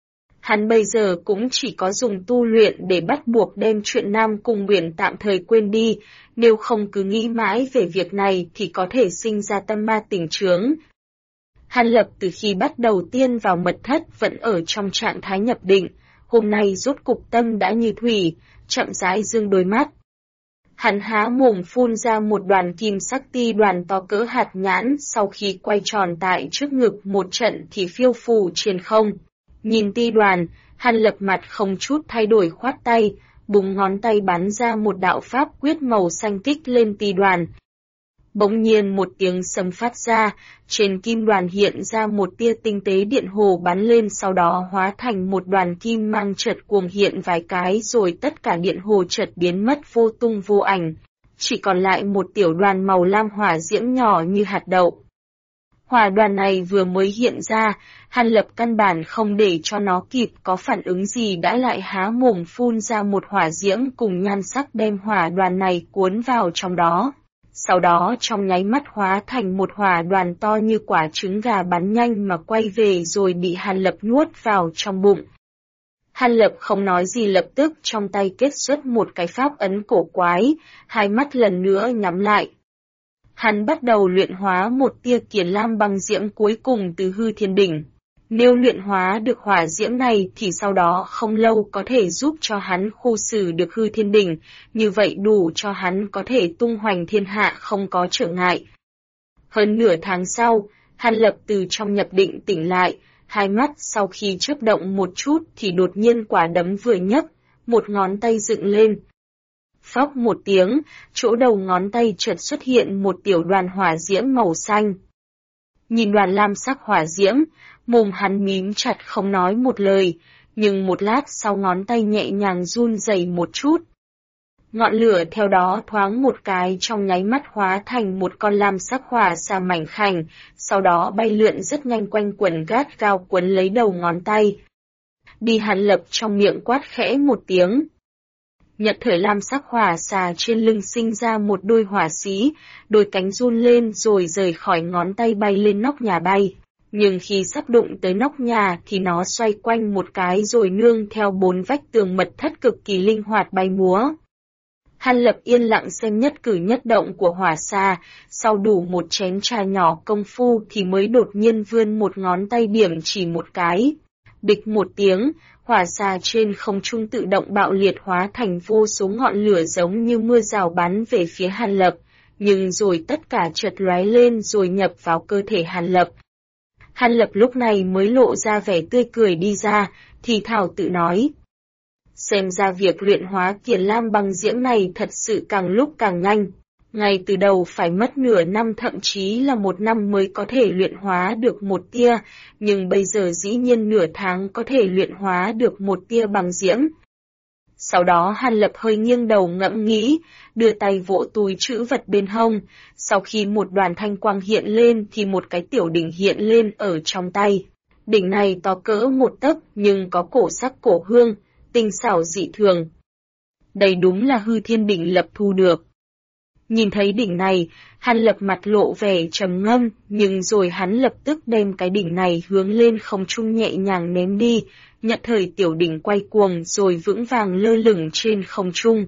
Hắn bây giờ cũng chỉ có dùng tu luyện để bắt buộc đem chuyện Nam Cung Uyển tạm thời quên đi, nếu không cứ nghĩ mãi về việc này thì có thể sinh ra tâm ma tình chướng. Hàn Lập từ khi bắt đầu tiên vào mật thất vẫn ở trong trạng thái nhập định, hôm nay rốt cục tâm đã như thủy, chậm rãi dương đôi mắt. Hắn há mồm phun ra một đoàn kim sắc ti đoàn to cỡ hạt nhãn, sau khi quay tròn tại trước ngực một trận thì phiêu phù trên không. Nhìn ti đoàn, Hàn Lập mặt không chút thay đổi khoát tay, búng ngón tay bắn ra một đạo pháp quyết màu xanh kích lên ti đoàn. Bỗng nhiên một tiếng sấm phát ra, trên kim đoàn hiện ra một tia tinh tế điện hồ bắn lên, sau đó hóa thành một đoàn kim mang chợt cuồng hiện vài cái rồi tất cả điện hồ chợt biến mất vô tung vô ảnh, chỉ còn lại một tiểu đoàn màu lam hỏa diễm nhỏ như hạt đậu. Hỏa đoàn này vừa mới hiện ra, Hàn Lập căn bản không để cho nó kịp có phản ứng gì đã lại há mồm phun ra một hỏa diễm cùng nhan sắc đem hỏa đoàn này cuốn vào trong đó. Sau đó trong nháy mắt hóa thành một hỏa đoàn to như quả trứng gà bắn nhanh mà quay về rồi bị Hàn Lập nuốt vào trong bụng. Hàn Lập không nói gì lập tức trong tay kết xuất một cái pháp ấn cổ quái, hai mắt lần nữa nhắm lại. Hắn bắt đầu luyện hóa một tia Kiền Lam băng diễm cuối cùng từ hư thiên đỉnh. Nếu luyện hóa được hỏa diễm này thì sau đó không lâu có thể giúp cho hắn khu xử được hư thiên đỉnh, như vậy đủ cho hắn có thể tung hoành thiên hạ không có trở ngại. Hơn nửa tháng sau, Hàn Lập từ trong nhập định tỉnh lại, hai mắt sau khi chớp động một chút thì đột nhiên quả đấm vừa nhấc, một ngón tay dựng lên. Phốc một tiếng, chỗ đầu ngón tay chợt xuất hiện một tiểu đoàn hỏa diễm màu xanh. Nhìn đoàn lam sắc hỏa diễm, mồm hắn mím chặt không nói một lời, nhưng một lát sau ngón tay nhẹ nhàng run rẩy một chút. Ngọn lửa theo đó thoáng một cái trong nháy mắt hóa thành một con lam sắc hỏa xà mảnh khảnh, sau đó bay lượn rất nhanh quanh quẩn gắt gao quấn lấy đầu ngón tay. Đi Hàn Lập trong miệng quát khẽ một tiếng. Nhật thời lam sắc hỏa xà trên lưng sinh ra một đôi hỏa xí, đôi cánh run lên rồi rời khỏi ngón tay bay lên nóc nhà bay. Nhưng khi sắp đụng tới nóc nhà thì nó xoay quanh một cái rồi nương theo bốn vách tường mật thất cực kỳ linh hoạt bay múa. Hàn Lập yên lặng xem nhất cử nhất động của hỏa xà, sau đủ một chén trà nhỏ công phu thì mới đột nhiên vươn một ngón tay điểm chỉ một cái. Bịch một tiếng, hỏa xà trên không trung tự động bạo liệt hóa thành vô số ngọn lửa giống như mưa rào bắn về phía Hàn Lập, nhưng rồi tất cả chợt lóe lên rồi nhập vào cơ thể Hàn Lập. Hàn Lập lúc này mới lộ ra vẻ tươi cười đi ra, thì thào tự nói. Xem ra việc luyện hóa Kiền Lam băng diễm này thật sự càng lúc càng nhanh. Ngay từ đầu phải mất nửa năm thậm chí là một năm mới có thể luyện hóa được một tia, nhưng bây giờ dĩ nhiên nửa tháng có thể luyện hóa được một tia băng diễm. Sau đó Hàn Lập hơi nghiêng đầu ngẫm nghĩ, đưa tay vỗ túi trữ vật bên hông, sau khi một đoàn thanh quang hiện lên thì một cái tiểu đỉnh hiện lên ở trong tay. Đỉnh này to cỡ một tấc nhưng có cổ sắc cổ hương, tinh xảo dị thường. Đây đúng là hư thiên đỉnh Lập thu được. Nhìn thấy đỉnh này, Hàn Lập mặt lộ vẻ trầm ngâm, nhưng rồi hắn lập tức đem cái đỉnh này hướng lên không trung nhẹ nhàng ném đi, nhận thời tiểu đỉnh quay cuồng rồi vững vàng lơ lửng trên không trung.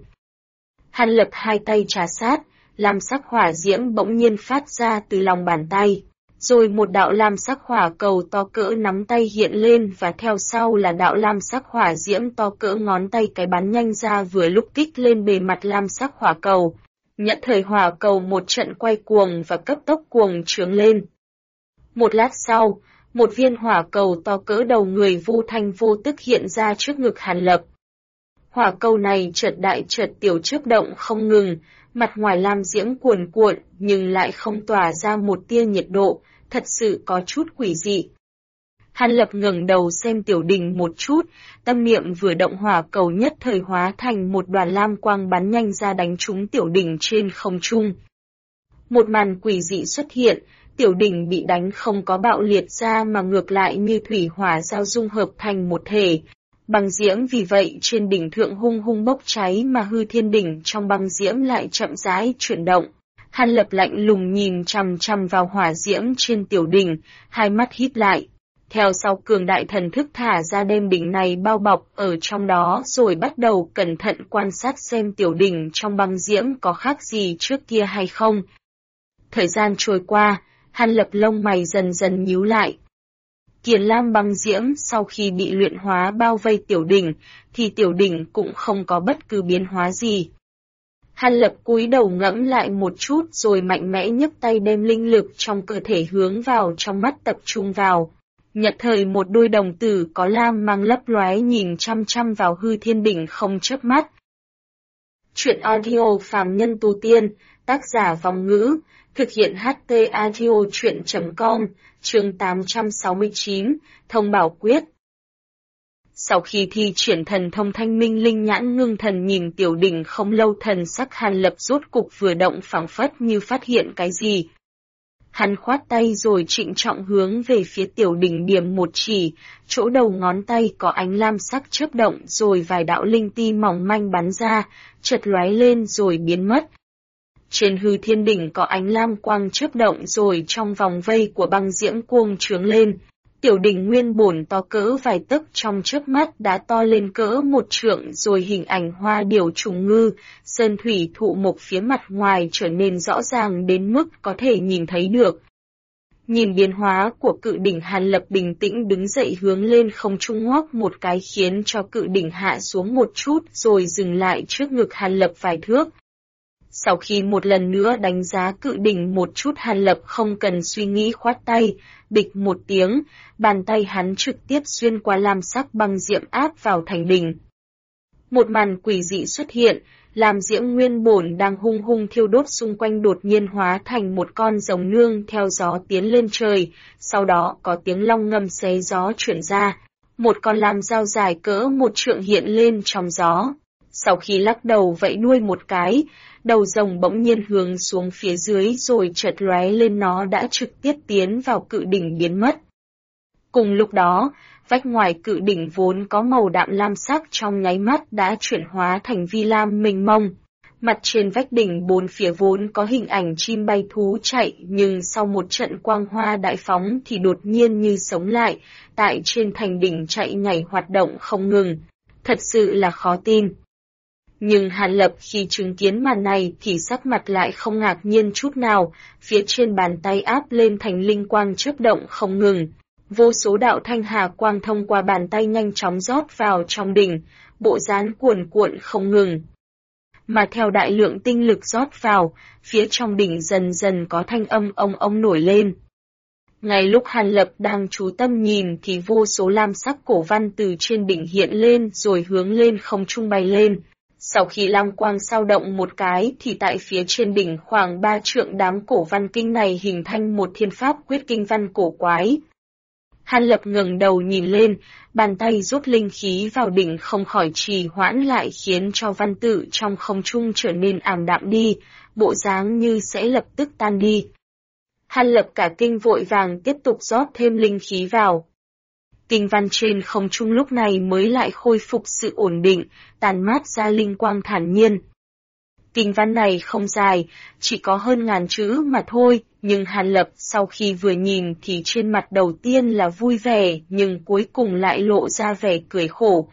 Hàn Lập hai tay trà sát, lam sắc hỏa diễm bỗng nhiên phát ra từ lòng bàn tay. Rồi một đạo lam sắc hỏa cầu to cỡ nắm tay hiện lên và theo sau là đạo lam sắc hỏa diễm to cỡ ngón tay cái bắn nhanh ra vừa lúc kích lên bề mặt lam sắc hỏa cầu. Nhận thời hỏa cầu một trận quay cuồng và cấp tốc cuồng trướng lên. Một lát sau, một viên hỏa cầu to cỡ đầu người vô thanh vô tức hiện ra trước ngực Hàn Lập. Hỏa cầu này chợt đại chợt tiểu chớp động không ngừng, mặt ngoài lam diễm cuồn cuộn nhưng lại không tỏa ra một tia nhiệt độ, thật sự có chút quỷ dị. Hàn Lập ngẩng đầu xem tiểu đỉnh một chút, tâm niệm vừa động hỏa cầu nhất thời hóa thành một đoàn lam quang bắn nhanh ra đánh trúng tiểu đỉnh trên không trung. Một màn quỷ dị xuất hiện, tiểu đỉnh bị đánh không có bạo liệt ra mà ngược lại như thủy hỏa giao dung hợp thành một thể. Băng diễm vì vậy trên đỉnh thượng hung hung bốc cháy mà hư thiên đỉnh trong băng diễm lại chậm rãi chuyển động. Hàn Lập lạnh lùng nhìn chằm chằm vào hỏa diễm trên tiểu đỉnh, hai mắt híp lại. Theo sau cường đại thần thức thả ra đem đỉnh này bao bọc ở trong đó rồi bắt đầu cẩn thận quan sát xem tiểu đỉnh trong băng diễm có khác gì trước kia hay không. Thời gian trôi qua, Hàn Lập lông mày dần dần nhíu lại. Kiền Lam băng diễm sau khi bị luyện hóa bao vây tiểu đỉnh, thì tiểu đỉnh cũng không có bất cứ biến hóa gì. Hàn Lập cúi đầu ngẫm lại một chút rồi mạnh mẽ nhấc tay đem linh lực trong cơ thể hướng vào trong mắt tập trung vào. Nhật thời một đôi đồng tử có lam mang lấp lóe nhìn chăm chăm vào hư thiên đỉnh không chớp mắt. Chuyện audio phàm nhân tu tiên, tác giả Vong Ngữ, thực hiện HT audio chuyện.com, chương 869, thông bảo quyết. Sau khi thi triển thần thông thanh minh linh nhãn ngưng thần nhìn tiểu đỉnh không lâu thần sắc Hàn Lập rốt cục vừa động phảng phất như phát hiện cái gì. Hắn khoát tay rồi trịnh trọng hướng về phía Tiểu Đỉnh điểm một chỉ, chỗ đầu ngón tay có ánh lam sắc chớp động rồi vài đạo linh ti mỏng manh bắn ra, chợt lóe lên rồi biến mất. Trên hư thiên đỉnh có ánh lam quang chớp động rồi trong vòng vây của băng diễm cuồng trướng lên. Tiểu đỉnh nguyên bổn to cỡ vài tấc trong chớp mắt đã to lên cỡ 1 trượng rồi hình ảnh hoa điểu trùng ngư, sơn thủy thụ mộc phía mặt ngoài trở nên rõ ràng đến mức có thể nhìn thấy được. Nhìn biến hóa của cự đỉnh, Hàn Lập bình tĩnh đứng dậy hướng lên không trung ngoắc một cái khiến cho cự đỉnh hạ xuống một chút rồi dừng lại trước ngực Hàn Lập vài thước. Sau khi một lần nữa đánh giá cự đỉnh một chút, Hàn Lập không cần suy nghĩ khoát tay, bịch một tiếng, bàn tay hắn trực tiếp xuyên qua lam sắc băng diễm áp vào thành đỉnh. Một màn quỷ dị xuất hiện, lam diễm nguyên bổn đang hung hung thiêu đốt xung quanh đột nhiên hóa thành một con rồng nương theo gió tiến lên trời, sau đó có tiếng long ngâm xé gió chuyển ra, một con lam dao dài cỡ 1 trượng hiện lên trong gió. Sau khi lắc đầu vẫy đuôi một cái, đầu rồng bỗng nhiên hướng xuống phía dưới rồi chợt lóe lên, nó đã trực tiếp tiến vào cự đỉnh biến mất. Cùng lúc đó, vách ngoài cự đỉnh vốn có màu đạm lam sắc trong nháy mắt đã chuyển hóa thành vi lam mênh mông. Mặt trên vách đỉnh bốn phía vốn có hình ảnh chim bay thú chạy, nhưng sau một trận quang hoa đại phóng thì đột nhiên như sống lại, tại trên thành đỉnh chạy nhảy hoạt động không ngừng. Thật sự là khó tin. Nhưng Hàn Lập khi chứng kiến màn này thì sắc mặt lại không ngạc nhiên chút nào, phía trên bàn tay áp lên thành linh quang chớp động không ngừng. Vô số đạo thanh hà quang thông qua bàn tay nhanh chóng rót vào trong đỉnh, bộ dáng cuồn cuộn không ngừng. Mà theo đại lượng tinh lực rót vào, phía trong đỉnh dần dần có thanh âm ông ông nổi lên. Ngay lúc Hàn Lập đang chú tâm nhìn thì vô số lam sắc cổ văn từ trên đỉnh hiện lên rồi hướng lên không trung bay lên. Sau khi lam quang sao động một cái thì tại phía trên đỉnh khoảng 3 trượng đám cổ văn kinh này hình thành một thiên pháp quyết kinh văn cổ quái. Hàn Lập ngẩng đầu nhìn lên, bàn tay rút linh khí vào đỉnh không khỏi trì hoãn lại khiến cho văn tự trong không trung trở nên ảm đạm đi, bộ dáng như sẽ lập tức tan đi. Hàn Lập cả kinh vội vàng tiếp tục rót thêm linh khí vào. Kinh văn trên không trung lúc này mới lại khôi phục sự ổn định, tàn mát ra linh quang thản nhiên. Kinh văn này không dài, chỉ có hơn 1000 chữ mà thôi, nhưng Hàn Lập sau khi vừa nhìn thì trên mặt đầu tiên là vui vẻ, nhưng cuối cùng lại lộ ra vẻ cười khổ.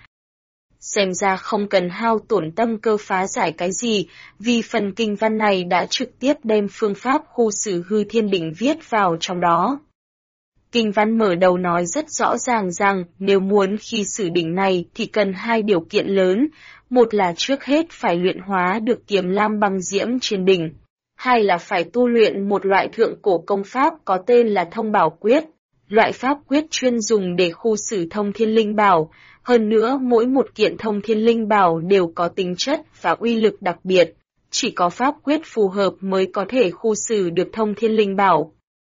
Xem ra không cần hao tổn tâm cơ phá giải cái gì, vì phần kinh văn này đã trực tiếp đem phương pháp khu xử hư thiên đỉnh viết vào trong đó. Kinh văn mở đầu nói rất rõ ràng rằng nếu muốn khi xử đỉnh này thì cần 2 điều kiện lớn, một là trước hết phải luyện hóa được kiềm lam băng diễm trên đỉnh, hai là phải tu luyện một loại thượng cổ công pháp có tên là Thông Bảo Quyết, loại pháp quyết chuyên dùng để khu xử thông thiên linh bảo, hơn nữa mỗi một kiện thông thiên linh bảo đều có tính chất và uy lực đặc biệt, chỉ có pháp quyết phù hợp mới có thể khu xử được thông thiên linh bảo.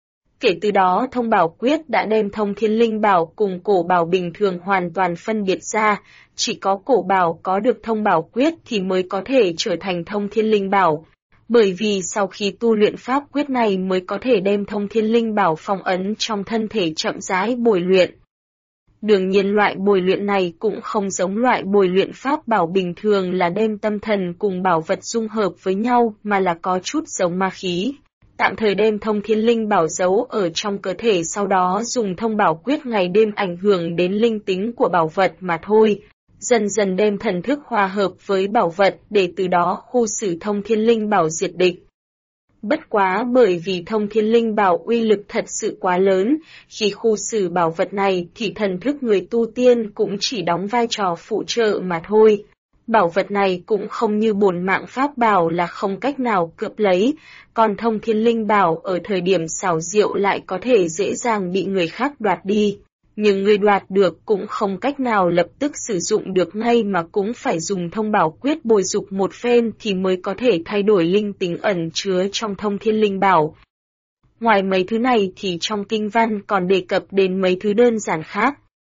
Kể từ đó Thông Bảo Quyết đã đem thông thiên linh bảo cùng cổ bảo bình thường hoàn toàn phân biệt ra, chỉ có cổ bảo có được Thông Bảo Quyết thì mới có thể trở thành thông thiên linh bảo, bởi vì sau khi tu luyện pháp quyết này mới có thể đem thông thiên linh bảo phong ấn trong thân thể chậm rãi bồi luyện. Đương nhiên loại bồi luyện này cũng không giống loại bồi luyện pháp bảo bình thường là đem tâm thần cùng bảo vật dung hợp với nhau mà là có chút giống ma khí. Tạm thời đem thông thiên linh bảo giấu ở trong cơ thể, sau đó dùng thông bảo quyết ngày đêm ảnh hưởng đến linh tính của bảo vật mà thôi, dần dần đem thần thức hòa hợp với bảo vật để từ đó khu xử thông thiên linh bảo diệt địch. Bất quá bởi vì thông thiên linh bảo uy lực thật sự quá lớn, khi khu xử bảo vật này thì thần thức người tu tiên cũng chỉ đóng vai trò phụ trợ mà thôi. Bảo vật này cũng không như bổn mạng pháp bảo là không cách nào cướp lấy, còn thông thiên linh bảo ở thời điểm xảo diệu lại có thể dễ dàng bị người khác đoạt đi. Nhưng người đoạt được cũng không cách nào lập tức sử dụng được ngay mà cũng phải dùng thông bảo quyết bồi dục một phen thì mới có thể thay đổi linh tính ẩn chứa trong thông thiên linh bảo. Ngoài mấy thứ này thì trong kinh văn còn đề cập đến mấy thứ đơn giản khác.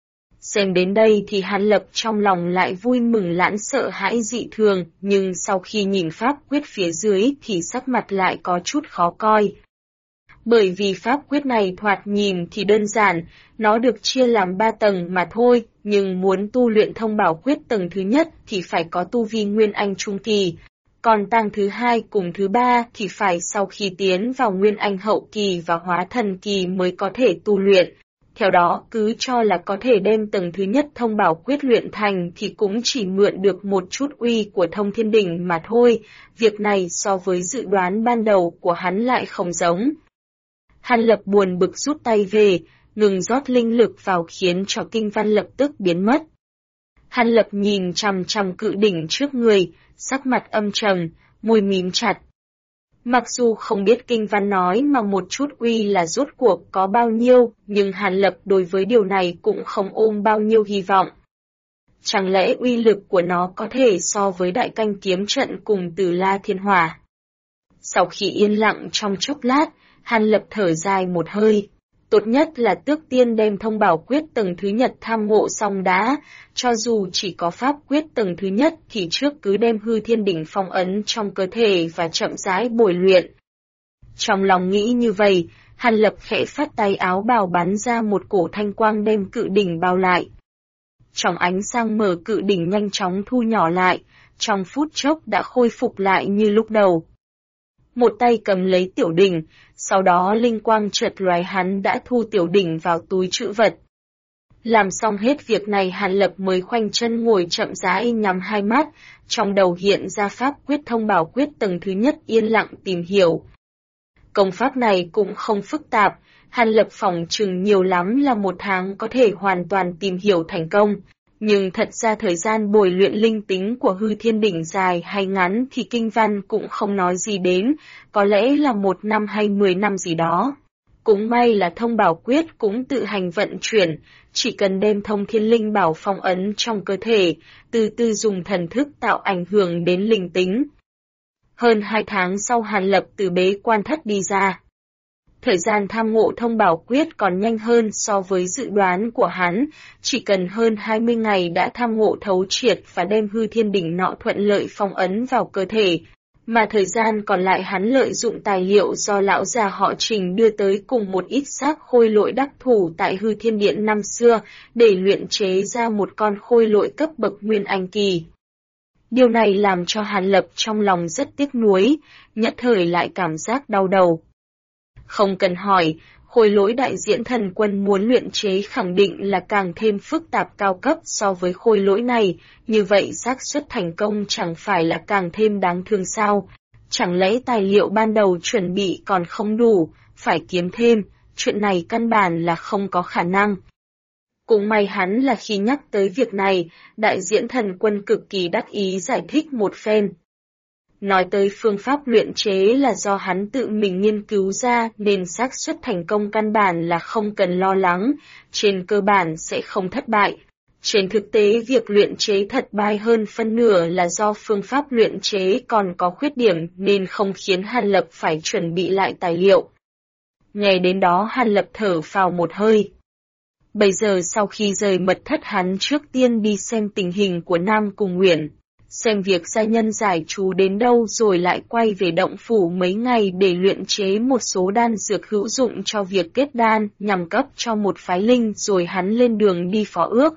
Xem đến đây thì Hàn Lập trong lòng lại vui mừng lẫn sợ hãi dị thường, nhưng sau khi nhìn pháp quyết phía dưới thì sắc mặt lại có chút khó coi. Bởi vì pháp quyết này thoạt nhìn thì đơn giản, nó được chia làm 3 tầng mà thôi, nhưng muốn tu luyện thông bảo quyết tầng thứ nhất thì phải có tu vi Nguyên Anh Trung Kỳ, còn tầng thứ 2 cùng thứ 3 thì phải sau khi tiến vào Nguyên Anh Hậu Kỳ và Hóa Thần Kỳ mới có thể tu luyện. Theo đó, cứ cho là có thể đem tầng thứ nhất thông bảo quyết luyện thành thì cũng chỉ mượn được một chút uy của thông thiên đỉnh mà thôi, việc này so với dự đoán ban đầu của hắn lại không giống. Hàn Lập buồn bực rút tay về, ngừng rót linh lực vào khiến cho kinh văn lập tức biến mất. Hàn Lập nhìn chằm chằm cự đỉnh trước người, sắc mặt âm trầm, môi mím chặt. Mặc dù không biết kinh văn nói mà một chút uy là rốt cuộc có bao nhiêu, nhưng Hàn Lập đối với điều này cũng không ôm bao nhiêu hy vọng. Chẳng lẽ uy lực của nó có thể so với đại canh kiếm trận cùng Từ La Thiên Hỏa? Sau khi yên lặng trong chốc lát, Hàn Lập thở dài một hơi. Tốt nhất là Tước Tiên đem thông bảo quyết tầng thứ nhất tham ngộ xong đã, cho dù chỉ có pháp quyết tầng thứ nhất thì trước cứ đem hư thiên đỉnh phong ấn trong cơ thể và chậm rãi bồi luyện. Trong lòng nghĩ như vậy, Hàn Lập khẽ phát tay áo bào bắn ra một cổ thanh quang đem cự đỉnh bao lại. Trong ánh sáng mờ cự đỉnh nhanh chóng thu nhỏ lại, trong phút chốc đã khôi phục lại như lúc đầu. Một tay cầm lấy tiểu đỉnh, sau đó linh quang chợt lóe hắn đã thu tiểu đỉnh vào túi trữ vật. Làm xong hết việc này Hàn Lập mới khoanh chân ngồi chậm rãi nhắm hai mắt, trong đầu hiện ra pháp quyết thông bảo quyết tầng thứ nhất yên lặng tìm hiểu. Công pháp này cũng không phức tạp, Hàn Lập phỏng chừng nhiều lắm là 1 tháng có thể hoàn toàn tìm hiểu thành công. Nhưng thật ra thời gian bồi luyện linh tính của hư thiên đỉnh dài hay ngắn thì kinh văn cũng không nói gì đến, có lẽ là 1 năm hay 10 năm gì đó. Cũng may là thông bảo quyết cũng tự hành vận chuyển, chỉ cần đem thông thiên linh bảo phong ấn trong cơ thể, từ từ dùng thần thức tạo ảnh hưởng đến linh tính. Hơn 2 tháng sau Hàn Lập từ bế quan thất đi ra. Thời gian tham ngộ thông bảo quyết còn nhanh hơn so với dự đoán của hắn, chỉ cần hơn 20 ngày đã tham ngộ thấu triệt và đem hư thiên đỉnh nọ thuận lợi phong ấn vào cơ thể, mà thời gian còn lại hắn lợi dụng tài liệu do lão già họ Trình đưa tới cùng một ít xác khôi lỗi đắc thủ tại hư thiên điện năm xưa, để luyện chế ra một con khôi lỗi cấp bậc Nguyên Anh Kỳ. Điều này làm cho Hàn Lập trong lòng rất tiếc nuối, nhất thời lại cảm giác đau đầu. Không cần hỏi, khôi lỗi đại diễn thần quân muốn luyện chế khẳng định là càng thêm phức tạp cao cấp so với khôi lỗi này, như vậy xác suất thành công chẳng phải là càng thêm đáng thương sao? Chẳng lẽ tài liệu ban đầu chuẩn bị còn không đủ, phải kiếm thêm, chuyện này căn bản là không có khả năng. Cũng may hắn là khi nhắc tới việc này, đại diễn thần quân cực kỳ đắc ý giải thích một phen. Nói tới phương pháp luyện chế là do hắn tự mình nghiên cứu ra nên xác suất thành công căn bản là không cần lo lắng, trên cơ bản sẽ không thất bại. Trên thực tế việc luyện chế thất bại hơn phân nửa là do phương pháp luyện chế còn có khuyết điểm nên không khiến Hàn Lập phải chuẩn bị lại tài liệu. Nghe đến đó Hàn Lập thở phào một hơi. Bây giờ sau khi rời mật thất hắn trước tiên đi xem tình hình của Nam Cung Uyển. Xem việc gia nhân giải trú đến đâu rồi lại quay về động phủ mấy ngày để luyện chế một số đan dược hữu dụng cho việc kết đan nhằm cấp cho một phái linh rồi hắn lên đường đi phó ước.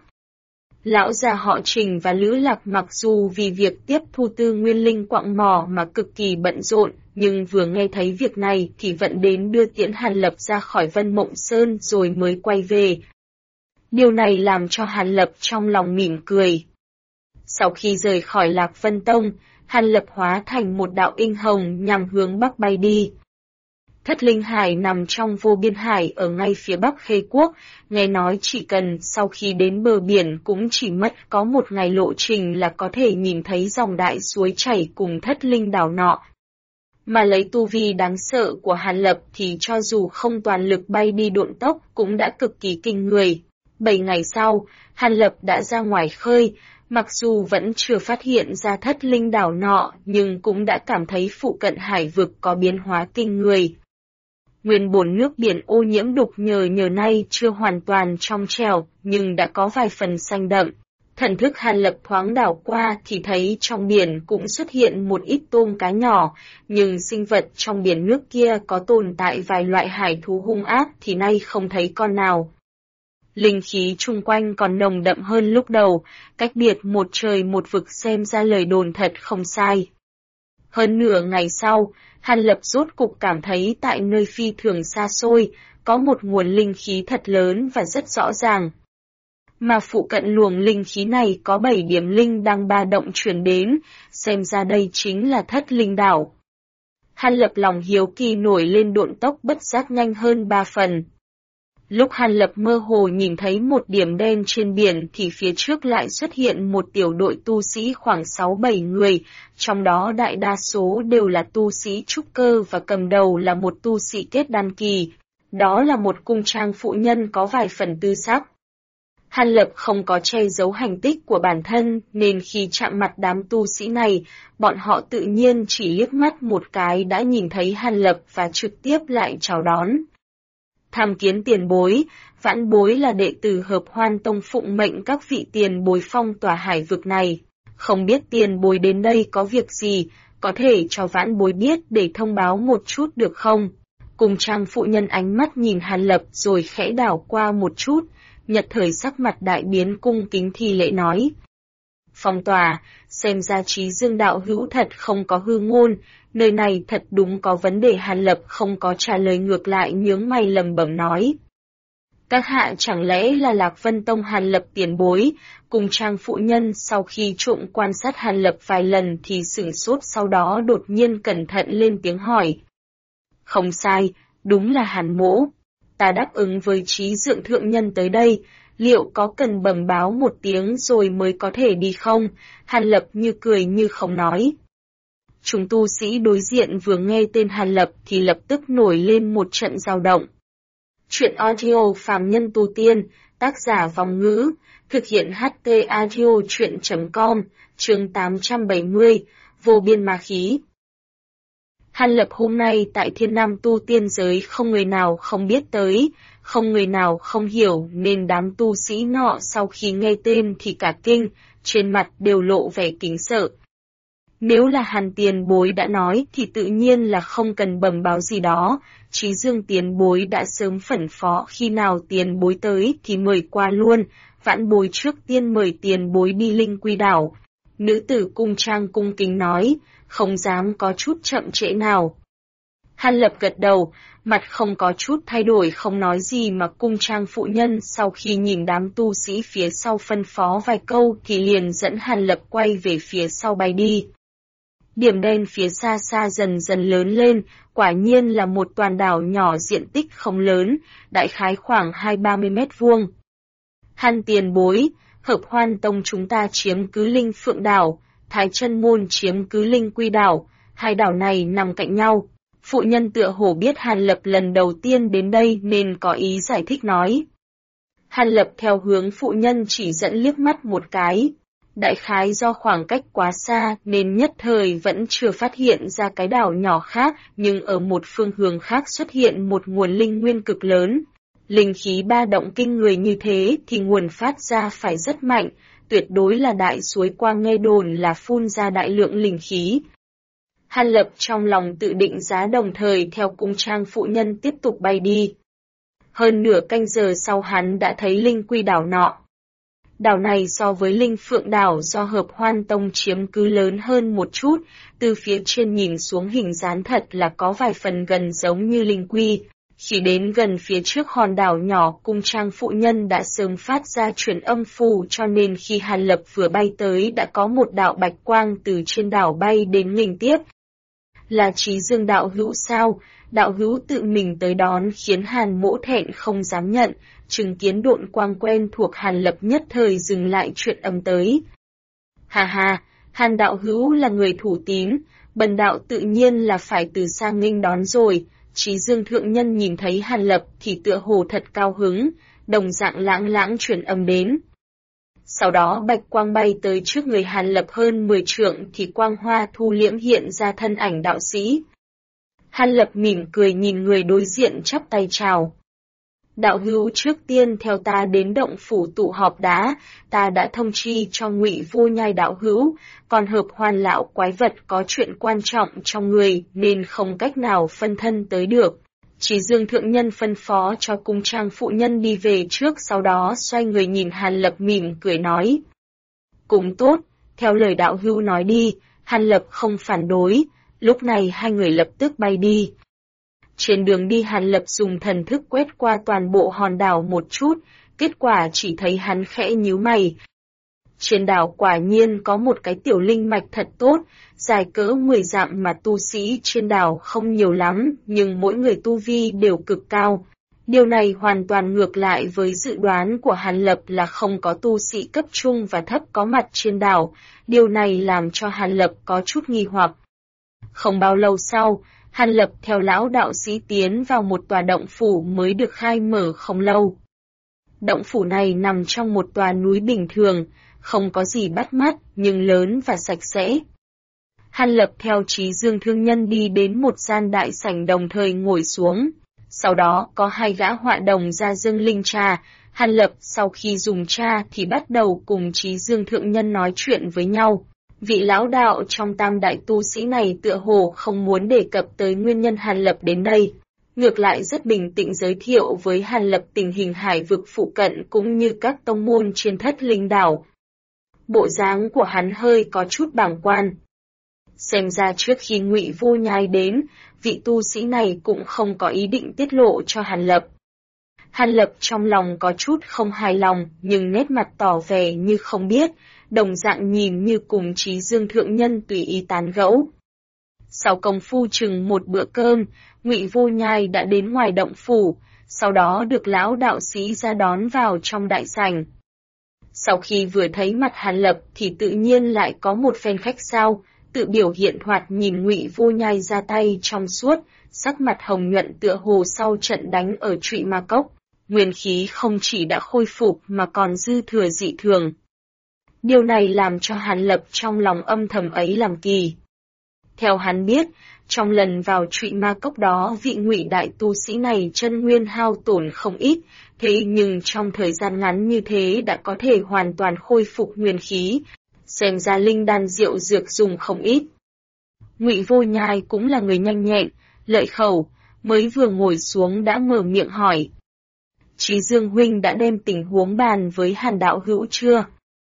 Lão già họ Trình và Lữ Lạc mặc dù vì việc tiếp thu tư nguyên linh quặng mỏ mà cực kỳ bận rộn, nhưng vừa nghe thấy việc này thì vận đến đưa tiễn Hàn Lập ra khỏi Vân Mộng Sơn rồi mới quay về. Điều này làm cho Hàn Lập trong lòng mỉm cười. Sau khi rời khỏi Lạc Vân Tông, Hàn Lập hóa thành một đạo inh hồng nhằm hướng bắc bay đi. Thất Linh Hải nằm trong vô biên hải ở ngay phía bắc Khê Quốc, nghe nói chỉ cần sau khi đến bờ biển cũng chỉ mất có 1 ngày lộ trình là có thể nhìn thấy dòng đại suối chảy cùng Thất Linh đảo nọ. Mà lấy tu vi đáng sợ của Hàn Lập thì cho dù không toàn lực bay đi độn tốc cũng đã cực kỳ kinh người. 7 ngày sau, Hàn Lập đã ra ngoài khơi. Mặc dù vẫn chưa phát hiện ra Thất Linh đảo nọ, nhưng cũng đã cảm thấy phụ cận hải vực có biến hóa kinh người. Nguyên bổn nước biển ô nhiễm đục nhờ nay chưa hoàn toàn trong trẻo, nhưng đã có vài phần xanh đậm. Thần thức Hàn Lập thoáng đảo qua thì thấy trong biển cũng xuất hiện một ít tôm cá nhỏ, nhưng sinh vật trong biển nước kia có tồn tại vài loại hải thú hung ác thì nay không thấy con nào. Linh khí chung quanh còn nồng đậm hơn lúc đầu, cách biệt một trời một vực xem ra lời đồn thật không sai. Hơn nửa ngày sau, Hàn Lập rốt cục cảm thấy tại nơi phi thường xa xôi, có một nguồn linh khí thật lớn và rất rõ ràng. Mà phụ cận luồng linh khí này có 7 điểm linh đang ba động chuyển đến, xem ra đây chính là Thất Linh Đảo. Hàn Lập lòng hiếu kỳ nổi lên, độn tốc bất giác nhanh hơn 3 phần. Lúc Hàn Lập mơ hồ nhìn thấy một điểm đen trên biển thì phía trước lại xuất hiện một tiểu đội tu sĩ khoảng 6-7 người, trong đó đại đa số đều là tu sĩ trúc cơ và cầm đầu là một tu sĩ kết đan kỳ. Đó là một cung trang phụ nhân có vài phần tư sắc. Hàn Lập không có che giấu hành tích của bản thân nên khi chạm mặt đám tu sĩ này, bọn họ tự nhiên chỉ liếc mắt một cái đã nhìn thấy Hàn Lập và trực tiếp lại chào đón. Tham kiến tiền bối, vãn bối là đệ tử Hợp Hoan Tông phụng mệnh các vị tiền bối phong tỏa hải vực này. Không biết tiền bối đến đây có việc gì, có thể cho vãn bối biết để thông báo một chút được không? Cùng trang phụ nhân ánh mắt nhìn Hàn Lập rồi khẽ đảo qua một chút, Nhật thời sắc mặt đại biến cung kính thi lễ nói. Phong tỏa, xem ra Trí Dương đạo hữu thật không có hư ngôn, nơi này thật đúng có vấn đề. Hàn Lập không có trả lời, ngược lại nhướng mày lẩm bẩm nói. Các hạ chẳng lẽ là Lạc Vân Tông? Hàn Lập tiền bối, cùng trang phụ nhân sau khi trộm quan sát Hàn Lập vài lần thì sửng sốt, sau đó đột nhiên cẩn thận lên tiếng hỏi. Không sai, đúng là Hàn mỗ. Ta đáp ứng với Trí Dượng thượng nhân tới đây, liệu có cần bẩm báo một tiếng rồi mới có thể đi không? Hàn Lập như cười như không nói. Chúng tu sĩ đối diện vừa nghe tên Hàn Lập thì lập tức nổi lên một trận dao động. Chuyện audio phàm nhân tu tiên, tác giả Vòng Ngữ, thực hiện HT audio chuyện.com, chương 870, vô biên ma khí. Hàn Lập hôm nay tại Thiên Nam tu tiên giới không người nào không biết tới, không người nào không hiểu, nên đám tu sĩ nọ sau khi nghe tên thì cả kinh, trên mặt đều lộ vẻ kính sợ. Nếu là Hàn tiền bối đã nói thì tự nhiên là không cần bẩm báo gì đó, Trí Dương tiền bối đã sớm phân phó khi nào tiền bối tới thì mời qua luôn, vãn bối trước tiên mời tiền bối đi Linh Quy đảo. Nữ tử cung trang cung kính nói, không dám có chút chậm trễ nào. Hàn Lập gật đầu, mặt không có chút thay đổi, không nói gì, mà cung trang phụ nhân sau khi nhìn đám tu sĩ phía sau phân phó vài câu thì liền dẫn Hàn Lập quay về phía sau bay đi. Điểm đen phía xa xa dần dần lớn lên, quả nhiên là một toàn đảo nhỏ diện tích không lớn, đại khái khoảng 20-30 mét vuông. Hàn tiền bối, Hợp Hoan Tông chúng ta chiếm cứ Linh Phượng đảo, Thái Chân Môn chiếm cứ Linh Quy đảo, hai đảo này nằm cạnh nhau. Phụ nhân tựa hồ biết Hàn Lập lần đầu tiên đến đây nên có ý giải thích nói. Hàn Lập theo hướng phụ nhân chỉ dẫn liếc mắt một cái. Đại khái do khoảng cách quá xa nên nhất thời vẫn chưa phát hiện ra cái đảo nhỏ khác, nhưng ở một phương hướng khác xuất hiện một nguồn linh nguyên cực lớn. Linh khí ba động kinh người như thế thì nguồn phát ra phải rất mạnh, tuyệt đối là đại suối quang, nghe đồn là phun ra đại lượng linh khí. Hàn Lập trong lòng tự định giá, đồng thời theo cung trang phụ nhân tiếp tục bay đi. Hơn nửa canh giờ sau hắn đã thấy Linh Quy đảo nọ. Đảo này so với Linh Phượng đảo do Hợp Hoan Tông chiếm cứ lớn hơn một chút, từ phía trên nhìn xuống hình dáng thật là có vài phần gần giống như Linh Quy. Khi đến gần phía trước hòn đảo nhỏ, cung trang phụ nhân đã sớm phát ra truyền âm phù, cho nên khi Hàn Lập vừa bay tới đã có một đạo bạch quang từ trên đảo bay đến nghênh tiếp. Là Trí Dương đạo hữu sao? Đạo hữu tự mình tới đón khiến Hàn mỗ thẹn không dám nhận, chứng kiến độn quang quen thuộc Hàn Lập nhất thời dừng lại chuyện âm tới. Hà hà, Hàn đạo hữu là người thủ tín, bần đạo tự nhiên là phải từ xa nghênh đón rồi. Trí Dương thượng nhân nhìn thấy Hàn Lập thì tựa hồ thật cao hứng, đồng dạng lãng lãng truyền âm đến. Sau đó bạch quang bay tới trước người Hàn Lập hơn 10 trượng thì quang hoa thu liễm, hiện ra thân ảnh đạo sĩ. Hàn Lập mỉm cười nhìn người đối diện chắp tay chào. Đạo hữu trước tiên theo ta đến động phủ tụ họp đá, ta đã thông chi cho Ngụy Vô Nhai đạo hữu, còn Hợp Hoan lão quái vật có chuyện quan trọng trong người nên không cách nào phân thân tới được. Chí Dương thượng nhân phân phó cho cung trang phụ nhân đi về trước, sau đó xoay người nhìn Hàn Lập mỉm cười nói. Cũng tốt, theo lời đạo hữu nói đi. Hàn Lập không phản đối, lúc này hai người lập tức bay đi. Trên đường đi Hàn Lập dùng thần thức quét qua toàn bộ hòn đảo một chút, kết quả chỉ thấy hắn khẽ nhíu mày. Trên đảo quả nhiên có một cái tiểu linh mạch thật tốt, dài cỡ 10 dặm mà tu sĩ trên đảo không nhiều lắm, nhưng mỗi người tu vi đều cực cao. Điều này hoàn toàn ngược lại với dự đoán của Hàn Lập là không có tu sĩ cấp trung và thấp có mặt trên đảo, điều này làm cho Hàn Lập có chút nghi hoặc. Không bao lâu sau, Hàn Lập theo lão đạo sĩ tiến vào một tòa động phủ mới được khai mở không lâu. Động phủ này nằm trong một tòa núi bình thường, không có gì bắt mắt nhưng lớn và sạch sẽ. Hàn Lập theo Chí Dương thương nhân đi đến một gian đại sảnh đồng thời ngồi xuống. Sau đó có hai gã họa đồng ra dâng linh trà. Hàn Lập sau khi dùng trà thì bắt đầu cùng Chí Dương thượng nhân nói chuyện với nhau. Vị lão đạo trong tam đại tu sĩ này tựa hồ không muốn đề cập tới nguyên nhân Hàn Lập đến đây. Ngược lại rất bình tĩnh giới thiệu với Hàn Lập tình hình hải vực phụ cận cũng như các tông môn trên Thất Linh đảo. Bộ dáng của hắn hơi có chút bàng quan. Xem ra trước khi Ngụy Vô Nhai đến, vị tu sĩ này cũng không có ý định tiết lộ cho Hàn Lập. Hàn Lập trong lòng có chút không hài lòng, nhưng nét mặt tỏ vẻ như không biết, đồng dạng nhìn như cùng Chí Dương thượng nhân tùy ý tán gẫu. Sau công phu chừng một bữa cơm, Ngụy Vô Nhai đã đến ngoài động phủ, sau đó được lão đạo sĩ ra đón vào trong đại sảnh. Sau khi vừa thấy mặt Hàn Lập thì tự nhiên lại có một phen khách sáo, tự biểu hiện thoạt nhìn Ngụy Vô Nhai ra tay trong suốt, sắc mặt hồng nhuận tựa hồ sau trận đánh ở Trụy Ma Cốc, nguyên khí không chỉ đã khôi phục mà còn dư thừa dị thường. Điều này làm cho Hàn Lập trong lòng âm thầm ấy làm kỳ. Theo hắn biết, trong lần vào Trụy Ma Cốc đó vị Ngụy đại tu sĩ này chân nguyên hao tổn không ít, thế nhưng trong thời gian ngắn như thế đã có thể hoàn toàn khôi phục nguyên khí, xem ra linh đan rượu dược dùng không ít. Ngụy Vô Nhai cũng là người nhanh nhẹn, lợi khẩu, mới vừa ngồi xuống đã mở miệng hỏi. Chí Dương huynh đã đem tình huống bàn với Hàn đạo hữu chưa?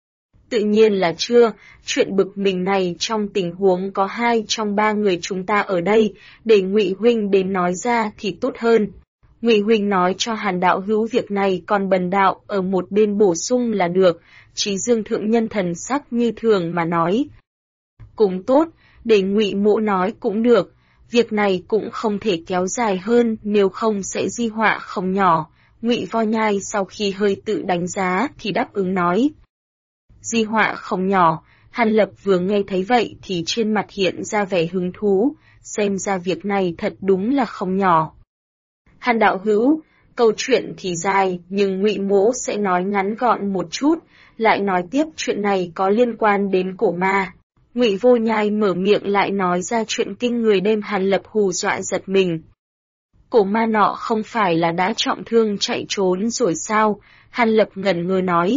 Tự nhiên là chưa, chuyện bực mình này trong tình huống có 2 trong 3 người chúng ta ở đây, để Ngụy huynh đến nói ra thì tốt hơn. Ngụy huynh nói cho Hàn đạo hữu việc này, còn Bần đạo ở một bên bổ sung là được. Chí Dương thượng nhân thần sắc như thường mà nói. Cũng tốt, để Ngụy mỗ nói cũng được, việc này cũng không thể kéo dài hơn, nếu không sẽ di họa không nhỏ. Ngụy Vô Nhai sau khi hơi tự đánh giá thì đáp ứng nói. Di họa không nhỏ. Hàn Lập vừa nghe thấy vậy thì trên mặt hiện ra vẻ hứng thú, xem ra việc này thật đúng là không nhỏ. Hàn đạo hữu, câu chuyện thì dài, nhưng Ngụy mỗ sẽ nói ngắn gọn một chút, lại nói tiếp chuyện này có liên quan đến cổ ma. Ngụy Vô Nhai mở miệng lại nói ra chuyện kinh người đem Hàn Lập hù dọa giật mình. Cổ ma nọ không phải là đã trọng thương chạy trốn rồi sao? Hàn Lập ngẩn ngơ nói.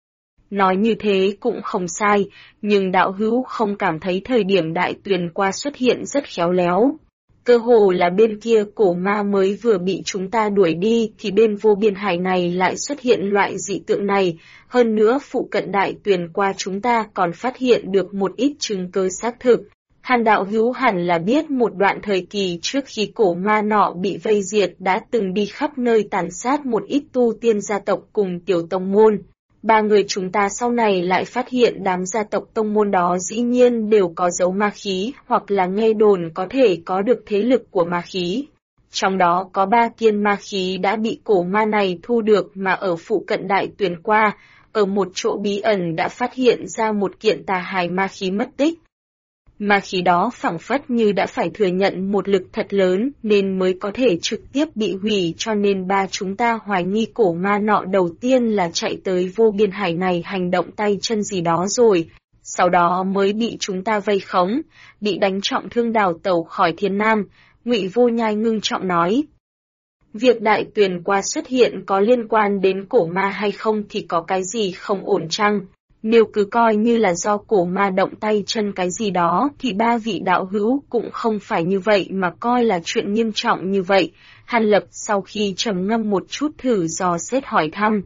Nói như thế cũng không sai, nhưng đạo hữu không cảm thấy thời điểm đại tuyền qua xuất hiện rất khéo léo. Cơ hồ là bên kia cổ ma mới vừa bị chúng ta đuổi đi thì bên vô biên hải này lại xuất hiện loại dị tượng này, hơn nữa phụ cận đại tuyền qua chúng ta còn phát hiện được một ít chứng cứ xác thực. Hàn đạo hữu hẳn là biết một đoạn thời kỳ trước khi cổ ma nọ bị vây diệt đã từng đi khắp nơi tàn sát một ít tu tiên gia tộc cùng tiểu tông môn. 3 người chúng ta sau này lại phát hiện đám gia tộc tông môn đó dĩ nhiên đều có dấu ma khí hoặc là nghe đồn có thể có được thế lực của ma khí. Trong đó có 3 kiện ma khí đã bị cổ ma này thu được mà ở phụ cận đại tuyền qua, ở một chỗ bí ẩn đã phát hiện ra một kiện tà hài ma khí mất tích. Ma khí đó phảng phất như đã phải thừa nhận một lực thật lớn nên mới có thể trực tiếp bị hủy, cho nên chúng ta hoài nghi cổ ma nọ đầu tiên là chạy tới vô biên hải này hành động tay chân gì đó rồi, sau đó mới bị chúng ta vây khống, bị đánh trọng thương đào tẩu khỏi Thiên Nam. Ngụy Vô Nhai ngưng trọng nói. Việc đại tuyền qua xuất hiện có liên quan đến cổ ma hay không thì có cái gì không ổn chăng? Nếu cứ coi như là do cổ ma động tay chân cái gì đó thì ba vị đạo hữu cũng không phải như vậy mà coi là chuyện nghiêm trọng như vậy. Hàn Lập sau khi trầm ngâm một chút thử dò xét hỏi thăm.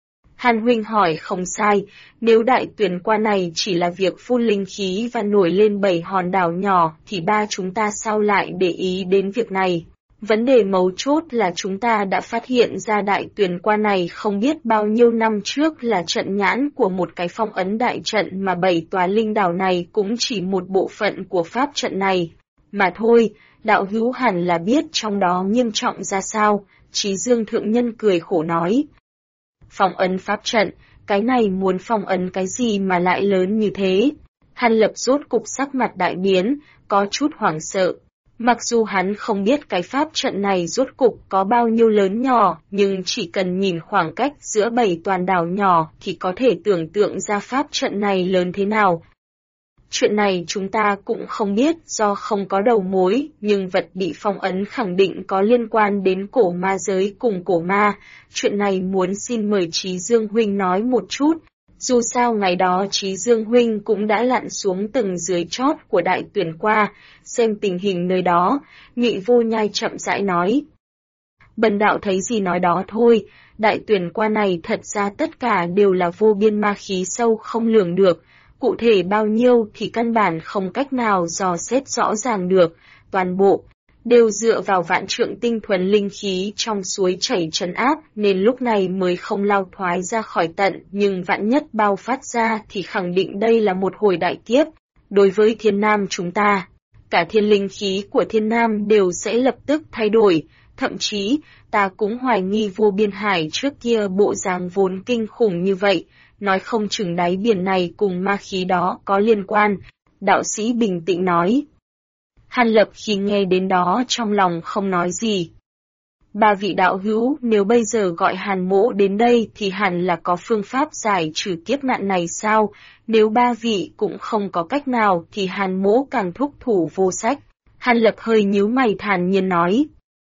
Hàn huynh hỏi không sai, nếu đại tuyển qua này chỉ là việc phun linh khí và nổi lên 7 hòn đảo nhỏ thì ba chúng ta sao lại để ý đến việc này? Vấn đề mấu chốt là chúng ta đã phát hiện ra đại tuyển qua này không biết bao nhiêu năm trước là trận nhãn của một cái phong ấn đại trận mà 7 tòa linh đảo này cũng chỉ một bộ phận của pháp trận này. Mà thôi, đạo hữu hẳn là biết trong đó nghiêm trọng ra sao, Chí Dương Thượng Nhân cười khổ nói. Phong ấn pháp trận, cái này muốn phong ấn cái gì mà lại lớn như thế? Hàn Lập rốt cục sắc mặt đại biến, có chút hoảng sợ. Mặc dù hắn không biết cái pháp trận này rốt cục có bao nhiêu lớn nhỏ, nhưng chỉ cần nhìn khoảng cách giữa 7 toàn đảo nhỏ thì có thể tưởng tượng ra pháp trận này lớn thế nào. Chuyện này chúng ta cũng không biết do không có đầu mối, nhưng vật bị phong ấn khẳng định có liên quan đến cổ ma giới cùng cổ ma. Chuyện này muốn xin mời Chí Dương Huynh nói một chút. Dù sao ngày đó Chí Dương Huynh cũng đã lặn xuống tầng dưới chót của đại tuyển qua, xem tình hình nơi đó, Nhị Vô Nhai chậm rãi nói. Bần đạo thấy gì nói đó thôi, đại tuyển qua này thật ra tất cả đều là vô biên ma khí sâu không lường được, cụ thể bao nhiêu thì căn bản không cách nào dò xét rõ ràng được, toàn bộ đều dựa vào vạn trượng tinh thuần linh khí trong suối chảy trấn áp nên lúc này mới không lao thoái ra khỏi tận, nhưng vạn nhất bao phát ra thì khẳng định đây là một hồi đại kiếp. Đối với Thiên Nam chúng ta, cả thiên linh khí của Thiên Nam đều sẽ lập tức thay đổi, thậm chí ta cũng hoài nghi vô biên hải trước kia bộ dáng vốn kinh khủng như vậy, nói không chừng đáy biển này cùng ma khí đó có liên quan, đạo sĩ bình tĩnh nói. Hàn Lập khi nghe đến đó trong lòng không nói gì. Ba vị đạo hữu nếu bây giờ gọi Hàn mỗ đến đây thì hẳn là có phương pháp giải trừ kiếp nạn này sao, nếu ba vị cũng không có cách nào thì Hàn mỗ càng thúc thủ vô sách. Hàn Lập hơi nhíu mày thản nhiên nói.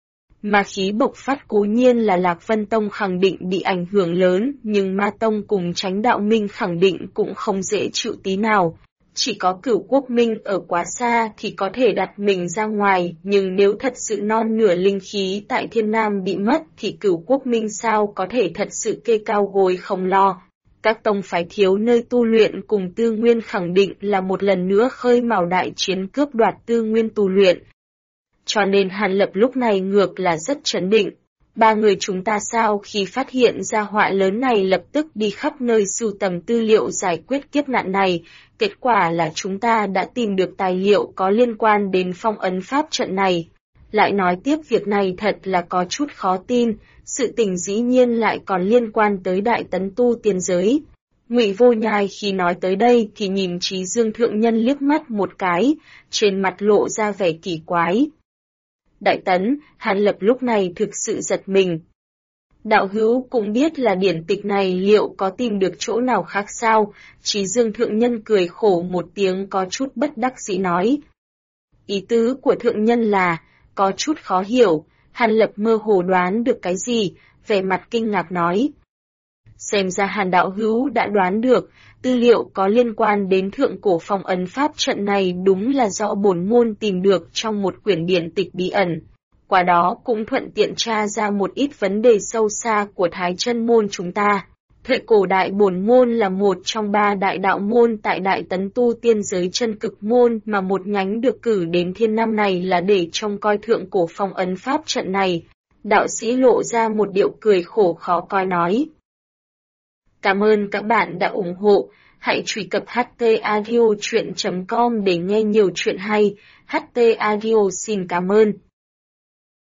Ma khí bộc phát cố nhiên là Lạc Vân Tông khẳng định bị ảnh hưởng lớn, nhưng Ma Tông cùng Chánh Đạo Minh khẳng định cũng không dễ chịu tí nào. Chỉ có Cửu Quốc Minh ở quá xa thì có thể đặt mình ra ngoài, nhưng nếu thật sự non nửa linh khí tại Thiên Nam bị mất thì Cửu Quốc Minh sao có thể thật sự kê cao gối không lo. Các tông phái thiếu nơi tu luyện cùng Tư Nguyên khẳng định là một lần nữa khơi mào đại chiến cướp đoạt Tư Nguyên tu luyện. Cho nên Hàn Lập lúc này ngược là rất trấn định. Ba người chúng ta sau khi phát hiện ra họa lớn này lập tức đi khắp nơi sưu tầm tư liệu giải quyết kiếp nạn này. Kết quả là chúng ta đã tìm được tài liệu có liên quan đến phong ấn pháp trận này. Lại nói tiếp việc này thật là có chút khó tin, sự tình dĩ nhiên lại còn liên quan tới đại tấn tu tiên giới. Ngụy Vô Nhai khi nói tới đây thì nhìn Chí Dương Thượng Nhân liếc mắt một cái, trên mặt lộ ra vẻ kỳ quái. Đại tấn, Hàn Lập lúc này thực sự giật mình. Đạo hữu cũng biết là điển tịch này liệu có tìm được chỗ nào khác sao? Chí Dương Thượng Nhân cười khổ một tiếng có chút bất đắc dĩ nói. Ý tứ của Thượng Nhân là, có chút khó hiểu, Hàn Lập mơ hồ đoán được cái gì, vẻ mặt kinh ngạc nói. Xem ra Hàn đạo hữu đã đoán được, tư liệu có liên quan đến thượng cổ phong ấn pháp trận này đúng là do bổn môn tìm được trong một quyển điển tịch bí ẩn. Qua đó cũng thuận tiện tra ra một ít vấn đề sâu xa của Thái Chân môn chúng ta. Thời cổ đại bổn môn là một trong 3 đại đạo môn tại đại tấn tu tiên giới chân cực môn mà một nhánh được cử đến Thiên Nam này là để trông coi thượng cổ phong ấn pháp trận này. Đạo sĩ lộ ra một điệu cười khổ khó coi nói. Cảm ơn các bạn đã ủng hộ, hãy truy cập htaudio.com để nghe nhiều chuyện hay, HT Audio xin cảm ơn.